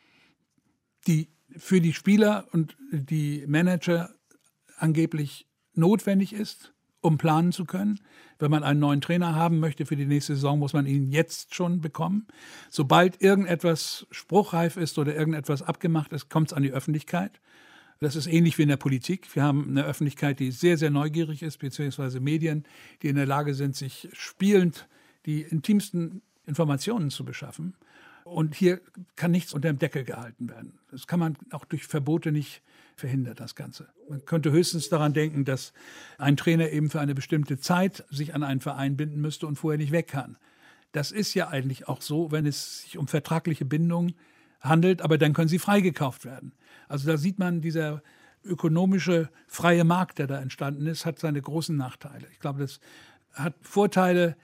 die für die Spieler und die Manager angeblich notwendig ist, um planen zu können. Wenn man einen neuen Trainer haben möchte für die nächste Saison, muss man ihn jetzt schon bekommen. Sobald irgendetwas spruchreif ist oder irgendetwas abgemacht ist, kommt es an die Öffentlichkeit. Das ist ähnlich wie in der Politik. Wir haben eine Öffentlichkeit, die sehr, sehr neugierig ist, beziehungsweise Medien, die in der Lage sind, sich spielend die intimsten Informationen zu beschaffen. Und hier kann nichts unter dem Deckel gehalten werden. Das kann man auch durch Verbote nicht verhindern, das Ganze. Man könnte höchstens daran denken, dass ein Trainer eben für eine bestimmte Zeit sich an einen Verein binden müsste und vorher nicht weg kann. Das ist ja eigentlich auch so, wenn es sich um vertragliche Bindungen handelt, aber dann können sie freigekauft werden. Also da sieht man, dieser ökonomische freie Markt, der da entstanden ist, hat seine großen Nachteile. Ich glaube, das hat Vorteile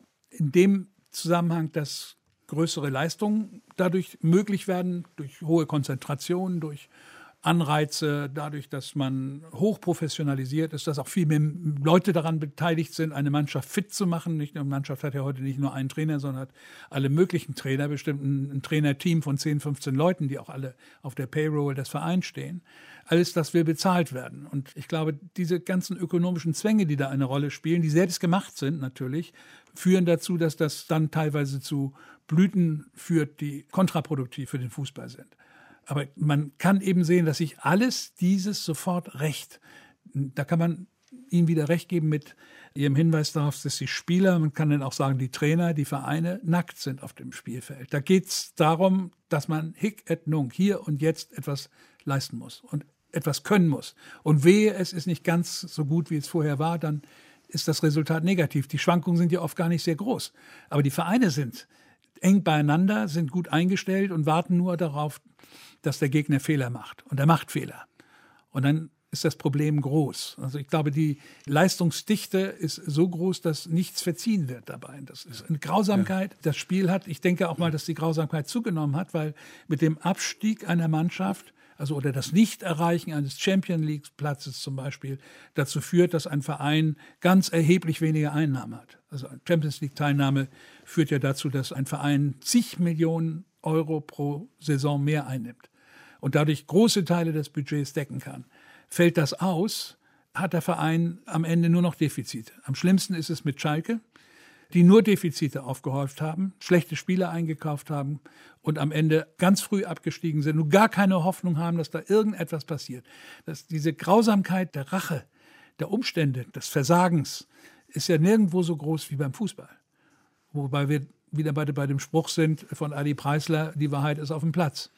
in dem Zusammenhang, dass größere Leistungen dadurch möglich werden, durch hohe Konzentration, durch Anreize, dadurch, dass man hochprofessionalisiert ist, dass auch viel mehr Leute daran beteiligt sind, eine Mannschaft fit zu machen. Eine Mannschaft hat ja heute nicht nur einen Trainer, sondern hat alle möglichen Trainer, bestimmt ein Trainerteam von 10, 15 Leuten, die auch alle auf der Payroll des Vereins stehen. Alles das will bezahlt werden. Und ich glaube, diese ganzen ökonomischen Zwänge, die da eine Rolle spielen, die selbst gemacht sind natürlich, führen dazu, dass das dann teilweise zu Blüten führt, die kontraproduktiv für den Fußball sind. Aber man kann eben sehen, dass sich alles dieses sofort rächt. Da kann man Ihnen wieder recht geben mit Ihrem Hinweis darauf, dass die Spieler, man kann dann auch sagen, die Trainer, die Vereine nackt sind auf dem Spielfeld. Da geht es darum, dass man hic et nunc, hier und jetzt etwas leisten muss und etwas können muss. Und wehe, es ist nicht ganz so gut, wie es vorher war, dann ist das Resultat negativ. Die Schwankungen sind ja oft gar nicht sehr groß. Aber die Vereine sind eng beieinander, sind gut eingestellt und warten nur darauf, dass der Gegner Fehler macht. Und er macht Fehler. Und dann ist das Problem groß. Also ich glaube, die Leistungsdichte ist so groß, dass nichts verziehen wird dabei. Das ist eine Grausamkeit. Das Spiel hat, ich denke auch mal, dass die Grausamkeit zugenommen hat, weil mit dem Abstieg einer Mannschaft, also oder das Nichterreichen eines Champions-League-Platzes zum Beispiel, dazu führt, dass ein Verein ganz erheblich weniger Einnahmen hat. Also eine Champions-League-Teilnahme führt ja dazu, dass ein Verein zig Millionen Euro pro Saison mehr einnimmt und dadurch große Teile des Budgets decken kann. Fällt das aus, hat der Verein am Ende nur noch Defizite. Am schlimmsten ist es mit Schalke, die nur Defizite aufgehäuft haben, schlechte Spieler eingekauft haben und am Ende ganz früh abgestiegen sind und gar keine Hoffnung haben, dass da irgendetwas passiert. Diese Grausamkeit der Rache, der Umstände, des Versagens ist ja nirgendwo so groß wie beim Fußball. Wobei wir wieder bei dem Spruch sind von Adi Preisler, die Wahrheit ist auf dem Platz.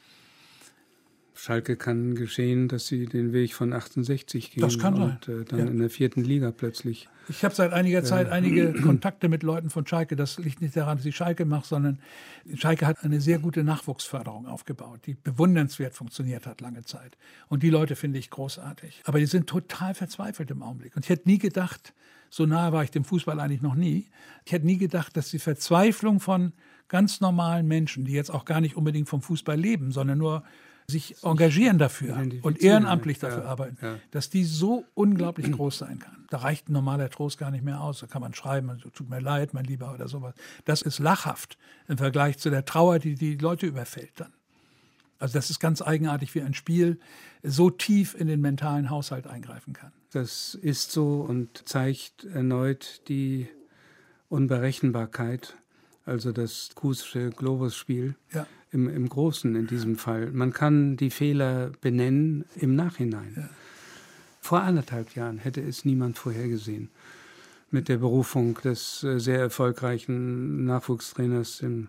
Schalke kann geschehen, dass sie den Weg von 68 gehen das kann und dann in der 4. Liga plötzlich. Ich habe seit einiger Zeit einige Kontakte mit Leuten von Schalke. Das liegt nicht daran, dass ich Schalke mache, sondern Schalke hat eine sehr gute Nachwuchsförderung aufgebaut, die bewundernswert funktioniert hat lange Zeit. Und die Leute finde ich großartig. Aber die sind total verzweifelt im Augenblick. Und ich hätte nie gedacht, so nahe war ich dem Fußball eigentlich noch nie, ich hätte nie gedacht, dass die Verzweiflung von ganz normalen Menschen, die jetzt auch gar nicht unbedingt vom Fußball leben, sondern nur sich engagieren dafür und ehrenamtlich dafür arbeiten, dass die so unglaublich groß sein kann. Da reicht ein normaler Trost gar nicht mehr aus. Da kann man schreiben, tut mir leid, mein Lieber, oder sowas. Das ist lachhaft im Vergleich zu der Trauer, die die Leute überfällt dann. Also das ist ganz eigenartig, wie ein Spiel so tief in den mentalen Haushalt eingreifen kann. Das ist so und zeigt erneut die Unberechenbarkeit, also das Kusche Globus-Spiel. Ja. Im Großen in diesem Fall. Man kann die Fehler benennen im Nachhinein. Vor 1,5 Jahren hätte es niemand vorhergesehen. Mit der Berufung des sehr erfolgreichen Nachwuchstrainers, dem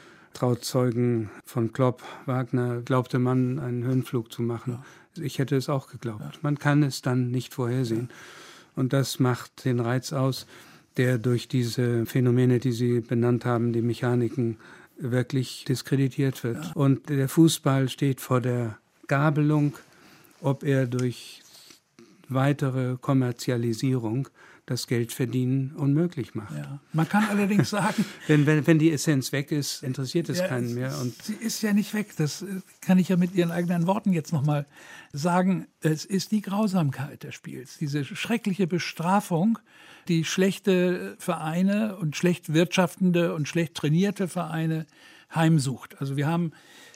Trauzeugen von Klopp, Wagner, glaubte man, einen Höhenflug zu machen. Ja. Ich hätte es auch geglaubt. Ja. Man kann es dann nicht vorhersehen. Ja. Und das macht den Reiz aus, der durch diese Phänomene, die Sie benannt haben, die Mechaniken, wirklich diskreditiert wird. Ja. Und der Fußball steht vor der Gabelung, ob er durch weitere Kommerzialisierung das Geldverdienen unmöglich macht. Ja. Man kann allerdings sagen... wenn die Essenz weg ist, interessiert es keinen mehr. Und sie ist ja nicht weg. Das kann ich ja mit Ihren eigenen Worten jetzt nochmal sagen. Es ist die Grausamkeit des Spiels, diese schreckliche Bestrafung, die schlechte Vereine und schlecht wirtschaftende und schlecht trainierte Vereine heimsucht. Also wir haben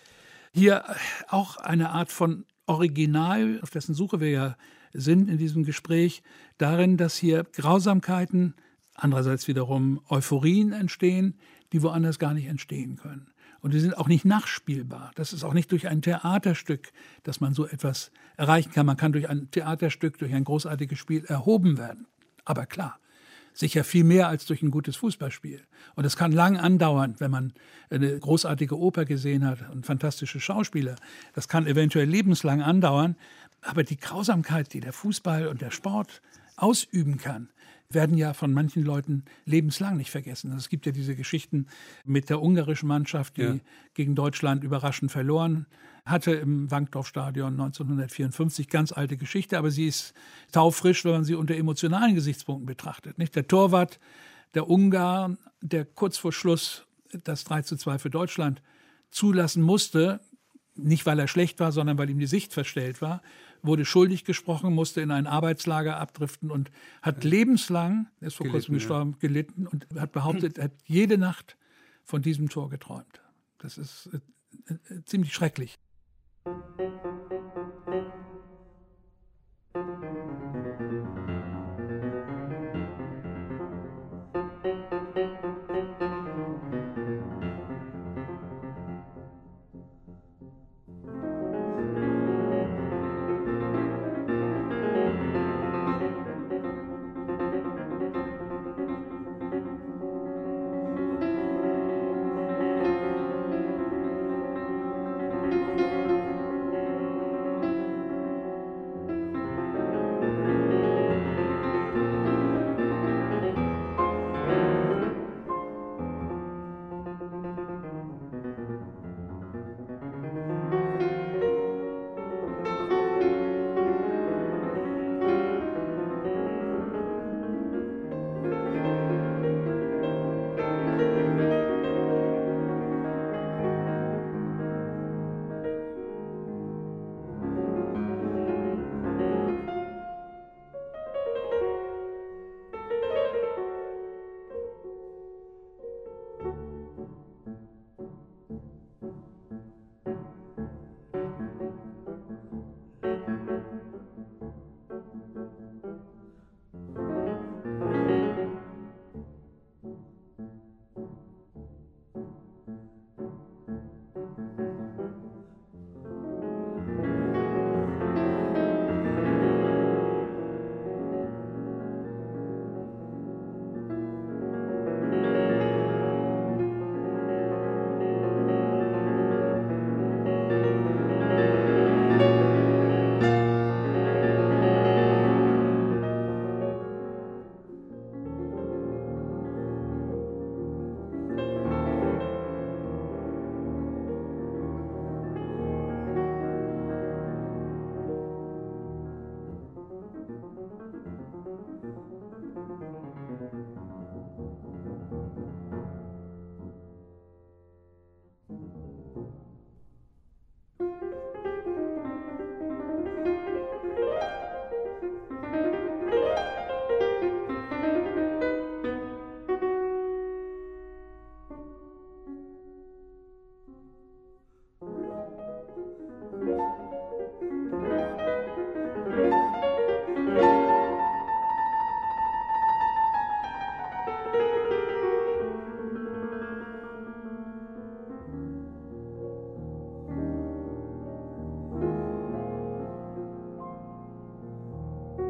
hier auch eine Art von Original, auf dessen Suche wir ja sind in diesem Gespräch, darin, dass hier Grausamkeiten, andererseits wiederum Euphorien entstehen, die woanders gar nicht entstehen können. Und die sind auch nicht nachspielbar. Das ist auch nicht durch ein Theaterstück, dass man so etwas erreichen kann. Man kann durch ein Theaterstück, durch ein großartiges Spiel erhoben werden. Aber klar, sicher viel mehr als durch ein gutes Fußballspiel. Und es kann lang andauern, wenn man eine großartige Oper gesehen hat und fantastische Schauspieler. Das kann eventuell lebenslang andauern. Aber die Grausamkeit, die der Fußball und der Sport ausüben kann, werden ja von manchen Leuten lebenslang nicht vergessen. Es gibt ja diese Geschichten mit der ungarischen Mannschaft, die gegen Deutschland überraschend verloren hatte im Wankdorf-Stadion 1954. Ganz alte Geschichte, aber sie ist taufrisch, wenn man sie unter emotionalen Gesichtspunkten betrachtet. Nicht? Der Torwart, der Ungar, der kurz vor Schluss das 3:2 für Deutschland zulassen musste, nicht weil er schlecht war, sondern weil ihm die Sicht verstellt war, wurde schuldig gesprochen, musste in ein Arbeitslager abdriften und hat lebenslang, er ist vor kurzem gestorben, gelitten und hat behauptet, er hat jede Nacht von diesem Tor geträumt. Das ist ziemlich schrecklich.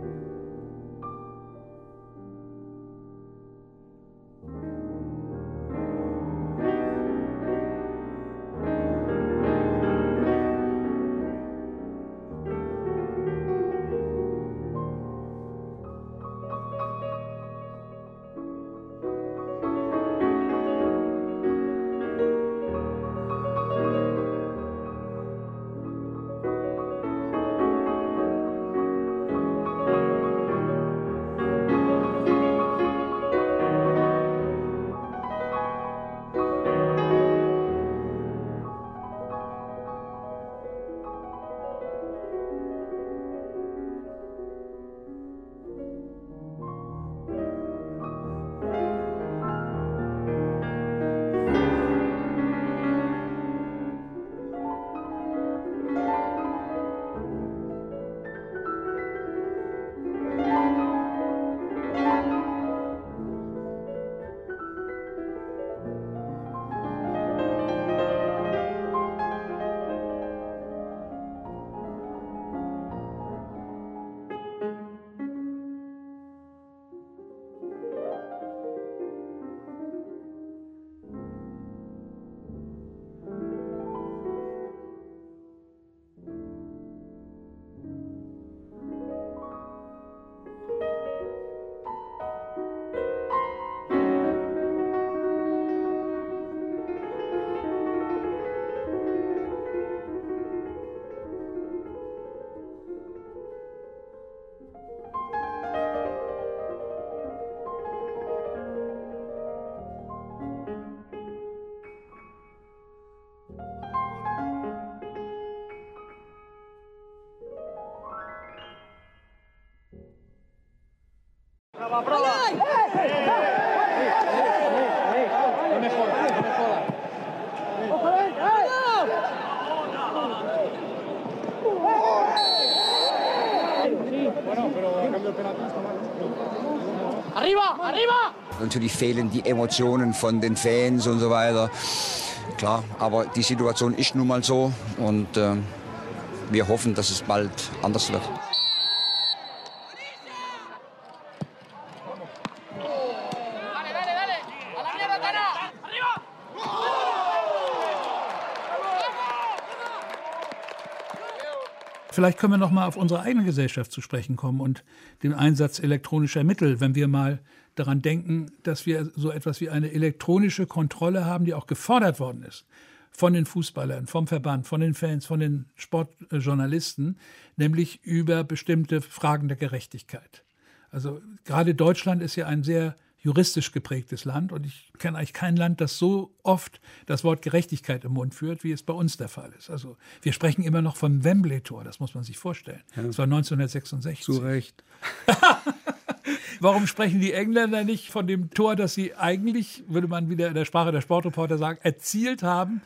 Natürlich fehlen die Emotionen von den Fans und so weiter. Klar, aber die Situation ist nun mal so und wir hoffen, dass es bald anders wird. Vielleicht können wir noch mal auf unsere eigene Gesellschaft zu sprechen kommen und den Einsatz elektronischer Mittel, wenn wir mal daran denken, dass wir so etwas wie eine elektronische Kontrolle haben, die auch gefordert worden ist von den Fußballern, vom Verband, von den Fans, von den Sportjournalisten, nämlich über bestimmte Fragen der Gerechtigkeit. Also gerade Deutschland ist ja ein sehr juristisch geprägtes Land und ich kenne eigentlich kein Land, das so oft das Wort Gerechtigkeit im Mund führt, wie es bei uns der Fall ist. Also wir sprechen immer noch vom Wembley-Tor, das muss man sich vorstellen. Ja. Das war 1966. Zu Recht. Warum sprechen die Engländer nicht von dem Tor, das sie eigentlich, würde man wieder in der Sprache der Sportreporter sagen, erzielt haben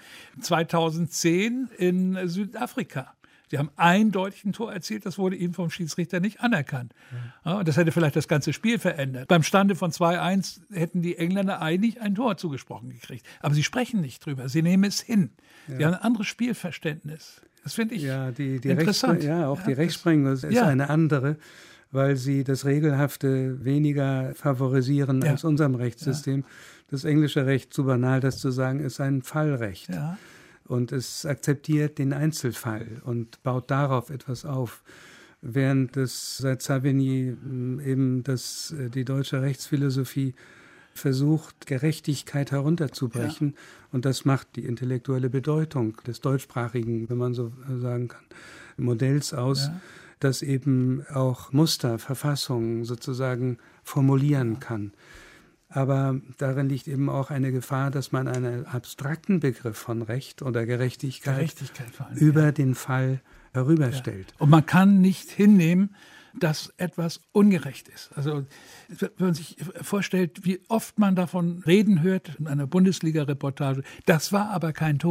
2010 in Südafrika? Sie haben eindeutig ein Tor erzielt, das wurde ihnen vom Schiedsrichter nicht anerkannt. Ja, das hätte vielleicht das ganze Spiel verändert. Beim Stande von 2-1 hätten die Engländer eigentlich ein Tor zugesprochen gekriegt. Aber sie sprechen nicht drüber, sie nehmen es hin. Sie haben ein anderes Spielverständnis. Das finde ich interessant. Die Rechtsprechung ist eine andere, weil sie das Regelhafte weniger favorisieren als unserem Rechtssystem. Das englische Recht, zu banal das zu sagen, ist ein Fallrecht. Ja. Und es akzeptiert den Einzelfall und baut darauf etwas auf. Während es seit Savigny eben die deutsche Rechtsphilosophie versucht, Gerechtigkeit herunterzubrechen. Ja. Und das macht die intellektuelle Bedeutung des deutschsprachigen, wenn man so sagen kann, Modells aus, das eben auch Muster, Verfassungen sozusagen formulieren kann. Aber darin liegt eben auch eine Gefahr, dass man einen abstrakten Begriff von Recht oder Gerechtigkeit über den Fall herüberstellt. Und man kann nicht hinnehmen, dass etwas ungerecht ist. Also wenn man sich vorstellt, wie oft man davon reden hört in einer Bundesliga-Reportage, das war aber kein Tor.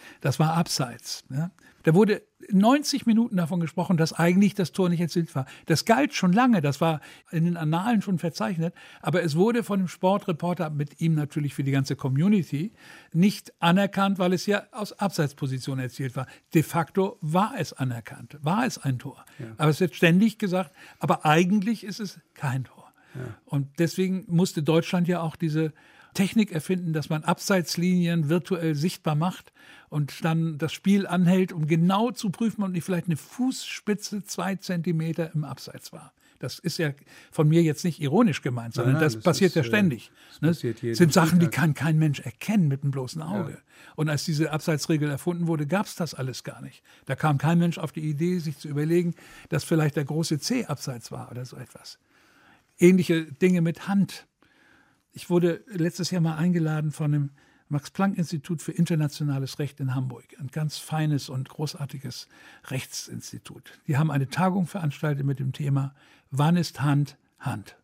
das war abseits. Ja. Da wurde 90 Minuten davon gesprochen, dass eigentlich das Tor nicht erzielt war. Das galt schon lange, das war in den Annalen schon verzeichnet, aber es wurde von dem Sportreporter, mit ihm natürlich für die ganze Community, nicht anerkannt, weil es ja aus Abseitsposition erzielt war. De facto war es anerkannt, war es ein Tor. Ja. Aber es wird ständig gesagt, aber eigentlich ist es kein Tor. Ja. Und deswegen musste Deutschland ja auch diese Technik erfinden, dass man Abseitslinien virtuell sichtbar macht und dann das Spiel anhält, um genau zu prüfen, ob nicht vielleicht eine Fußspitze 2 Zentimeter im Abseits war. Das ist ja von mir jetzt nicht ironisch gemeint, sondern nein, das passiert ja ständig. Das sind Sachen, die kann kein Mensch erkennen mit dem bloßen Auge. Ja. Und als diese Abseitsregel erfunden wurde, gab es das alles gar nicht. Da kam kein Mensch auf die Idee, sich zu überlegen, dass vielleicht der große C abseits war oder so etwas. Ähnliche Dinge mit Hand. Ich wurde letztes Jahr mal eingeladen von dem Max-Planck-Institut für internationales Recht in Hamburg. Ein ganz feines und großartiges Rechtsinstitut. Die haben eine Tagung veranstaltet mit dem Thema Wann ist Hand Hand?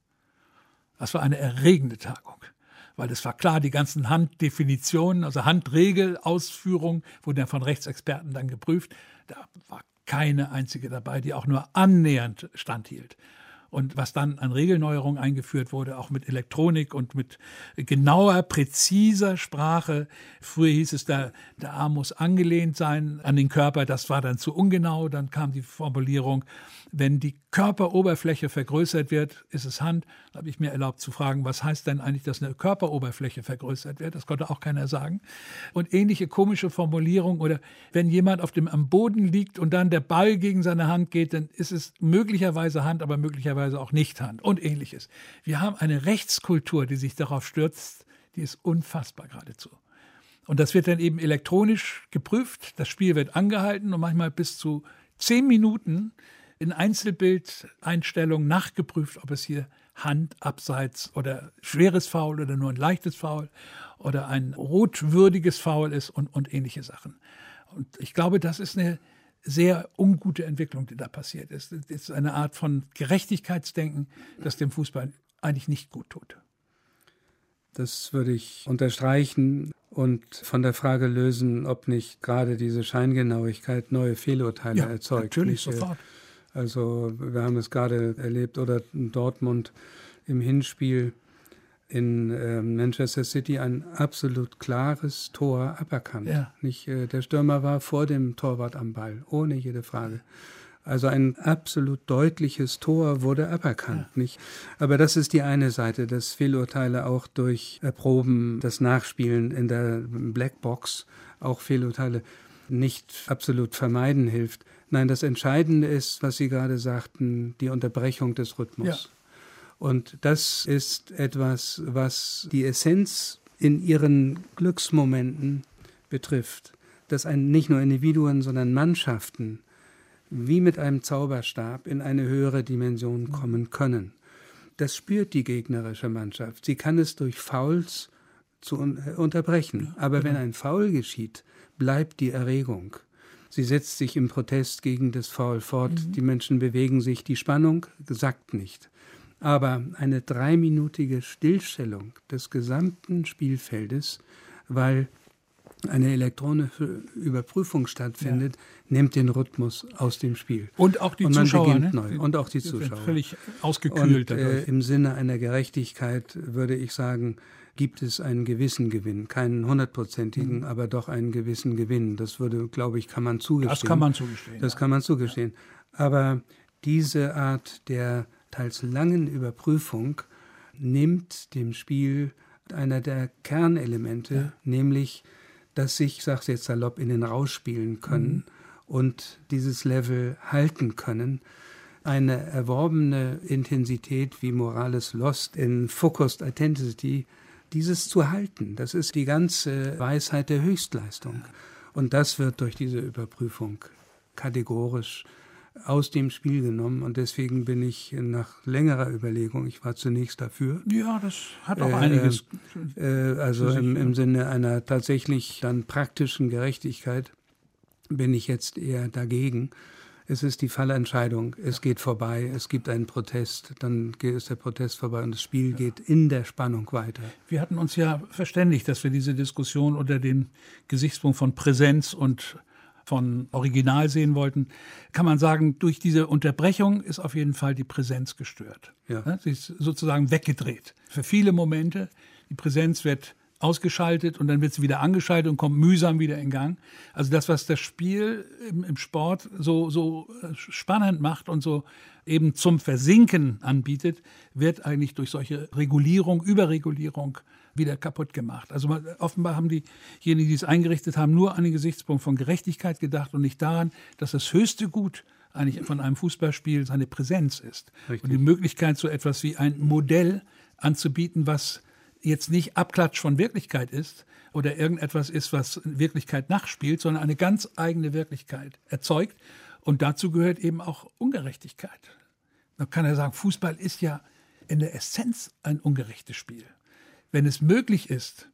Das war eine erregende Tagung, weil es war klar, die ganzen Handdefinitionen, also Handregel, Ausführung, wurden ja von Rechtsexperten dann geprüft. Da war keine einzige dabei, die auch nur annähernd standhielt. Und was dann an Regelneuerungen eingeführt wurde, auch mit Elektronik und mit genauer, präziser Sprache. Früher hieß es, der Arm muss angelehnt sein an den Körper. Das war dann zu ungenau. Dann kam die Formulierung, wenn die Körperoberfläche vergrößert wird, ist es Hand. Da habe ich mir erlaubt zu fragen, was heißt denn eigentlich, dass eine Körperoberfläche vergrößert wird? Das konnte auch keiner sagen. Und ähnliche komische Formulierungen. Oder wenn jemand am Boden liegt und dann der Ball gegen seine Hand geht, dann ist es möglicherweise Hand, aber möglicherweise auch nicht Hand und Ähnliches. Wir haben eine Rechtskultur, die sich darauf stürzt, die ist unfassbar geradezu. Und das wird dann eben elektronisch geprüft. Das Spiel wird angehalten und manchmal bis zu 10 Minuten in Einzelbildeinstellungen nachgeprüft, ob es hier Hand, Abseits oder schweres Foul oder nur ein leichtes Foul oder ein rotwürdiges Foul ist und ähnliche Sachen. Und ich glaube, das ist eine sehr ungute Entwicklung, die da passiert ist. Es ist eine Art von Gerechtigkeitsdenken, das dem Fußball eigentlich nicht gut tut. Das würde ich unterstreichen und von der Frage lösen, ob nicht gerade diese Scheingenauigkeit neue Fehlurteile erzeugt. Natürlich, sofort. Also wir haben es gerade erlebt, oder in Dortmund im Hinspiel in Manchester City ein absolut klares Tor aberkannt. Ja. Der Stürmer war vor dem Torwart am Ball, ohne jede Frage. Also ein absolut deutliches Tor wurde aberkannt. Ja. Nicht? Aber das ist die eine Seite, dass Fehlurteile auch durch Erproben, das Nachspielen in der Blackbox, auch Fehlurteile nicht absolut vermeiden hilft. Nein, das Entscheidende ist, was Sie gerade sagten, die Unterbrechung des Rhythmus. Ja. Und das ist etwas, was die Essenz in ihren Glücksmomenten betrifft. Dass nicht nur Individuen, sondern Mannschaften wie mit einem Zauberstab in eine höhere Dimension kommen können. Das spürt die gegnerische Mannschaft. Sie kann es durch Fouls unterbrechen. Aber wenn ein Foul geschieht, bleibt die Erregung. Sie setzt sich im Protest gegen das Foul fort. Die Menschen bewegen sich. Die Spannung sackt nicht. Aber eine 3-minütige Stillstellung des gesamten Spielfeldes, weil eine elektronische Überprüfung stattfindet, nimmt den Rhythmus aus dem Spiel. Und auch die Zuschauer. Neu. Und auch die Zuschauer. Völlig ausgekühlt. Und im Sinne einer Gerechtigkeit würde ich sagen, gibt es einen gewissen Gewinn. Keinen 100%igen, aber doch einen gewissen Gewinn. Das kann man zugestehen. Das kann man zugestehen. Aber diese Art der teils langen Überprüfung nimmt dem Spiel einer der Kernelemente, nämlich, dass sich, ich sage es jetzt salopp, in den Rausch spielen können und dieses Level halten können. Eine erworbene Intensität wie Morales Lost in Focused Intensity, dieses zu halten, das ist die ganze Weisheit der Höchstleistung. Und das wird durch diese Überprüfung kategorisch aus dem Spiel genommen. Und deswegen bin ich nach längerer Überlegung, ich war zunächst dafür. Ja, das hat auch einiges. Also im Sinne einer tatsächlich dann praktischen Gerechtigkeit bin ich jetzt eher dagegen. Es ist die Fallentscheidung. Es geht vorbei. Es gibt einen Protest. Dann ist der Protest vorbei und das Spiel geht in der Spannung weiter. Wir hatten uns ja verständigt, dass wir diese Diskussion unter dem Gesichtspunkt von Präsenz und von Original sehen wollten. Kann man sagen, durch diese Unterbrechung ist auf jeden Fall die Präsenz gestört. Ja. Sie ist sozusagen weggedreht. Für viele Momente, die Präsenz wird ausgeschaltet und dann wird sie wieder angeschaltet und kommt mühsam wieder in Gang. Also das, was das Spiel im Sport so spannend macht und so eben zum Versinken anbietet, wird eigentlich durch solche Regulierung, Überregulierung wieder kaputt gemacht. Also offenbar haben diejenigen, die es eingerichtet haben, nur an den Gesichtspunkt von Gerechtigkeit gedacht und nicht daran, dass das höchste Gut eigentlich von einem Fußballspiel seine Präsenz ist. Richtig. Und die Möglichkeit, so etwas wie ein Modell anzubieten, was jetzt nicht Abklatsch von Wirklichkeit ist oder irgendetwas ist, was Wirklichkeit nachspielt, sondern eine ganz eigene Wirklichkeit erzeugt. Und dazu gehört eben auch Ungerechtigkeit. Man kann ja sagen, Fußball ist ja in der Essenz ein ungerechtes Spiel. Wenn es möglich ist,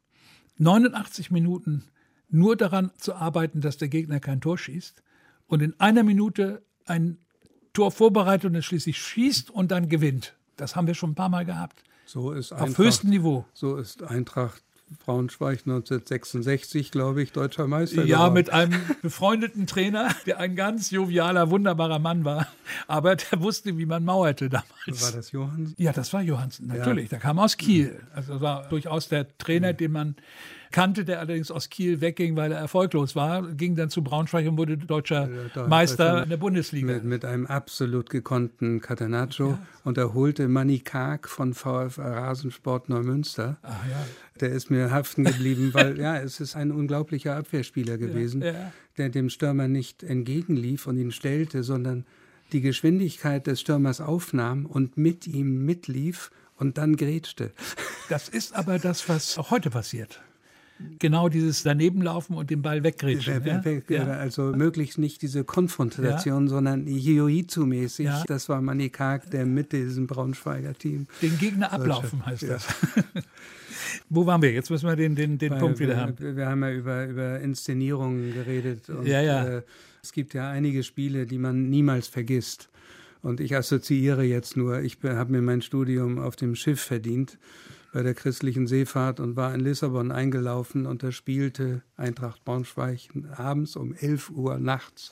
89 Minuten nur daran zu arbeiten, dass der Gegner kein Tor schießt und in einer Minute ein Tor vorbereitet und es schließlich schießt und dann gewinnt. Das haben wir schon ein paar Mal gehabt. So ist auf höchstem Niveau. So ist Eintracht Braunschweig 1966, glaube ich, deutscher Meister. Ja, geworden. Mit einem befreundeten Trainer, der ein ganz jovialer, wunderbarer Mann war. Aber der wusste, wie man mauerte damals. War das Johansen? Ja, das war Johansen, natürlich. Ja. Der kam aus Kiel. Also das war durchaus der Trainer, den man kannte, der allerdings aus Kiel wegging, weil er erfolglos war, ging dann zu Braunschweig und wurde deutscher Meister in der Bundesliga. Mit einem absolut gekonnten Catenaccio und er holte Manny Karg von VfR Rasensport Neumünster. Ach ja. Der ist mir haften geblieben, weil es ist ein unglaublicher Abwehrspieler gewesen, der dem Stürmer nicht entgegenlief und ihn stellte, sondern die Geschwindigkeit des Stürmers aufnahm und mit ihm mitlief und dann grätschte. Das ist aber das, was auch heute passiert. Genau dieses Danebenlaufen und den Ball weggrätschen. Also möglichst nicht diese Konfrontation, sondern Jiu-Jitsu-mäßig. Ja. Das war Manny Karg, der mit diesem Braunschweiger Team. Den Gegner ablaufen heißt das. Wo waren wir? Jetzt müssen wir den Punkt wieder haben. Wir haben ja über Inszenierungen geredet. Und, es gibt ja einige Spiele, die man niemals vergisst. Und ich assoziiere jetzt nur, ich habe mir mein Studium auf dem Schiff verdient, bei der christlichen Seefahrt und war in Lissabon eingelaufen und da spielte Eintracht Braunschweig abends um 11 Uhr nachts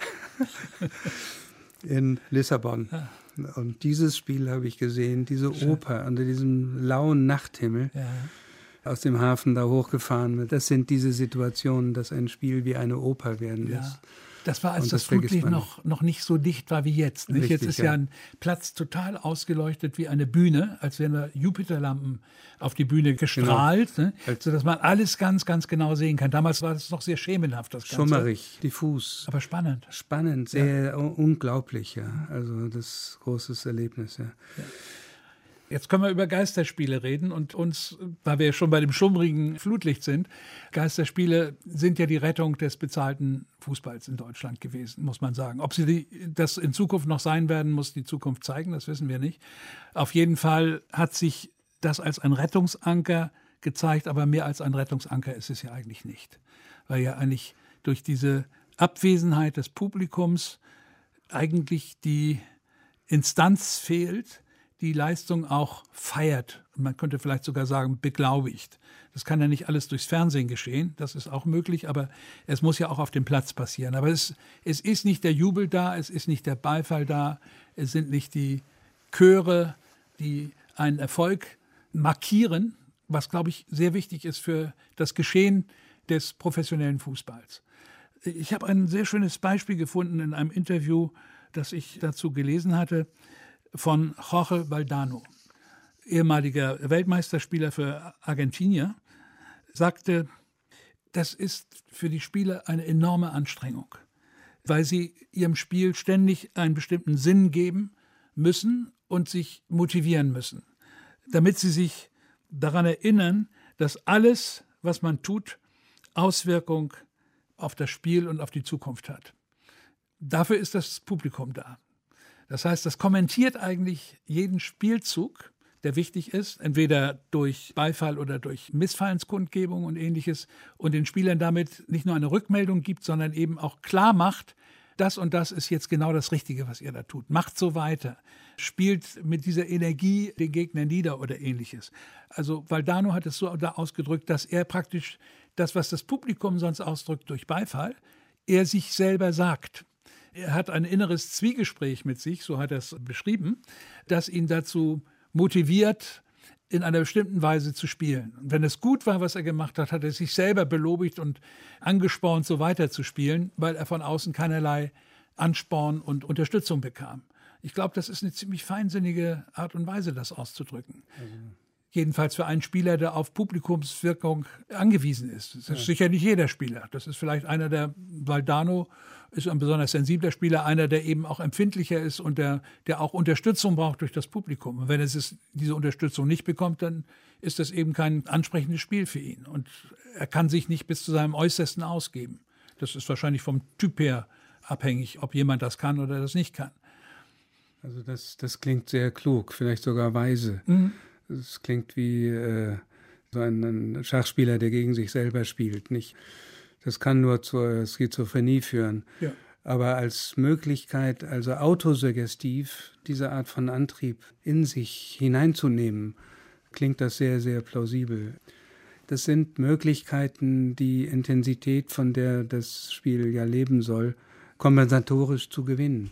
in Lissabon. Und dieses Spiel habe ich gesehen, diese Oper unter diesem lauen Nachthimmel aus dem Hafen da hochgefahren wird. Das sind diese Situationen, dass ein Spiel wie eine Oper werden lässt. Das war, als das Flutlicht noch nicht so dicht war wie jetzt. Nicht? Richtig, jetzt ist ja ein Platz total ausgeleuchtet wie eine Bühne, als wären da Jupiterlampen auf die Bühne gestrahlt, ne? Sodass man alles ganz, ganz genau sehen kann. Damals war das noch sehr schemenhaft, das Ganze. Schummerig, diffus. Aber spannend. Spannend, sehr unglaublich, ja. Also das großes Erlebnis, ja. Jetzt können wir über Geisterspiele reden und uns, weil wir schon bei dem schummrigen Flutlicht sind, Geisterspiele sind ja die Rettung des bezahlten Fußballs in Deutschland gewesen, muss man sagen. Ob sie das in Zukunft noch sein werden, muss die Zukunft zeigen, das wissen wir nicht. Auf jeden Fall hat sich das als ein Rettungsanker gezeigt, aber mehr als ein Rettungsanker ist es ja eigentlich nicht. Weil ja eigentlich durch diese Abwesenheit des Publikums eigentlich die Instanz fehlt, die Leistung auch feiert. Und man könnte vielleicht sogar sagen, beglaubigt. Das kann ja nicht alles durchs Fernsehen geschehen, das ist auch möglich, aber es muss ja auch auf dem Platz passieren. Aber es ist nicht der Jubel da, es ist nicht der Beifall da, es sind nicht die Chöre, die einen Erfolg markieren, was, glaube ich, sehr wichtig ist für das Geschehen des professionellen Fußballs. Ich habe ein sehr schönes Beispiel gefunden in einem Interview, das ich dazu gelesen hatte, von Jorge Valdano, ehemaliger Weltmeisterspieler für Argentinien, sagte, das ist für die Spieler eine enorme Anstrengung, weil sie ihrem Spiel ständig einen bestimmten Sinn geben müssen und sich motivieren müssen, damit sie sich daran erinnern, dass alles, was man tut, Auswirkung auf das Spiel und auf die Zukunft hat. Dafür ist das Publikum da. Das heißt, das kommentiert eigentlich jeden Spielzug, der wichtig ist, entweder durch Beifall oder durch Missfallenskundgebung und Ähnliches und den Spielern damit nicht nur eine Rückmeldung gibt, sondern eben auch klar macht, das und das ist jetzt genau das Richtige, was ihr da tut. Macht so weiter. Spielt mit dieser Energie den Gegner nieder oder Ähnliches. Also Valdano hat es so da ausgedrückt, dass er praktisch das, was das Publikum sonst ausdrückt durch Beifall, er sich selber sagt. Er hat ein inneres Zwiegespräch mit sich, so hat er es beschrieben, das ihn dazu motiviert, in einer bestimmten Weise zu spielen. Und wenn es gut war, was er gemacht hat, hat er sich selber belobigt und angespornt, so weiter zu spielen, weil er von außen keinerlei Ansporn und Unterstützung bekam. Ich glaube, das ist eine ziemlich feinsinnige Art und Weise, das auszudrücken. Jedenfalls für einen Spieler, der auf Publikumswirkung angewiesen ist. Das ist sicher nicht jeder Spieler. Das ist vielleicht einer, der Valdano ist ein besonders sensibler Spieler, einer, der eben auch empfindlicher ist und der auch Unterstützung braucht durch das Publikum. Und wenn es diese Unterstützung nicht bekommt, dann ist das eben kein ansprechendes Spiel für ihn. Und er kann sich nicht bis zu seinem Äußersten ausgeben. Das ist wahrscheinlich vom Typ her abhängig, ob jemand das kann oder das nicht kann. Also das klingt sehr klug, vielleicht sogar weise. Es klingt wie so ein Schachspieler, der gegen sich selber spielt. Nicht? Das kann nur zur Schizophrenie führen. Ja. Aber als Möglichkeit, also autosuggestiv, diese Art von Antrieb in sich hineinzunehmen, klingt das sehr, sehr plausibel. Das sind Möglichkeiten, die Intensität, von der das Spiel ja leben soll, kompensatorisch zu gewinnen.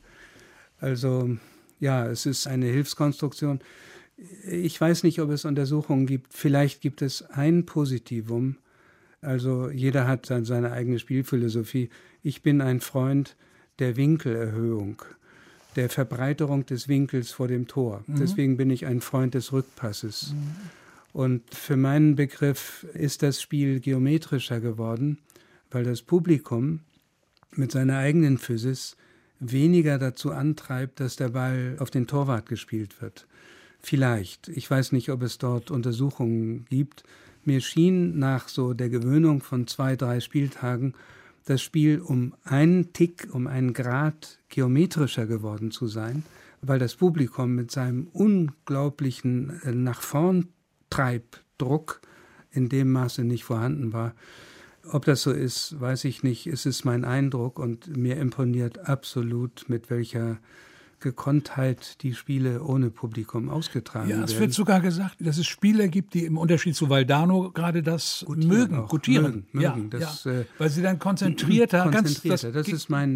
Also ja, es ist eine Hilfskonstruktion. Ich weiß nicht, ob es Untersuchungen gibt. Vielleicht gibt es ein Positivum. Also jeder hat seine eigene Spielphilosophie. Ich bin ein Freund der Winkelerhöhung, der Verbreiterung des Winkels vor dem Tor. Deswegen bin ich ein Freund des Rückpasses. Und für meinen Begriff ist das Spiel geometrischer geworden, weil das Publikum mit seiner eigenen Physis weniger dazu antreibt, dass der Ball auf den Torwart gespielt wird. Vielleicht. Ich weiß nicht, ob es dort Untersuchungen gibt. Mir schien nach so der Gewöhnung von 2-3 Spieltagen das Spiel um einen Tick, um einen Grad geometrischer geworden zu sein, weil das Publikum mit seinem unglaublichen nach vorn Treibdruck in dem Maße nicht vorhanden war. Ob das so ist, weiß ich nicht. Es ist mein Eindruck und mir imponiert absolut, mit welcher Gekonntheit die Spiele ohne Publikum ausgetragen werden. Ja, es wird sogar gesagt, dass es Spieler gibt, die im Unterschied zu Valdano gerade das gutieren. Weil sie dann konzentrierter. Das ist mein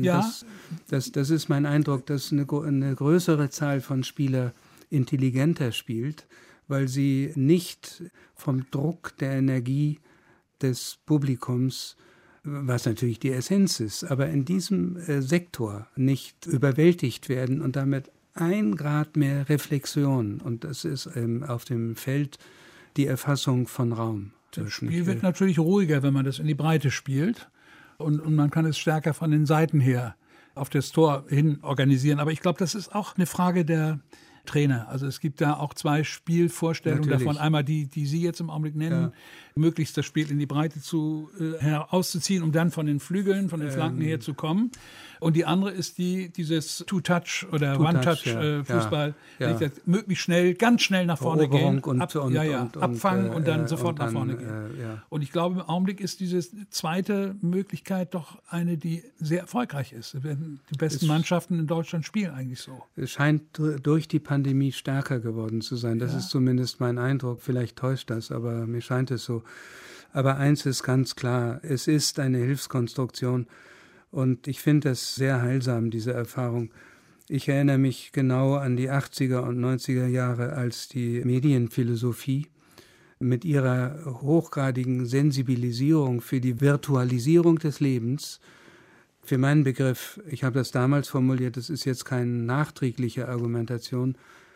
Eindruck, dass eine größere Zahl von Spielern intelligenter spielt, weil sie nicht vom Druck der Energie des Publikums, was natürlich die Essenz ist, aber in diesem Sektor nicht überwältigt werden und damit 1 Grad mehr Reflexion. Und das ist auf dem Feld die Erfassung von Raum. Das Spiel wird natürlich ruhiger, wenn man das in die Breite spielt. Und man kann es stärker von den Seiten her auf das Tor hin organisieren. Aber ich glaube, das ist auch eine Frage der Trainer. Also es gibt da auch 2 Spielvorstellungen davon. Einmal die Sie jetzt im Augenblick nennen, möglichst das Spiel in die Breite herauszuziehen, um dann von den Flügeln, von den Flanken her zu kommen. Und die andere ist dieses Two-Touch oder One-Touch-Fußball. Möglichst schnell, ganz schnell nach vorne gehen, abfangen und dann sofort nach vorne gehen. Und ich glaube, im Augenblick ist diese zweite Möglichkeit doch eine, die sehr erfolgreich ist. Die besten Mannschaften in Deutschland spielen eigentlich so. Es scheint durch die Pandemie stärker geworden zu sein. Das ist zumindest mein Eindruck. Vielleicht täuscht das, aber mir scheint es so. Aber eins ist ganz klar, es ist eine Hilfskonstruktion und ich finde das sehr heilsam, diese Erfahrung. Ich erinnere mich genau an die 80er und 90er Jahre, als die Medienphilosophie mit ihrer hochgradigen Sensibilisierung für die Virtualisierung des Lebens, für meinen Begriff, ich habe das damals formuliert, das ist jetzt keine nachträgliche Argumentation,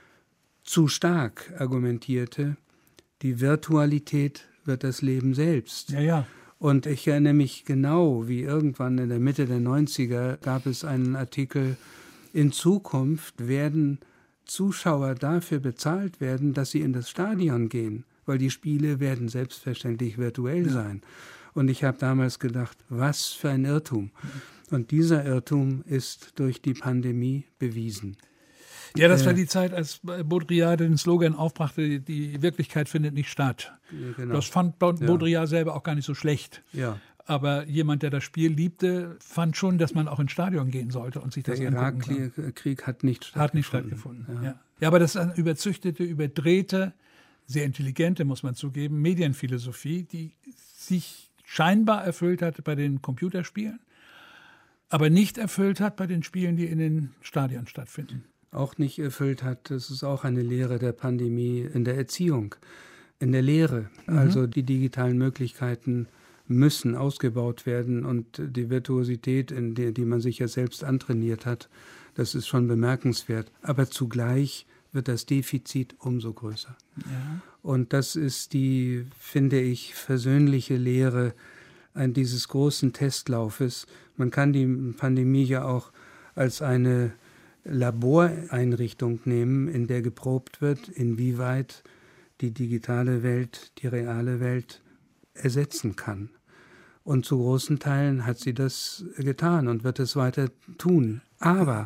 zu stark argumentierte, die Virtualität wird das Leben selbst. Und ich erinnere mich genau, wie irgendwann in der Mitte der 90er gab es einen Artikel, in Zukunft werden Zuschauer dafür bezahlt werden, dass sie in das Stadion gehen, weil die Spiele werden selbstverständlich virtuell sein. Und ich habe damals gedacht, was für ein Irrtum. Und dieser Irrtum ist durch die Pandemie bewiesen. Ja, das war die Zeit, als Baudrillard den Slogan aufbrachte, die Wirklichkeit findet nicht statt. Ja, genau. Das fand Baudrillard selber auch gar nicht so schlecht. Ja. Aber jemand, der das Spiel liebte, fand schon, dass man auch ins Stadion gehen sollte und sich das angucken kann. Der Irakkrieg hat nicht stattgefunden. Ja, aber das ist eine überzüchtete, überdrehte, sehr intelligente, muss man zugeben, Medienphilosophie, die sich scheinbar erfüllt hat bei den Computerspielen, aber nicht erfüllt hat bei den Spielen, die in den Stadien stattfinden. Auch nicht erfüllt hat, das ist auch eine Lehre der Pandemie in der Erziehung, in der Lehre. Also die digitalen Möglichkeiten müssen ausgebaut werden und die Virtuosität, die man sich ja selbst antrainiert hat, das ist schon bemerkenswert. Aber zugleich wird das Defizit umso größer. Ja. Und das ist die, finde ich, versöhnliche Lehre dieses großen Testlaufes. Man kann die Pandemie ja auch als eine Laboreinrichtung nehmen, in der geprobt wird, inwieweit die digitale Welt die reale Welt ersetzen kann. Und zu großen Teilen hat sie das getan und wird es weiter tun. Aber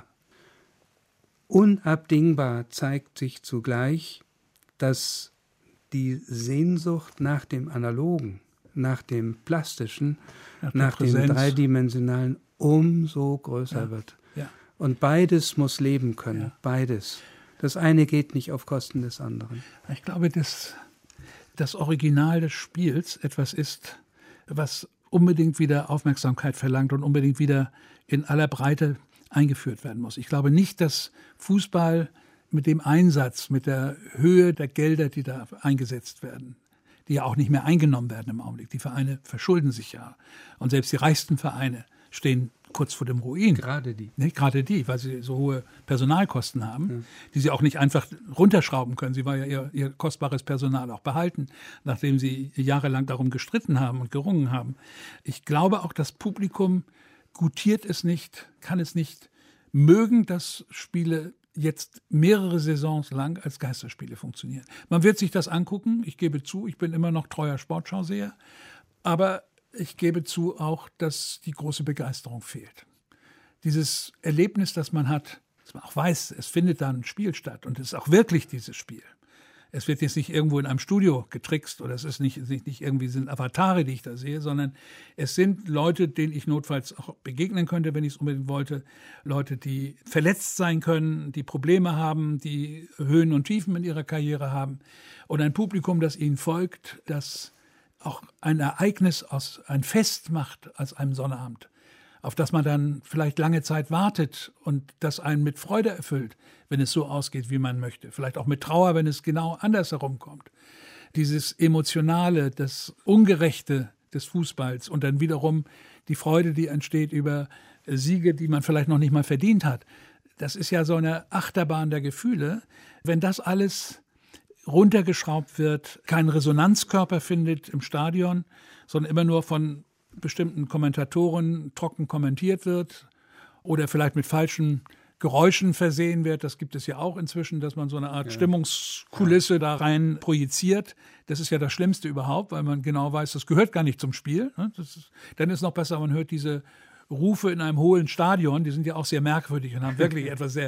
unabdingbar zeigt sich zugleich, dass die Sehnsucht nach dem Analogen, nach dem Plastischen, nach dem Dreidimensionalen umso größer wird. Ja. Und beides muss leben können, beides. Das eine geht nicht auf Kosten des anderen. Ich glaube, dass das Original des Spiels etwas ist, was unbedingt wieder Aufmerksamkeit verlangt und unbedingt wieder in aller Breite eingeführt werden muss. Ich glaube nicht, dass Fußball mit dem Einsatz, mit der Höhe der Gelder, die da eingesetzt werden, die ja auch nicht mehr eingenommen werden im Augenblick. Die Vereine verschulden sich ja. Und selbst die reichsten Vereine stehen kurz vor dem Ruin. Gerade die. Gerade die, weil sie so hohe Personalkosten haben, die sie auch nicht einfach runterschrauben können. Sie wollen ja ihr kostbares Personal auch behalten, nachdem sie jahrelang darum gestritten haben und gerungen haben. Ich glaube auch, das Publikum gutiert es nicht, kann es nicht mögen, dass Spiele jetzt mehrere Saisons lang als Geisterspiele funktionieren. Man wird sich das angucken. Ich gebe zu, ich bin immer noch treuer Sportschauseher. Aber ich gebe zu auch, dass die große Begeisterung fehlt. Dieses Erlebnis, das man hat, dass man auch weiß, es findet da ein Spiel statt und es ist auch wirklich dieses Spiel. Es wird jetzt nicht irgendwo in einem Studio getrickst oder es ist nicht irgendwie sind Avatare, die ich da sehe, sondern es sind Leute, denen ich notfalls auch begegnen könnte, wenn ich es unbedingt wollte. Leute, die verletzt sein können, die Probleme haben, die Höhen und Tiefen in ihrer Karriere haben. Und ein Publikum, das ihnen folgt, das auch ein Ereignis ein Fest macht als einem Sonnabend, auf das man dann vielleicht lange Zeit wartet und das einen mit Freude erfüllt, wenn es so ausgeht, wie man möchte. Vielleicht auch mit Trauer, wenn es genau andersherum kommt. Dieses Emotionale, das Ungerechte des Fußballs und dann wiederum die Freude, die entsteht über Siege, die man vielleicht noch nicht mal verdient hat. Das ist ja so eine Achterbahn der Gefühle. Wenn das alles runtergeschraubt wird, keinen Resonanzkörper findet im Stadion, sondern immer nur von bestimmten Kommentatoren trocken kommentiert wird oder vielleicht mit falschen Geräuschen versehen wird. Das gibt es ja auch inzwischen, dass man so eine Art Stimmungskulisse da rein projiziert. Das ist ja das Schlimmste überhaupt, weil man genau weiß, das gehört gar nicht zum Spiel. Dann ist es noch besser, man hört diese Rufe in einem hohlen Stadion, die sind ja auch sehr merkwürdig und haben wirklich etwas sehr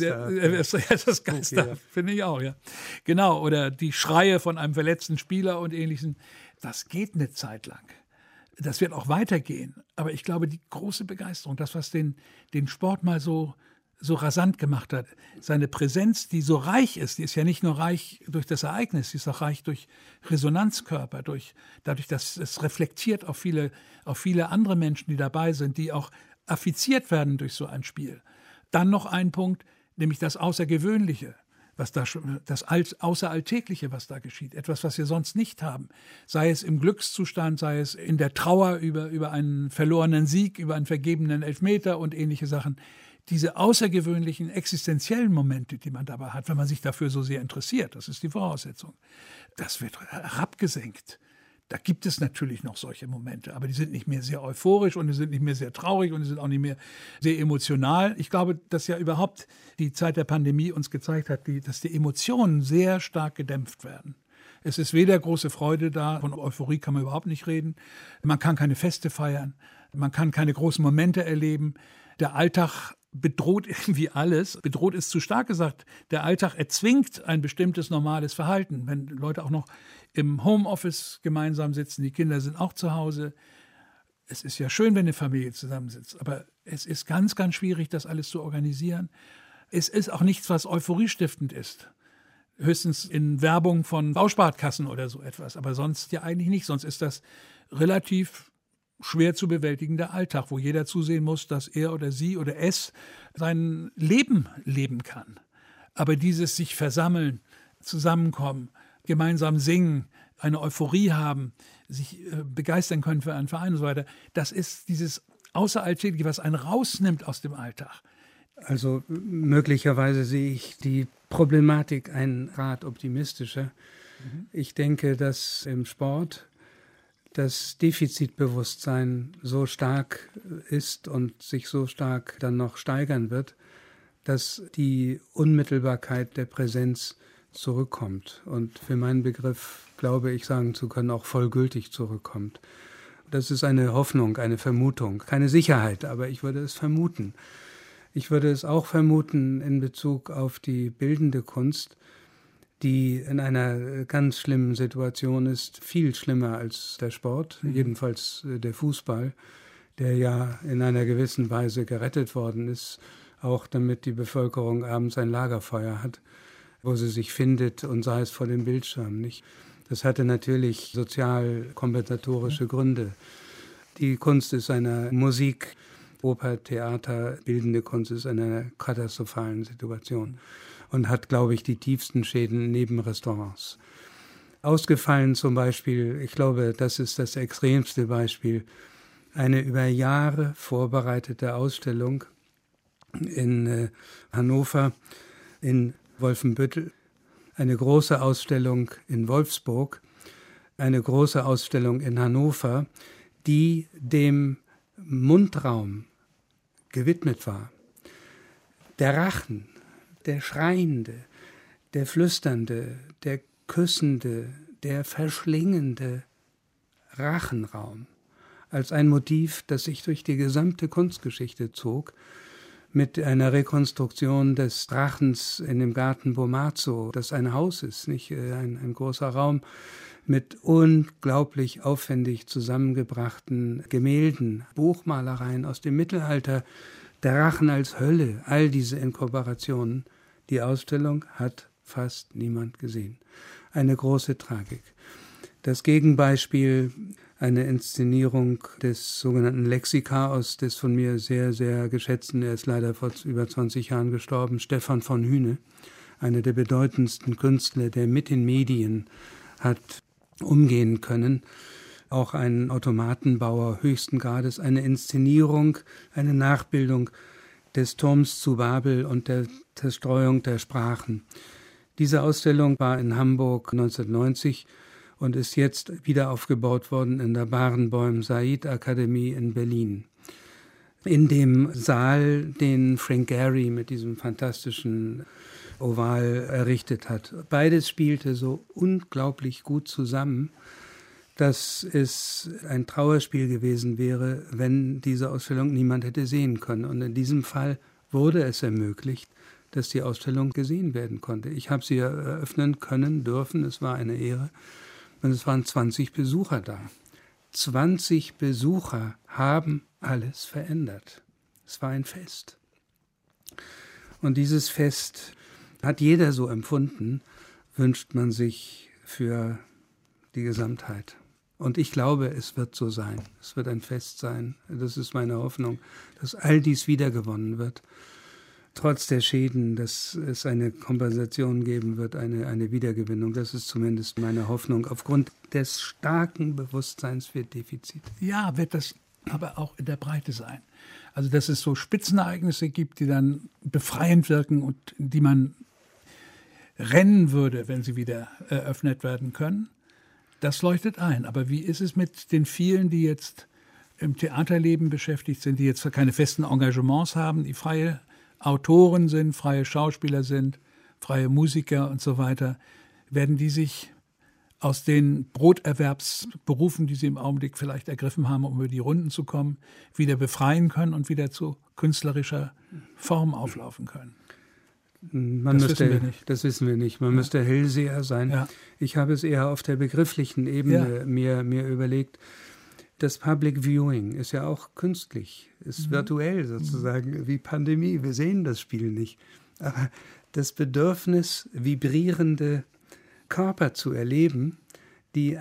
das Geisterhaft, finde ich auch, ja. Genau, oder die Schreie von einem verletzten Spieler und Ähnlichem. Das geht eine Zeit lang. Das wird auch weitergehen. Aber ich glaube, die große Begeisterung, das, was den Sport mal so rasant gemacht hat, seine Präsenz, die so reich ist, die ist ja nicht nur reich durch das Ereignis, die ist auch reich durch Resonanzkörper, dadurch, dass es reflektiert auf viele andere Menschen, die dabei sind, die auch affiziert werden durch so ein Spiel. Dann noch ein Punkt, nämlich das Außergewöhnliche, das Außeralltägliche, was da geschieht, etwas, was wir sonst nicht haben, sei es im Glückszustand, sei es in der Trauer über einen verlorenen Sieg, über einen vergebenen Elfmeter und ähnliche Sachen. Diese außergewöhnlichen existenziellen Momente, die man dabei hat, wenn man sich dafür so sehr interessiert, das ist die Voraussetzung, das wird herabgesenkt. Da gibt es natürlich noch solche Momente, aber die sind nicht mehr sehr euphorisch und die sind nicht mehr sehr traurig und die sind auch nicht mehr sehr emotional. Ich glaube, dass ja überhaupt die Zeit der Pandemie uns gezeigt hat, dass die Emotionen sehr stark gedämpft werden. Es ist weder große Freude da, von Euphorie kann man überhaupt nicht reden. Man kann keine Feste feiern, man kann keine großen Momente erleben. Der Alltag bedroht irgendwie alles. Bedroht ist zu stark gesagt. Der Alltag erzwingt ein bestimmtes normales Verhalten. Wenn Leute auch noch im Homeoffice gemeinsam sitzen, die Kinder sind auch zu Hause. es ist ja schön, wenn eine Familie zusammensitzt, aber es ist ganz, ganz schwierig, das alles zu organisieren. Es ist auch nichts, was euphoriestiftend ist. Höchstens in Werbung von Bausparkassen oder so etwas, aber sonst ja eigentlich nicht. Sonst ist das relativ schwer zu bewältigender Alltag, wo jeder zusehen muss, dass er oder sie oder es sein Leben leben kann. Aber dieses sich versammeln, zusammenkommen, gemeinsam singen, eine Euphorie haben, sich begeistern können für einen Verein und so weiter, das ist dieses Außeralltägliche, was einen rausnimmt aus dem Alltag. Also möglicherweise sehe ich die Problematik ein Grad optimistischer. Ich denke, dass im Sport das Defizitbewusstsein so stark ist und sich so stark dann noch steigern wird, dass die Unmittelbarkeit der Präsenz zurückkommt und für meinen Begriff, glaube ich, sagen zu können, auch vollgültig zurückkommt. Das ist eine Hoffnung, eine Vermutung, keine Sicherheit, aber ich würde es vermuten. Ich würde es auch vermuten in Bezug auf die bildende Kunst, die in einer ganz schlimmen Situation ist, viel schlimmer als der Sport, jedenfalls der Fußball, der ja in einer gewissen Weise gerettet worden ist, auch damit die Bevölkerung abends ein Lagerfeuer hat, wo sie sich findet und sei es vor dem Bildschirm, nicht? Das hatte natürlich sozial-kompensatorische Gründe. Die Kunst ist eine Musik, Oper, Theater, bildende Kunst ist in einer katastrophalen Situation und hat, glaube ich, die tiefsten Schäden neben Restaurants. Ausgefallen zum Beispiel, ich glaube, das ist das extremste Beispiel, eine über Jahre vorbereitete Ausstellung in Hannover, in Wolfenbüttel, eine große Ausstellung in Wolfsburg, eine große Ausstellung in Hannover, die dem Mundraum gewidmet war. Der Rachen, der Schreiende, der Flüsternde, der Küssende, der verschlingende Rachenraum als ein Motiv, das sich durch die gesamte Kunstgeschichte zog, mit einer Rekonstruktion des Drachens in dem Garten Bomazzo, das ein Haus ist, nicht ein großer Raum, mit unglaublich aufwendig zusammengebrachten Gemälden, Buchmalereien aus dem Mittelalter, der Rachen als Hölle, all diese Inkorporationen. Die Ausstellung hat fast niemand gesehen. Eine große Tragik. Das Gegenbeispiel, eine Inszenierung des sogenannten Lexikaos, des von mir sehr, sehr geschätzten, er ist leider vor über 20 Jahren gestorben, Stefan von Hüne, einer der bedeutendsten Künstler, der mit den Medien hat umgehen können, auch ein Automatenbauer höchsten Grades, eine Inszenierung, eine Nachbildung des Turms zu Babel und der Zerstreuung der Sprachen. Diese Ausstellung war in Hamburg 1990 und ist jetzt wieder aufgebaut worden in der Barenboim-Said-Akademie in Berlin. In dem Saal, den Frank Gehry mit diesem fantastischen Oval errichtet hat. Beides spielte so unglaublich gut zusammen, dass es ein Trauerspiel gewesen wäre, wenn diese Ausstellung niemand hätte sehen können. Und in diesem Fall wurde es ermöglicht, dass die Ausstellung gesehen werden konnte. Ich habe sie eröffnen können, dürfen, es war eine Ehre. Und es waren 20 Besucher da. 20 Besucher haben alles verändert. Es war ein Fest. Und dieses Fest hat jeder so empfunden, wünscht man sich für die Gesamtheit. Und ich glaube, es wird so sein. Es wird ein Fest sein. Das ist meine Hoffnung, dass all dies wiedergewonnen wird. Trotz der Schäden, dass es eine Kompensation geben wird, eine Wiedergewinnung. Das ist zumindest meine Hoffnung aufgrund des starken Bewusstseins für Defizit. Ja, wird das aber auch in der Breite sein. Also dass es so Spitzenereignisse gibt, die dann befreiend wirken und die man rennen würde, wenn sie wieder eröffnet werden können. Das leuchtet ein. Aber wie ist es mit den vielen, die jetzt im Theaterleben beschäftigt sind, die jetzt keine festen Engagements haben, die freie Autoren sind, freie Schauspieler sind, freie Musiker und so weiter? Werden die sich aus den Broterwerbsberufen, die sie im Augenblick vielleicht ergriffen haben, um über die Runden zu kommen, wieder befreien können und wieder zu künstlerischer Form auflaufen können? Das wissen wir nicht. Man müsste Hellseher sein. Ja. Ich habe es eher auf der begrifflichen Ebene mir überlegt. Das Public Viewing ist ja auch künstlich, ist virtuell sozusagen, wie Pandemie. Wir sehen das Spiel nicht. Aber das Bedürfnis, vibrierende Körper zu erleben, die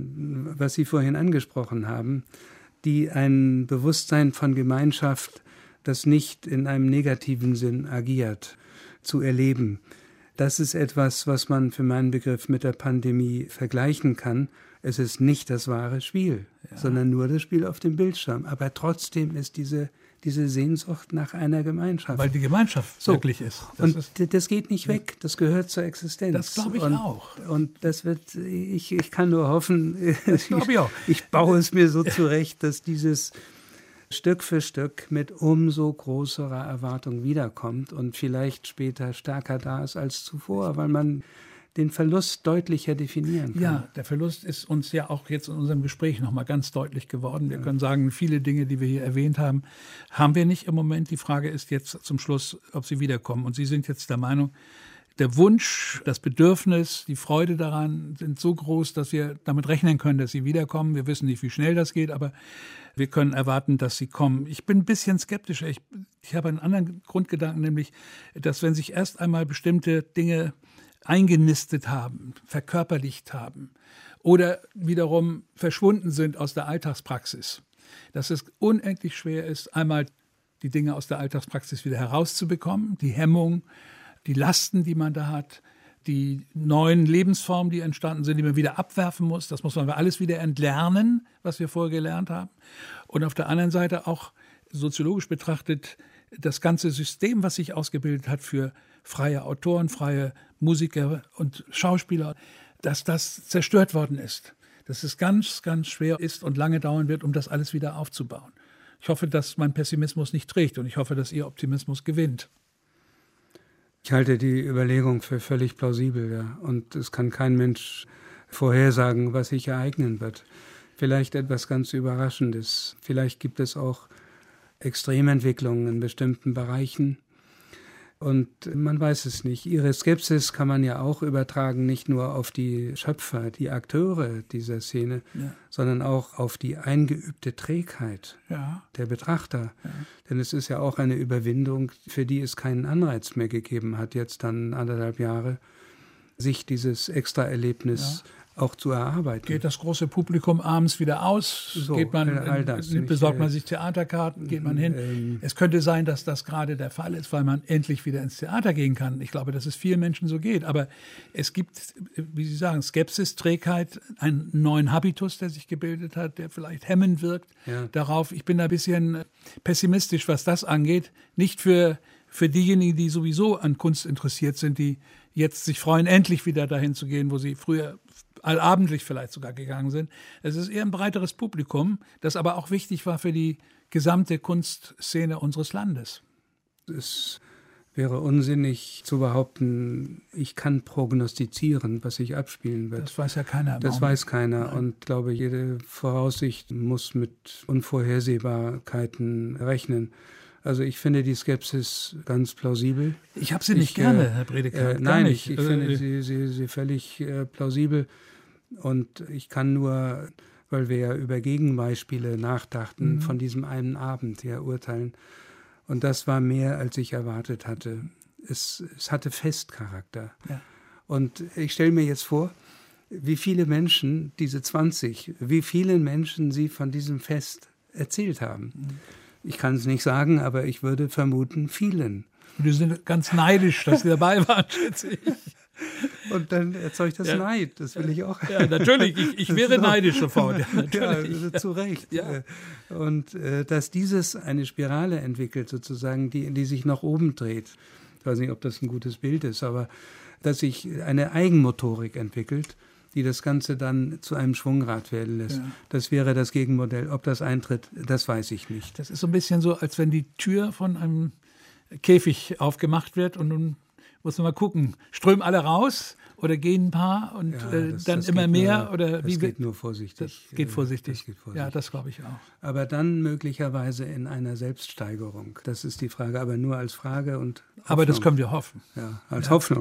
was Sie vorhin angesprochen haben, die ein Bewusstsein von Gemeinschaft, das nicht in einem negativen Sinn agiert, zu erleben. Das ist etwas, was man für meinen Begriff mit der Pandemie vergleichen kann. Es ist nicht das wahre Spiel, sondern nur das Spiel auf dem Bildschirm. Aber trotzdem ist diese Sehnsucht nach einer Gemeinschaft. Weil die Gemeinschaft wirklich ist. Das geht nicht weg, das gehört zur Existenz. Das glaube ich auch. Und das wird, ich kann nur hoffen, das glaube ich auch. Ich baue es mir so zurecht, dass dieses Stück für Stück mit umso größerer Erwartung wiederkommt und vielleicht später stärker da ist als zuvor, weil man den Verlust deutlicher definieren kann. Ja, der Verlust ist uns ja auch jetzt in unserem Gespräch nochmal ganz deutlich geworden. Wir können sagen, viele Dinge, die wir hier erwähnt haben, haben wir nicht im Moment. Die Frage ist jetzt zum Schluss, ob sie wiederkommen. Und Sie sind jetzt der Meinung, der Wunsch, das Bedürfnis, die Freude daran sind so groß, dass wir damit rechnen können, dass sie wiederkommen. Wir wissen nicht, wie schnell das geht, aber wir können erwarten, dass sie kommen. Ich bin ein bisschen skeptischer. Ich habe einen anderen Grundgedanken, nämlich, dass wenn sich erst einmal bestimmte Dinge eingenistet haben, verkörperlicht haben oder wiederum verschwunden sind aus der Alltagspraxis, dass es unendlich schwer ist, einmal die Dinge aus der Alltagspraxis wieder herauszubekommen, die Hemmung, die Lasten, die man da hat, die neuen Lebensformen, die entstanden sind, die man wieder abwerfen muss. Das muss man alles wieder entlernen, was wir vorher gelernt haben. Und auf der anderen Seite auch soziologisch betrachtet das ganze System, was sich ausgebildet hat für freie Autoren, freie Musiker und Schauspieler, dass das zerstört worden ist. Dass es ganz, ganz schwer ist und lange dauern wird, um das alles wieder aufzubauen. Ich hoffe, dass mein Pessimismus nicht trägt und ich hoffe, dass Ihr Optimismus gewinnt. Ich halte die Überlegung für völlig plausibel, ja. Und es kann kein Mensch vorhersagen, was sich ereignen wird. Vielleicht etwas ganz Überraschendes. Vielleicht gibt es auch Extrementwicklungen in bestimmten Bereichen. Und man weiß es nicht. Ihre Skepsis kann man ja auch übertragen, nicht nur auf die Schöpfer, die Akteure dieser Szene, sondern auch auf die eingeübte Trägheit der Betrachter. Ja. Denn es ist ja auch eine Überwindung, für die es keinen Anreiz mehr gegeben hat, jetzt dann 1,5 Jahre, sich dieses Extraerlebnis auch zu erarbeiten. Geht das große Publikum abends wieder aus? So, geht man, besorgt man sich Theaterkarten? Geht man hin? Es könnte sein, dass das gerade der Fall ist, weil man endlich wieder ins Theater gehen kann. Ich glaube, dass es vielen Menschen so geht. Aber es gibt, wie Sie sagen, Skepsis, Trägheit, einen neuen Habitus, der sich gebildet hat, der vielleicht hemmend wirkt darauf. Ich bin da ein bisschen pessimistisch, was das angeht. Nicht für diejenigen, die sowieso an Kunst interessiert sind, die jetzt sich freuen, endlich wieder dahin zu gehen, wo sie früher allabendlich vielleicht sogar gegangen sind. Es ist eher ein breiteres Publikum, das aber auch wichtig war für die gesamte Kunstszene unseres Landes. Es wäre unsinnig zu behaupten, ich kann prognostizieren, was sich abspielen wird. Das weiß ja keiner. Das weiß keiner. Nein. Und ich glaube, jede Voraussicht muss mit Unvorhersehbarkeiten rechnen. Also ich finde die Skepsis ganz plausibel. Ich habe sie nicht gerne, Herr Predikant. Nein, ich finde sie völlig plausibel. Und ich kann nur, weil wir ja über Gegenbeispiele nachdachten, von diesem einen Abend her urteilen. Und das war mehr, als ich erwartet hatte. Es hatte Festcharakter. Ja. Und ich stelle mir jetzt vor, wie viele Menschen, diese 20, wie vielen Menschen Sie von diesem Fest erzählt haben. Ich kann es nicht sagen, aber ich würde vermuten, vielen. Wir sind ganz neidisch, dass Sie dabei waren, schätze ich. Und dann erzeugt das Neid, das will ich auch. Ja, natürlich, ich wäre neidisch sofort. Ja, zu Recht. Ja. Und dass dieses eine Spirale entwickelt, sozusagen, die sich nach oben dreht. Ich weiß nicht, ob das ein gutes Bild ist, aber dass sich eine Eigenmotorik entwickelt, die das Ganze dann zu einem Schwungrad werden lässt. Ja. Das wäre das Gegenmodell. Ob das eintritt, das weiß ich nicht. Das ist so ein bisschen so, als wenn die Tür von einem Käfig aufgemacht wird und nun muss man mal gucken, strömen alle raus oder gehen ein paar und dann immer mehr? Das geht nur vorsichtig. Das geht vorsichtig. Ja, das glaube ich auch. Aber dann möglicherweise in einer Selbststeigerung. Das ist die Frage, aber nur als Frage und Hoffnung. Aber das können wir hoffen. Ja, als Hoffnung.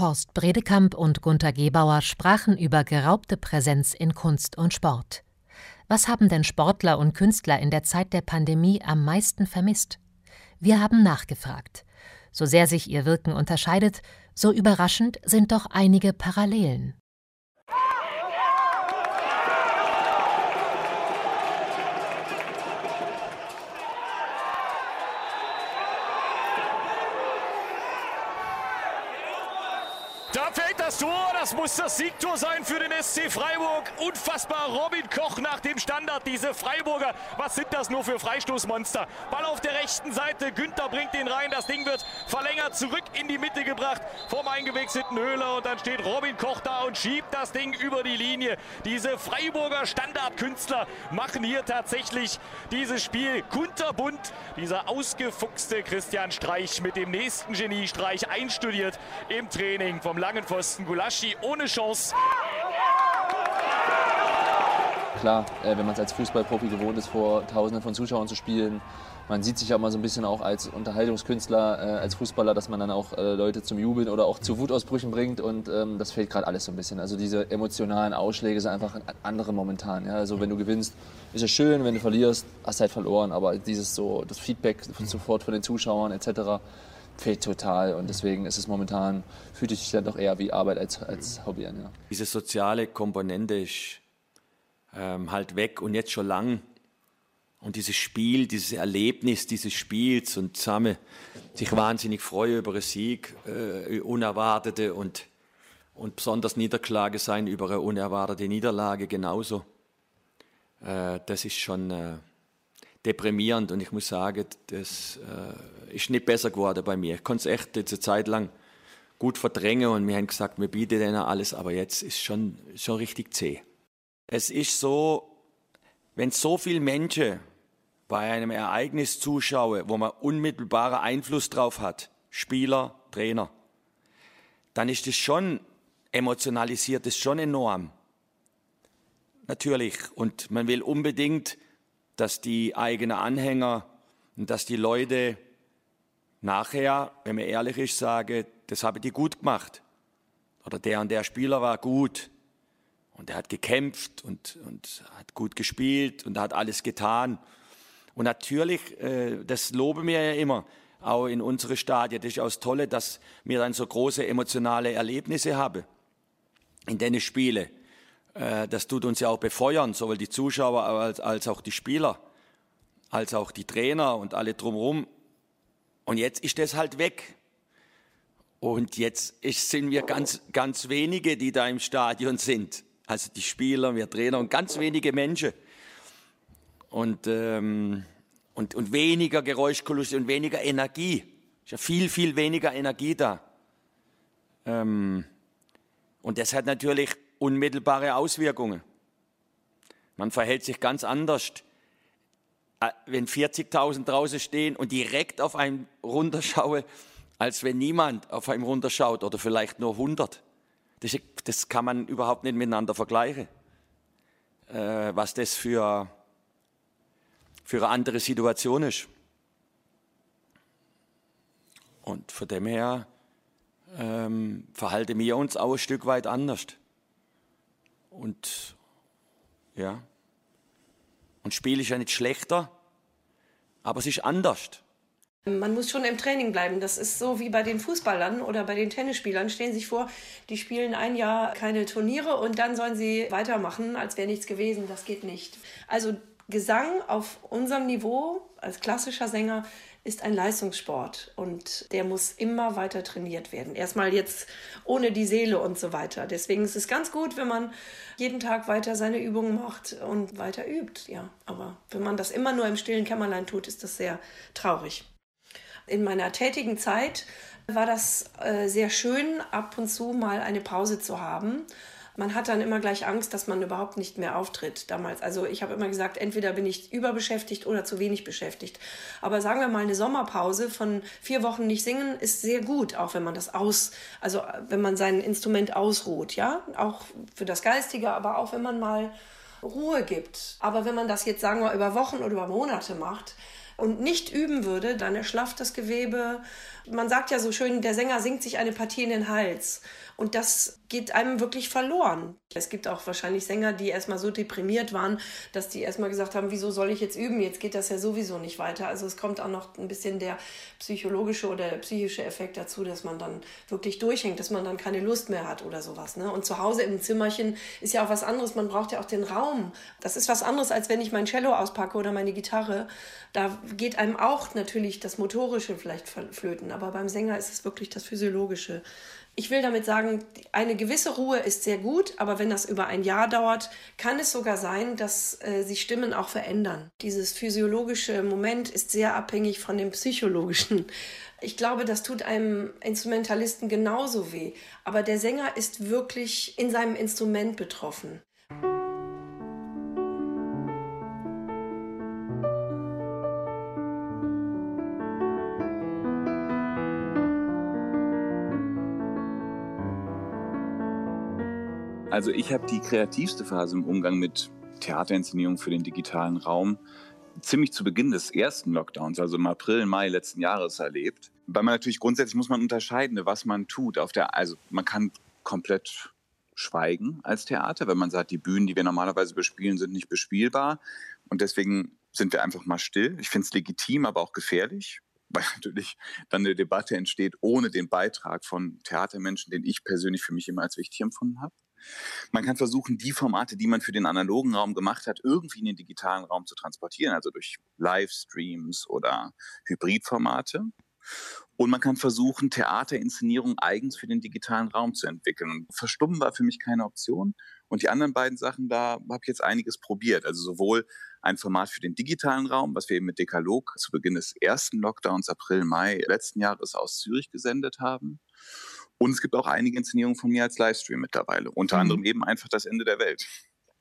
Horst Bredekamp und Gunter Gebauer sprachen über geraubte Präsenz in Kunst und Sport. Was haben denn Sportler und Künstler in der Zeit der Pandemie am meisten vermisst? Wir haben nachgefragt. So sehr sich ihr Wirken unterscheidet, so überraschend sind doch einige Parallelen. Da fällt das Tor, das muss das Siegtor sein für den SC Freiburg. Unfassbar, Robin Koch nach dem Standard, diese Freiburger. Was sind das nur für Freistoßmonster? Ball auf der rechten Seite, Günther bringt den rein, das Ding wird verlängert, zurück in die Mitte gebracht vom eingewechselten Höhler und dann steht Robin Koch da und schiebt das Ding über die Linie. Diese Freiburger Standardkünstler machen hier tatsächlich dieses Spiel kunterbunt. Dieser ausgefuchste Christian Streich mit dem nächsten Geniestreich einstudiert im Training vom langen Pfosten. Gulaschi ohne Chance. Klar, wenn man es als Fußballprofi gewohnt ist, vor Tausenden von Zuschauern zu spielen, man sieht sich ja immer so ein bisschen auch als Unterhaltungskünstler, als Fußballer, dass man dann auch Leute zum Jubeln oder auch zu Wutausbrüchen bringt und das fehlt gerade alles so ein bisschen. Also diese emotionalen Ausschläge sind einfach andere momentan. Ja? Also wenn du gewinnst, ist es schön, wenn du verlierst, hast du halt verloren, aber das Feedback sofort von den Zuschauern etc. fehlt total und deswegen ist es momentan, fühlt es sich dann doch eher wie Arbeit als Hobby an. Ja. Diese soziale Komponente ist halt weg und jetzt schon lang. Und dieses Spiel, dieses Erlebnis dieses Spiels und zusammen sich wahnsinnig freuen über einen Sieg, unerwartete und besonders Niederklage sein über eine unerwartete Niederlage genauso. Das ist schon deprimierend und ich muss sagen, das ist nicht besser geworden bei mir. Ich konnte es echt jetzt eine Zeit lang gut verdrängen und wir haben gesagt, wir bieten denen alles, aber jetzt ist schon richtig zäh. Es ist so, wenn so viele Menschen bei einem Ereignis zuschauen, wo man unmittelbaren Einfluss drauf hat, Spieler, Trainer, dann ist das schon emotionalisiert, das ist schon enorm. Natürlich. Und man will unbedingt, dass die eigenen Anhänger und dass die Leute nachher, wenn man ehrlich ist, sagen, das haben die gut gemacht. Oder der und der Spieler war gut. Und er hat gekämpft und hat gut gespielt und hat alles getan. Und natürlich, das loben wir ja immer, auch in unsere Stadien. Das ist auch das Tolle, dass wir dann so große emotionale Erlebnisse haben in den Spielen. Das tut uns ja auch befeuern, sowohl die Zuschauer als auch die Spieler, als auch die Trainer und alle drumherum. Und jetzt ist das halt weg. Und jetzt sind wir ganz wenige, die da im Stadion sind. Also die Spieler, wir Trainer und ganz wenige Menschen. Und weniger Geräuschkulisse und weniger Energie. Ist ja viel weniger Energie da. Und das hat natürlich unmittelbare Auswirkungen. Man verhält sich ganz anders, wenn 40.000 draußen stehen und direkt auf einen runterschauen, als wenn niemand auf einen runterschaut oder vielleicht nur 100. Das kann man überhaupt nicht miteinander vergleichen, was das für eine andere Situation ist. Und von dem her verhalten wir uns auch ein Stück weit anders. Und ja, und Spiel ist ja nicht schlechter, aber es ist anders. Man muss schon im Training bleiben. Das ist so wie bei den Fußballern oder bei den Tennisspielern. Stellen Sie sich vor, die spielen ein Jahr keine Turniere und dann sollen sie weitermachen, als wäre nichts gewesen. Das geht nicht. Also Gesang auf unserem Niveau als klassischer Sänger ist ein Leistungssport und der muss immer weiter trainiert werden. Erstmal jetzt ohne die Seele und so weiter. Deswegen ist es ganz gut, wenn man jeden Tag weiter seine Übungen macht und weiter übt. Ja, aber wenn man das immer nur im stillen Kämmerlein tut, ist das sehr traurig. In meiner tätigen Zeit war das sehr schön, ab und zu mal eine Pause zu haben. Man hat dann immer gleich Angst, dass man überhaupt nicht mehr auftritt damals. Also ich habe immer gesagt, entweder bin ich überbeschäftigt oder zu wenig beschäftigt. Aber sagen wir mal, eine Sommerpause von 4 Wochen nicht singen ist sehr gut, auch wenn man wenn man sein Instrument ausruht, ja, auch für das Geistige, aber auch wenn man mal Ruhe gibt. Aber wenn man das jetzt, sagen wir, über Wochen oder über Monate macht, und nicht üben würde, dann erschlafft das Gewebe. Man sagt ja so schön, der Sänger singt sich eine Partie in den Hals. Und das geht einem wirklich verloren. Es gibt auch wahrscheinlich Sänger, die erstmal so deprimiert waren, dass die erstmal gesagt haben, wieso soll ich jetzt üben? Jetzt geht das ja sowieso nicht weiter. Also es kommt auch noch ein bisschen der psychologische oder der psychische Effekt dazu, dass man dann wirklich durchhängt, dass man dann keine Lust mehr hat oder sowas. Ne? Und zu Hause im Zimmerchen ist ja auch was anderes. Man braucht ja auch den Raum. Das ist was anderes, als wenn ich mein Cello auspacke oder meine Gitarre. Da geht einem auch natürlich das Motorische vielleicht flöten. Aber beim Sänger ist es wirklich das Physiologische. Ich will damit sagen, eine gewisse Ruhe ist sehr gut, aber wenn das über ein Jahr dauert, kann es sogar sein, dass sich Stimmen auch verändern. Dieses physiologische Moment ist sehr abhängig von dem psychologischen. Ich glaube, das tut einem Instrumentalisten genauso weh. Aber der Sänger ist wirklich in seinem Instrument betroffen. Also ich habe die kreativste Phase im Umgang mit Theaterinszenierung für den digitalen Raum ziemlich zu Beginn des ersten Lockdowns, also im April, Mai letzten Jahres erlebt. Weil man natürlich grundsätzlich muss man unterscheiden, was man tut. Also man kann komplett schweigen als Theater, wenn man sagt, die Bühnen, die wir normalerweise bespielen, sind nicht bespielbar. Und deswegen sind wir einfach mal still. Ich finde es legitim, aber auch gefährlich, weil natürlich dann eine Debatte entsteht ohne den Beitrag von Theatermenschen, den ich persönlich für mich immer als wichtig empfunden habe. Man kann versuchen, die Formate, die man für den analogen Raum gemacht hat, irgendwie in den digitalen Raum zu transportieren, also durch Livestreams oder Hybridformate. Und man kann versuchen, Theaterinszenierung eigens für den digitalen Raum zu entwickeln. Und Verstummen war für mich keine Option. Und die anderen beiden Sachen, da habe ich jetzt einiges probiert. Also sowohl ein Format für den digitalen Raum, was wir eben mit Dekalog zu Beginn des ersten Lockdowns, April, Mai letzten Jahres aus Zürich gesendet haben. Und es gibt auch einige Inszenierungen von mir als Livestream mittlerweile. Unter anderem eben einfach das Ende der Welt.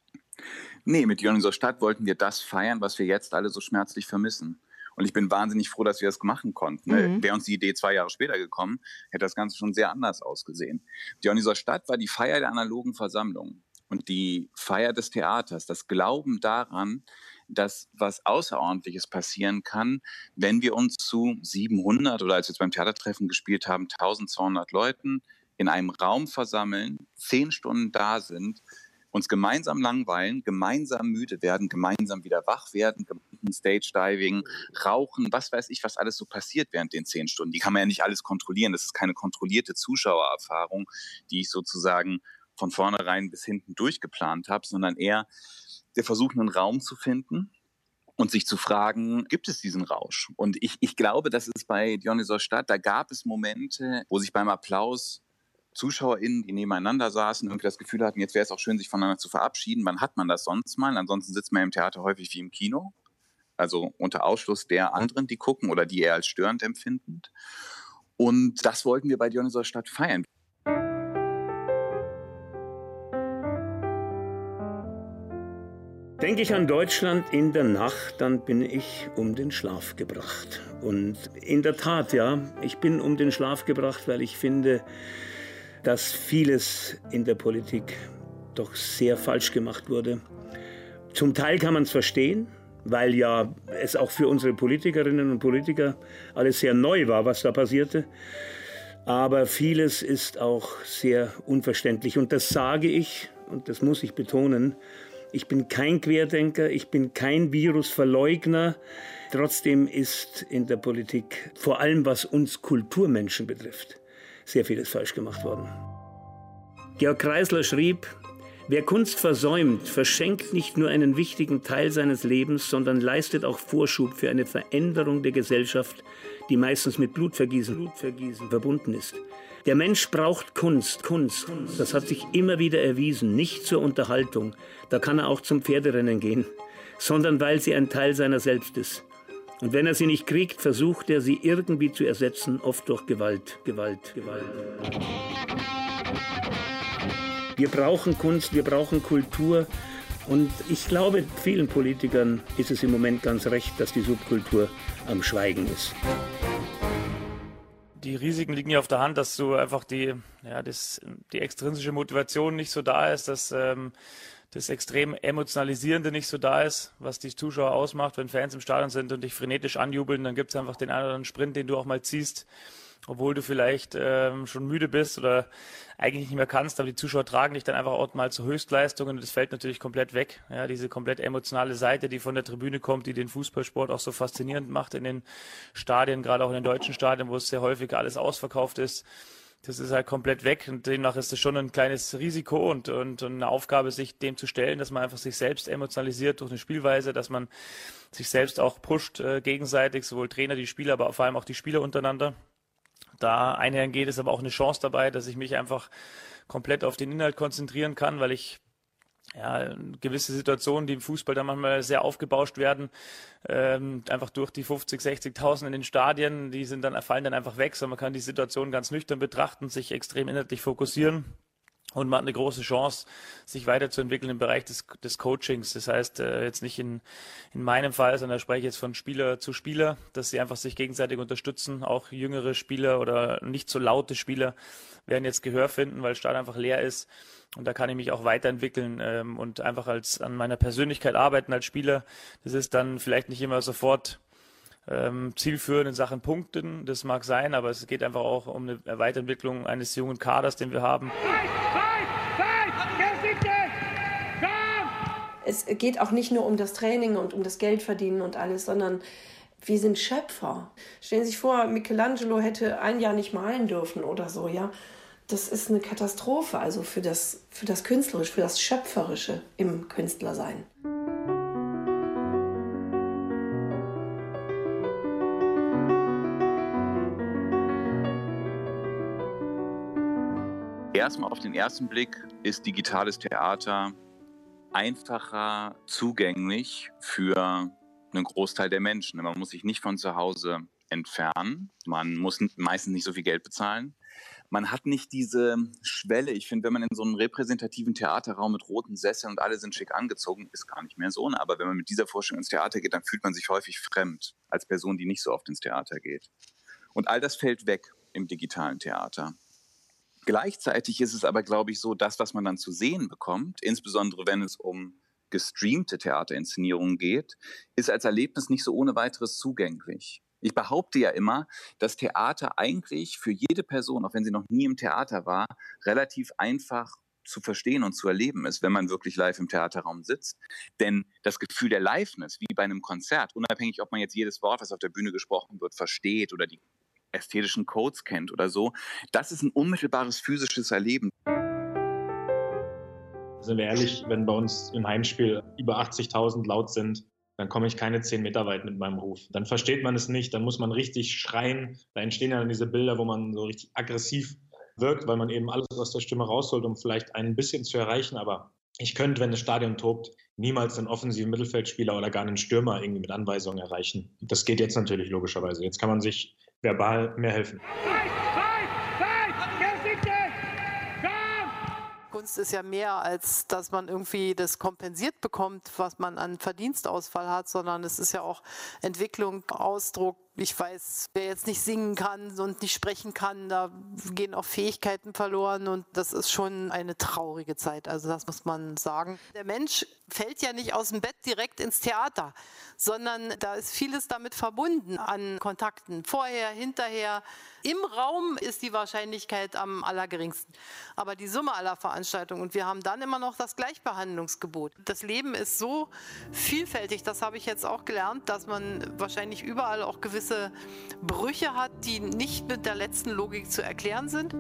Nee, mit Dionysos Stadt wollten wir das feiern, was wir jetzt alle so schmerzlich vermissen. Und ich bin wahnsinnig froh, dass wir das machen konnten. Wäre uns die Idee 2 Jahre später gekommen, hätte das Ganze schon sehr anders ausgesehen. Dionysos Stadt war die Feier der analogen Versammlung und die Feier des Theaters, das Glauben daran, dass was Außerordentliches passieren kann, wenn wir uns zu 700 oder als wir jetzt beim Theatertreffen gespielt haben, 1200 Leuten in einem Raum versammeln, 10 Stunden da sind, uns gemeinsam langweilen, gemeinsam müde werden, gemeinsam wieder wach werden, Stage-Diving, Rauchen, was weiß ich, was alles so passiert während den 10 Stunden. Die kann man ja nicht alles kontrollieren. Das ist keine kontrollierte Zuschauererfahrung, die ich sozusagen von vornherein bis hinten durchgeplant habe, sondern eher der Versuch, einen Raum zu finden und sich zu fragen, gibt es diesen Rausch? Und ich glaube, das ist bei Dionysos Stadt, da gab es Momente, wo sich beim Applaus ZuschauerInnen, die nebeneinander saßen, irgendwie das Gefühl hatten, jetzt wäre es auch schön, sich voneinander zu verabschieden. Wann hat man das sonst mal? Ansonsten sitzt man im Theater häufig wie im Kino. Also unter Ausschluss der anderen, die gucken oder die eher als störend empfinden. Und das wollten wir bei Dionysos Stadt feiern. Denke ich an Deutschland in der Nacht, dann bin ich um den Schlaf gebracht. Und in der Tat, ja, ich bin um den Schlaf gebracht, weil ich finde, dass vieles in der Politik doch sehr falsch gemacht wurde. Zum Teil kann man es verstehen, weil ja es auch für unsere Politikerinnen und Politiker alles sehr neu war, was da passierte. Aber vieles ist auch sehr unverständlich. Und das sage ich, und das muss ich betonen, ich bin kein Querdenker, ich bin kein Virusverleugner. Trotzdem ist in der Politik, vor allem was uns Kulturmenschen betrifft, sehr vieles falsch gemacht worden. Georg Kreisler schrieb, wer Kunst versäumt, verschenkt nicht nur einen wichtigen Teil seines Lebens, sondern leistet auch Vorschub für eine Veränderung der Gesellschaft, die meistens mit Blutvergießen verbunden ist. Der Mensch braucht Kunst. Das hat sich immer wieder erwiesen, nicht zur Unterhaltung, da kann er auch zum Pferderennen gehen, sondern weil sie ein Teil seiner selbst ist. Und wenn er sie nicht kriegt, versucht er, sie irgendwie zu ersetzen, oft durch Gewalt. Wir brauchen Kunst, wir brauchen Kultur. Und ich glaube, vielen Politikern ist es im Moment ganz recht, dass die Subkultur am Schweigen ist. Die Risiken liegen ja auf der Hand, dass so einfach die extrinsische Motivation nicht so da ist, dass das extrem Emotionalisierende nicht so da ist, was die Zuschauer ausmacht. Wenn Fans im Stadion sind und dich frenetisch anjubeln, dann gibt es einfach den einen oder anderen Sprint, den du auch mal ziehst, obwohl du vielleicht schon müde bist oder eigentlich nicht mehr kannst, aber die Zuschauer tragen dich dann einfach auch mal zur Höchstleistung und das fällt natürlich komplett weg. Ja, diese komplett emotionale Seite, die von der Tribüne kommt, die den Fußballsport auch so faszinierend macht in den Stadien, gerade auch in den deutschen Stadien, wo es sehr häufig alles ausverkauft ist. Das ist halt komplett weg und demnach ist es schon ein kleines Risiko und eine Aufgabe, sich dem zu stellen, dass man einfach sich selbst emotionalisiert durch eine Spielweise, dass man sich selbst auch pusht gegenseitig, sowohl Trainer, die Spieler, aber vor allem auch die Spieler untereinander. Da einhergeht, ist aber auch eine Chance dabei, dass ich mich einfach komplett auf den Inhalt konzentrieren kann, weil ich gewisse Situationen, die im Fußball dann manchmal sehr aufgebauscht werden, einfach durch die 50, 60.000 in den Stadien, fallen dann einfach weg, sondern man kann die Situation ganz nüchtern betrachten, sich extrem inhaltlich fokussieren. Und man hat eine große Chance, sich weiterzuentwickeln im Bereich des Coachings. Das heißt, jetzt nicht in meinem Fall, sondern da spreche ich jetzt von Spieler zu Spieler, dass sie einfach sich gegenseitig unterstützen. Auch jüngere Spieler oder nicht so laute Spieler werden jetzt Gehör finden, weil das Stadion einfach leer ist. Und da kann ich mich auch weiterentwickeln und einfach an meiner Persönlichkeit arbeiten als Spieler. Das ist dann vielleicht nicht immer sofort zielführend in Sachen Punkten, das mag sein, aber es geht einfach auch um eine Weiterentwicklung eines jungen Kaders, den wir haben. Es geht auch nicht nur um das Training und um das Geldverdienen und alles, sondern wir sind Schöpfer. Stellen Sie sich vor, Michelangelo hätte ein Jahr nicht malen dürfen oder so, ja. Das ist eine Katastrophe, also für das Künstlerische, für das Schöpferische im Künstlersein. Erstmal auf den ersten Blick ist digitales Theater einfacher zugänglich für einen Großteil der Menschen. Man muss sich nicht von zu Hause entfernen. Man muss meistens nicht so viel Geld bezahlen. Man hat nicht diese Schwelle. Ich finde, wenn man in so einem repräsentativen Theaterraum mit roten Sesseln und alle sind schick angezogen, ist gar nicht mehr so. Aber wenn man mit dieser Vorstellung ins Theater geht, dann fühlt man sich häufig fremd als Person, die nicht so oft ins Theater geht. Und all das fällt weg im digitalen Theater. Gleichzeitig ist es aber, glaube ich, so, das, was man dann zu sehen bekommt, insbesondere wenn es um gestreamte Theaterinszenierungen geht, ist als Erlebnis nicht so ohne weiteres zugänglich. Ich behaupte ja immer, dass Theater eigentlich für jede Person, auch wenn sie noch nie im Theater war, relativ einfach zu verstehen und zu erleben ist, wenn man wirklich live im Theaterraum sitzt. Denn das Gefühl der Liveness, wie bei einem Konzert, unabhängig, ob man jetzt jedes Wort, was auf der Bühne gesprochen wird, versteht oder die ästhetischen Codes kennt oder so, das ist ein unmittelbares physisches Erleben. Sind wir ehrlich, wenn bei uns im Heimspiel über 80.000 laut sind, dann komme ich keine 10 Meter weit mit meinem Ruf. Dann versteht man es nicht, dann muss man richtig schreien. Da entstehen ja dann diese Bilder, wo man so richtig aggressiv wirkt, weil man eben alles aus der Stimme rausholt, um vielleicht ein bisschen zu erreichen. Aber ich könnte, wenn das Stadion tobt, niemals einen offensiven Mittelfeldspieler oder gar einen Stürmer irgendwie mit Anweisungen erreichen. Das geht jetzt natürlich logischerweise. Jetzt kann man sich verbal mehr helfen. Kunst ist ja mehr, als dass man irgendwie das kompensiert bekommt, was man an Verdienstausfall hat, sondern es ist ja auch Entwicklung, Ausdruck. Ich weiß, wer jetzt nicht singen kann und nicht sprechen kann, da gehen auch Fähigkeiten verloren und das ist schon eine traurige Zeit, also das muss man sagen. Der Mensch fällt ja nicht aus dem Bett direkt ins Theater, sondern da ist vieles damit verbunden an Kontakten, vorher, hinterher. Im Raum ist die Wahrscheinlichkeit am allergeringsten, aber die Summe aller Veranstaltungen und wir haben dann immer noch das Gleichbehandlungsgebot. Das Leben ist so vielfältig, das habe ich jetzt auch gelernt, dass man wahrscheinlich überall auch gewisse Brüche hat, die nicht mit der letzten Logik zu erklären sind.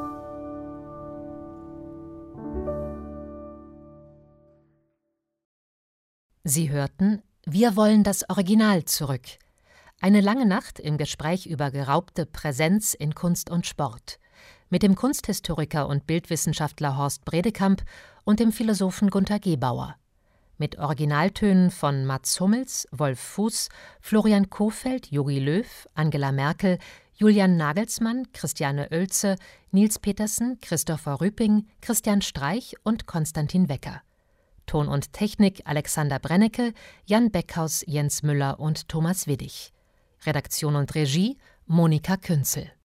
Sie hörten Wir wollen das Original zurück. Eine lange Nacht im Gespräch über geraubte Präsenz in Kunst und Sport. Mit dem Kunsthistoriker und Bildwissenschaftler Horst Bredekamp und dem Philosophen Gunter Gebauer. Mit Originaltönen von Mats Hummels, Wolf Fuß, Florian Kohfeldt, Jogi Löw, Angela Merkel, Julian Nagelsmann, Christiane Oelze, Nils Petersen, Christopher Rüping, Christian Streich und Konstantin Wecker. Ton und Technik Alexander Brennecke, Jan Beckhaus, Jens Müller und Thomas Widdig. Redaktion und Regie Monika Künzel.